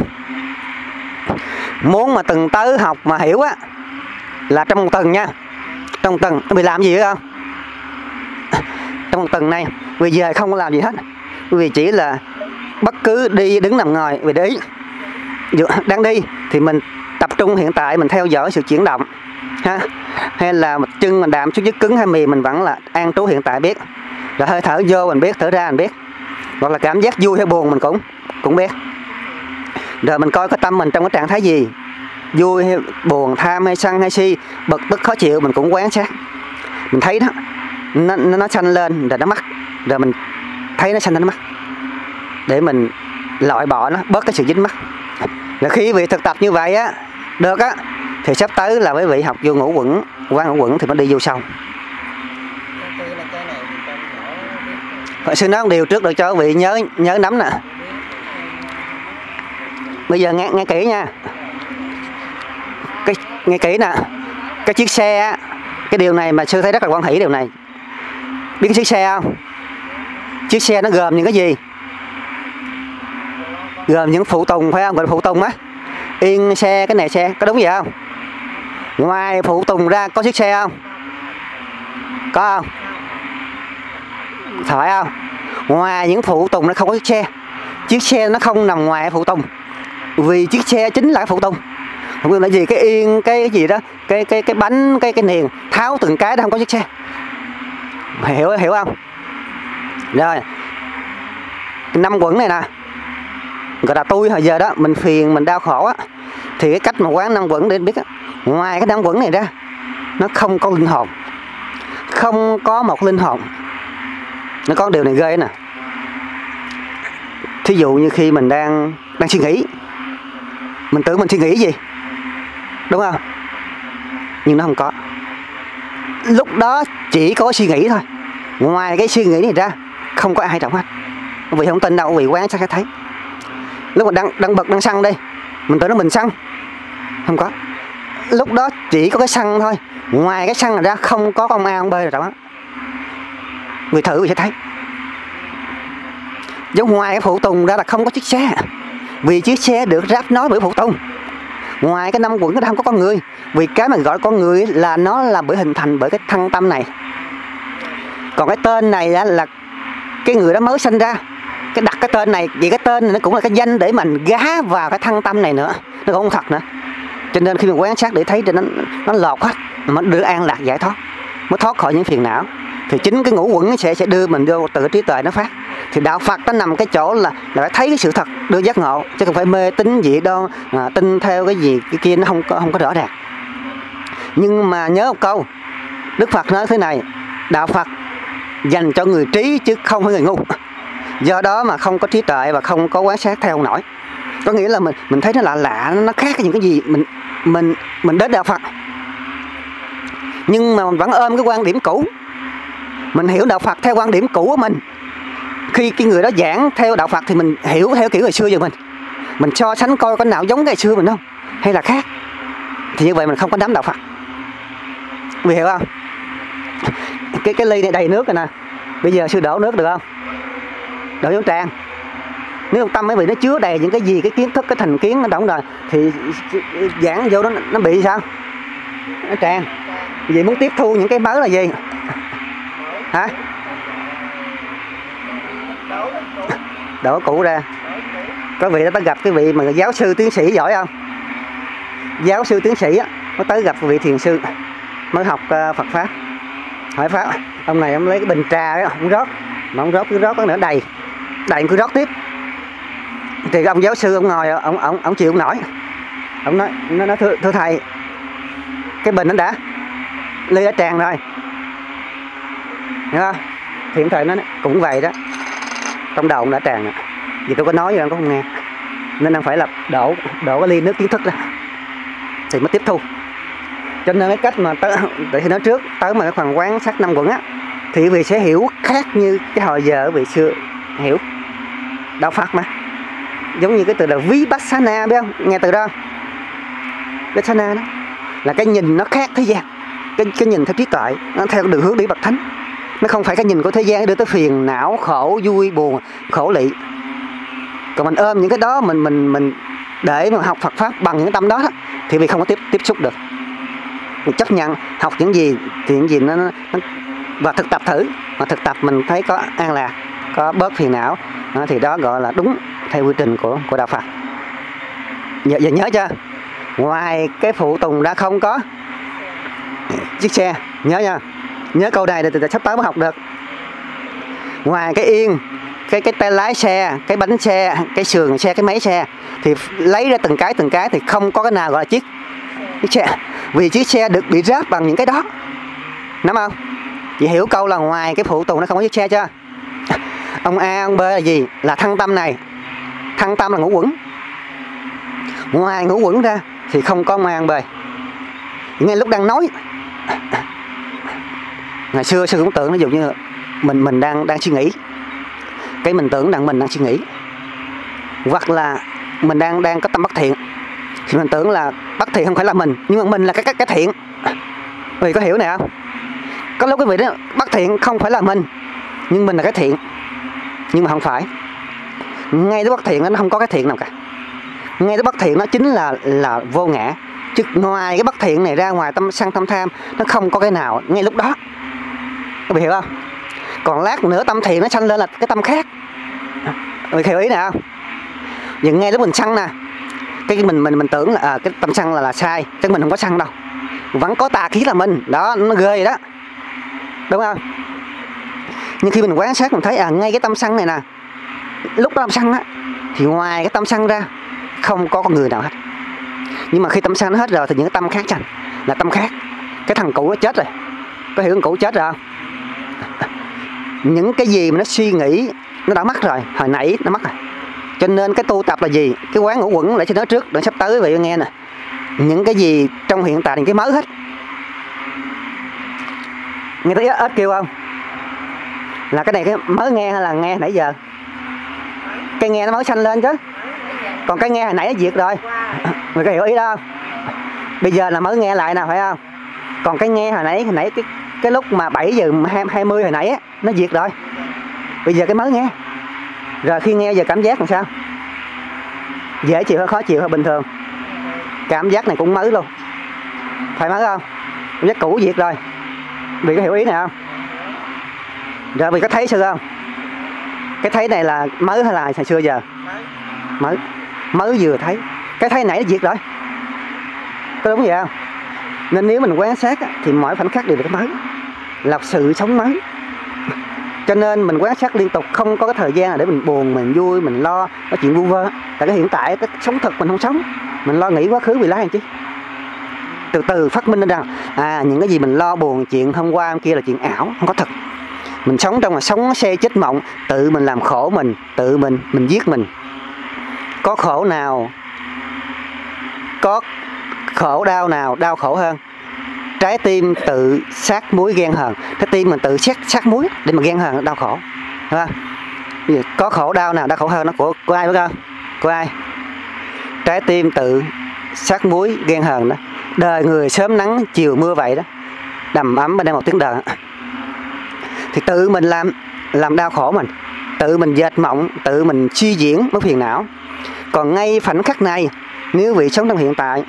muốn mà từng tới học mà hiểu á là trong một tuần nha, trong một tuần nó bị làm gì nữa không? Trong một tuần này bây giờ không có làm gì hết, vì chỉ là bất cứ đi đứng nằm ngồi vì để ý đang đi thì mình tập trung hiện tại, mình theo dõi sự chuyển động ha, hay là một chân mình đạm xuống dứt cứng hay mì mình vẫn là an trú hiện tại biết, rồi hơi thở vô mình biết, thở ra mình biết, hoặc là cảm giác vui hay buồn mình cũng biết, rồi mình coi cái tâm mình trong cái trạng thái gì, vui hay buồn, tham hay sân hay si, bực tức khó chịu mình cũng quán sát, mình thấy đó nó sanh lên rồi nó mất, rồi mình thấy nó sanh lên nó mất để mình loại bỏ nó, bớt cái sự dính mắc. Là khi vị thực tập như vậy á được á thì sắp tới là quý vị học vô ngũ quẩn, quan ngũ quẩn thì mới đi vô sâu. Hồi xưa nói điều trước được cho quý vị nhớ nắm nè. Bây giờ nghe kỹ nha. Nghe kỹ nè. Cái chiếc xe á, cái điều này mà sư thấy rất là quan hỷ điều này. Biết cái chiếc xe không? Chiếc xe nó gồm những cái gì? Gồm những phụ tùng phải không? Gọi là phụ tùng á. Yên xe, cái này xe, có đúng vậy không? Ngoài phụ tùng ra có chiếc xe không? Có không? Phải không? Ngoài những phụ tùng nó không có chiếc xe. Chiếc xe nó không nằm ngoài phụ tùng, vì chiếc xe chính là phụ tùng. Không biết là gì, cái yên, cái gì đó, cái bánh, cái niền, tháo từng cái đó không có chiếc xe. Hiểu không? Rồi, năm quẩn này nè, gọi là tôi hồi giờ đó mình phiền, mình đau khổ á, thì cái cách mà quán năm quẩn để biết á, ngoài cái năm quẩn này ra nó không có linh hồn, không có một linh hồn. Nó có điều này ghê nè. Thí dụ như khi mình đang suy nghĩ, mình tưởng mình suy nghĩ gì, đúng không? Nhưng nó không có. Lúc đó chỉ có suy nghĩ thôi, ngoài cái suy nghĩ này ra không có ai động hết. Vì không tin đâu, vì quán chắc thấy. Lúc mà đang bực, đang sân đây, mình tưởng nó mình sân, không có. Lúc đó chỉ có cái sân thôi, ngoài cái sân này ra không có ông A ông B rồi đó. Vì thử vì sẽ thấy. Giống ngoài cái phụ tùng ra là không có chiếc xe, vì chiếc xe được ráp nối bởi phụ tùng. Ngoài cái năm quẩn nó không có con người, vì cái mà gọi con người là nó là bởi hình thành bởi cái thân tâm này. Còn cái tên này là cái người đó mới sinh ra, cái đặt cái tên này, vì cái tên này nó cũng là cái danh để mình gá vào cái thân tâm này nữa, nó cũng không thật nữa. Cho nên khi mình quan sát để thấy cho nó lọt hết, mà đưa an lạc giải thoát, mới thoát khỏi những phiền não. Thì chính cái ngũ quẩn sẽ đưa mình vô tự trí tuệ nó phát. Thì đạo Phật nó nằm cái chỗ là phải thấy cái sự thật, đưa giác ngộ, chứ không phải mê tín gì đâu, tin theo cái gì cái kia, nó không có rõ ràng. Nhưng mà nhớ một câu, Đức Phật nói thế này, đạo Phật dành cho người trí chứ không phải người ngu. Do đó mà không có trí tuệ và không có quan sát theo nổi. Có nghĩa là mình thấy nó lạ, nó khác những cái gì mình đến đạo Phật, nhưng mà mình vẫn ôm cái quan điểm cũ. Mình hiểu đạo Phật theo quan điểm cũ của mình. Khi cái người đó giảng theo đạo Phật thì mình hiểu theo kiểu ngày xưa giờ mình so sánh coi có nào giống ngày xưa mình không, hay là khác. Thì như vậy mình không có nắm đạo Phật. Vì hiểu không? Cái ly này đầy nước rồi nè. Bây giờ sư đổ nước được không? Đổ vô tràn. Nếu tâm mấy vị nó chứa đầy những cái gì, cái kiến thức, cái thành kiến nó đóng rồi, thì giảng vô nó bị sao? Nó tràn. Vì muốn tiếp thu những cái mới là gì? Hả? Đổ cũ ra. Có vị đã tới gặp cái vị mà giáo sư tiến sĩ giỏi không? Giáo sư tiến sĩ á, nó tới gặp vị thiền sư mới học Phật pháp. Hỏi pháp, ông này ông lấy cái bình trà đó, ông rót, mà ông rót cứ rót có nữa đầy cứ rót tiếp. Thì ông giáo sư ông ngồi, ông chịu không nổi. Ông nói thưa thầy, cái bình nó ly đã tràn rồi, hiểu không? Thì thầy nói cũng vậy đó, trong đầu ông đã tràn rồi. Vì tôi có nói rồi ông cũng không nghe, nên ông phải là đổ cái ly nước kiến thức ra thì mới tiếp thu. Cho nên cái cách mà để nói trước tới mà cái phần quán sát năm quẩn á, thì vì sẽ hiểu khác như cái hồi giờ vì xưa hiểu đạo Phật mà. Giống như cái từ là Vipassana, biết không? Nghe từ đó Vipassana đó. là cái nhìn nó khác thế gian, cái nhìn theo trí tuệ, nó theo đường hướng đi bậc thánh, nó không phải cái nhìn của thế gian đưa tới phiền não, khổ, vui, buồn, khổ lị. Còn mình ôm những cái đó, mình để mà học Phật pháp bằng những cái tâm đó thì vì không có tiếp xúc được. Mình chấp nhận học những gì thì những gì nó và thực tập thử, mà thực tập mình thấy có an lạc, có bớt phiền não, thì đó gọi là đúng theo quy trình của đạo Phật. Giờ nhớ chưa? Ngoài cái phụ tùng ra không có chiếc xe, nhớ nha, nhớ câu này thì sắp tới mới học được. Ngoài cái yên, cái tay lái xe, cái bánh xe, cái sườn xe, cái máy xe thì lấy ra từng cái thì không có cái nào gọi là chiếc xe, vì chiếc xe được bị ráp bằng những cái đó, nắm không? Chị hiểu câu là ngoài cái phụ tùng nó không có chiếc xe chưa? Ông A, ông B là gì? Là thân tâm này, thân tâm là ngũ quẩn. Ngoài ngũ quẩn ra thì không có ông A, ông B. Ngay lúc đang nói, ngày xưa sư cũng tưởng ví dụ như mình đang suy nghĩ, cái mình tưởng rằng mình đang suy nghĩ, hoặc là mình đang có tâm bất thiện thì mình tưởng là bất thiện không phải là mình, nhưng mà mình là cái thiện. Vì có hiểu này không? Có lúc quý vị đó bất thiện không phải là mình, nhưng mình là cái thiện, nhưng mà không phải. Ngay lúc bất thiện nó không có cái thiện nào cả. Ngay lúc bất thiện nó chính là vô ngã. Chứ ngoài cái bất thiện này ra, ngoài tâm sân tâm tham, nó không có cái nào ngay lúc đó. Quý vị hiểu không? Còn lát nữa tâm thiện nó sanh lên là cái tâm khác. Quý vị hiểu ý này không? Vậy ngay lúc mình sân nè, cái mình tưởng là cái tâm sân là sai, chứ mình không có sân đâu, vẫn có tà khí là mình đó, nó ghê vậy đó, đúng không? Nhưng khi mình quan sát mình thấy ngay cái tâm sân này nè, lúc đó tâm sân á thì ngoài cái tâm sân ra không có con người nào hết. Nhưng mà khi tâm sân nó hết rồi thì những cái tâm khác sanh, là tâm khác. Cái thằng cũ nó chết rồi, có hiểu thằng cũ chết rồi không? Những cái gì mà nó suy nghĩ nó đã mất rồi, hồi nãy nó mất rồi. Cho nên cái tu tập là gì? Cái quán ngũ quẩn lại cho nó trước, để sắp tới vậy nghe nè. Những cái gì trong hiện tại là cái mới hết. Nghe thấy ếch kêu không? Là cái này cái mới nghe hay là nghe nãy giờ? Cái nghe nó mới sanh lên chứ. Còn cái nghe hồi nãy nó diệt rồi. Mày có hiểu ý đó không? Bây giờ là mới nghe lại nè, phải không? Còn cái nghe hồi nãy cái lúc mà 7 giờ 20 hồi nãy á, nó diệt rồi. Bây giờ cái mới nghe. Rồi khi nghe giờ cảm giác làm sao? Dễ chịu hay khó chịu hay bình thường? Cảm giác này cũng mới luôn. Phải mới không? Cảm giác cũ diệt rồi. Vì có hiểu ý này không? Rồi vì có thấy sư không? Cái thấy này là mới hay là hồi xưa giờ? Mới. Mới vừa thấy. Cái thấy nãy nó diệt rồi. Có đúng vậy không? Nên nếu mình quan sát thì mọi khoảnh khắc đều là cái mới, là sự sống mới. Cho nên mình quan sát liên tục, không có cái thời gian nào để mình buồn, mình vui, mình lo cái chuyện vu vơ. Tại cái hiện tại, cái sống thực mình không sống, mình lo nghĩ quá khứ vị lai làm chi. Từ từ phát minh ra rằng những cái gì mình lo buồn, chuyện hôm qua hôm kia là chuyện ảo, không có thật. Mình sống trong là sống xe chết mộng, tự mình làm khổ mình, tự mình giết mình. Có khổ nào, có khổ đau nào đau khổ hơn? Trái tim tự sát muối ghen hờn. Trái tim mình tự sát muối để mà ghen hờn đau khổ, đúng không? Có khổ đau nào đau khổ hơn? Nó của ai biết không? Của ai? Trái tim tự sát muối ghen hờn đó. Đời người sớm nắng chiều mưa vậy đó, đầm ấm bên đây một tiếng đời. Thì tự mình làm đau khổ mình, tự mình dệt mộng, tự mình suy diễn mới phiền não. Còn ngay khoảnh khắc này, nếu vị sống trong hiện tại,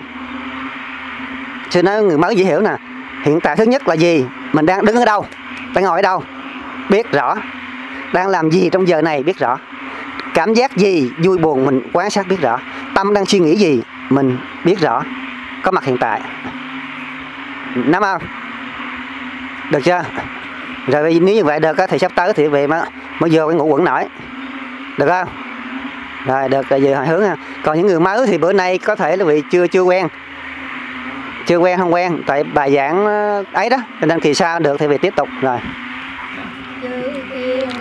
cho nên người mới dễ hiểu nè. Hiện tại thứ nhất là gì? Mình đang đứng ở đâu? Đang ngồi ở đâu? Biết rõ. Đang làm gì trong giờ này? Biết rõ. Cảm giác gì? Vui buồn mình quan sát biết rõ. Tâm đang suy nghĩ gì? Mình biết rõ. Có mặt hiện tại. Nắm không? Được chưa? Rồi nếu như vậy được thì sắp tới thì về mới vô cái ngũ quẩn nổi. Được không? Rồi được, rồi về hồi hướng ha. Còn những người mới thì bữa nay có thể là vì chưa quen. Chưa quen không quen, tại bài giảng ấy đó, cho nên kỳ sau được thì về tiếp tục rồi.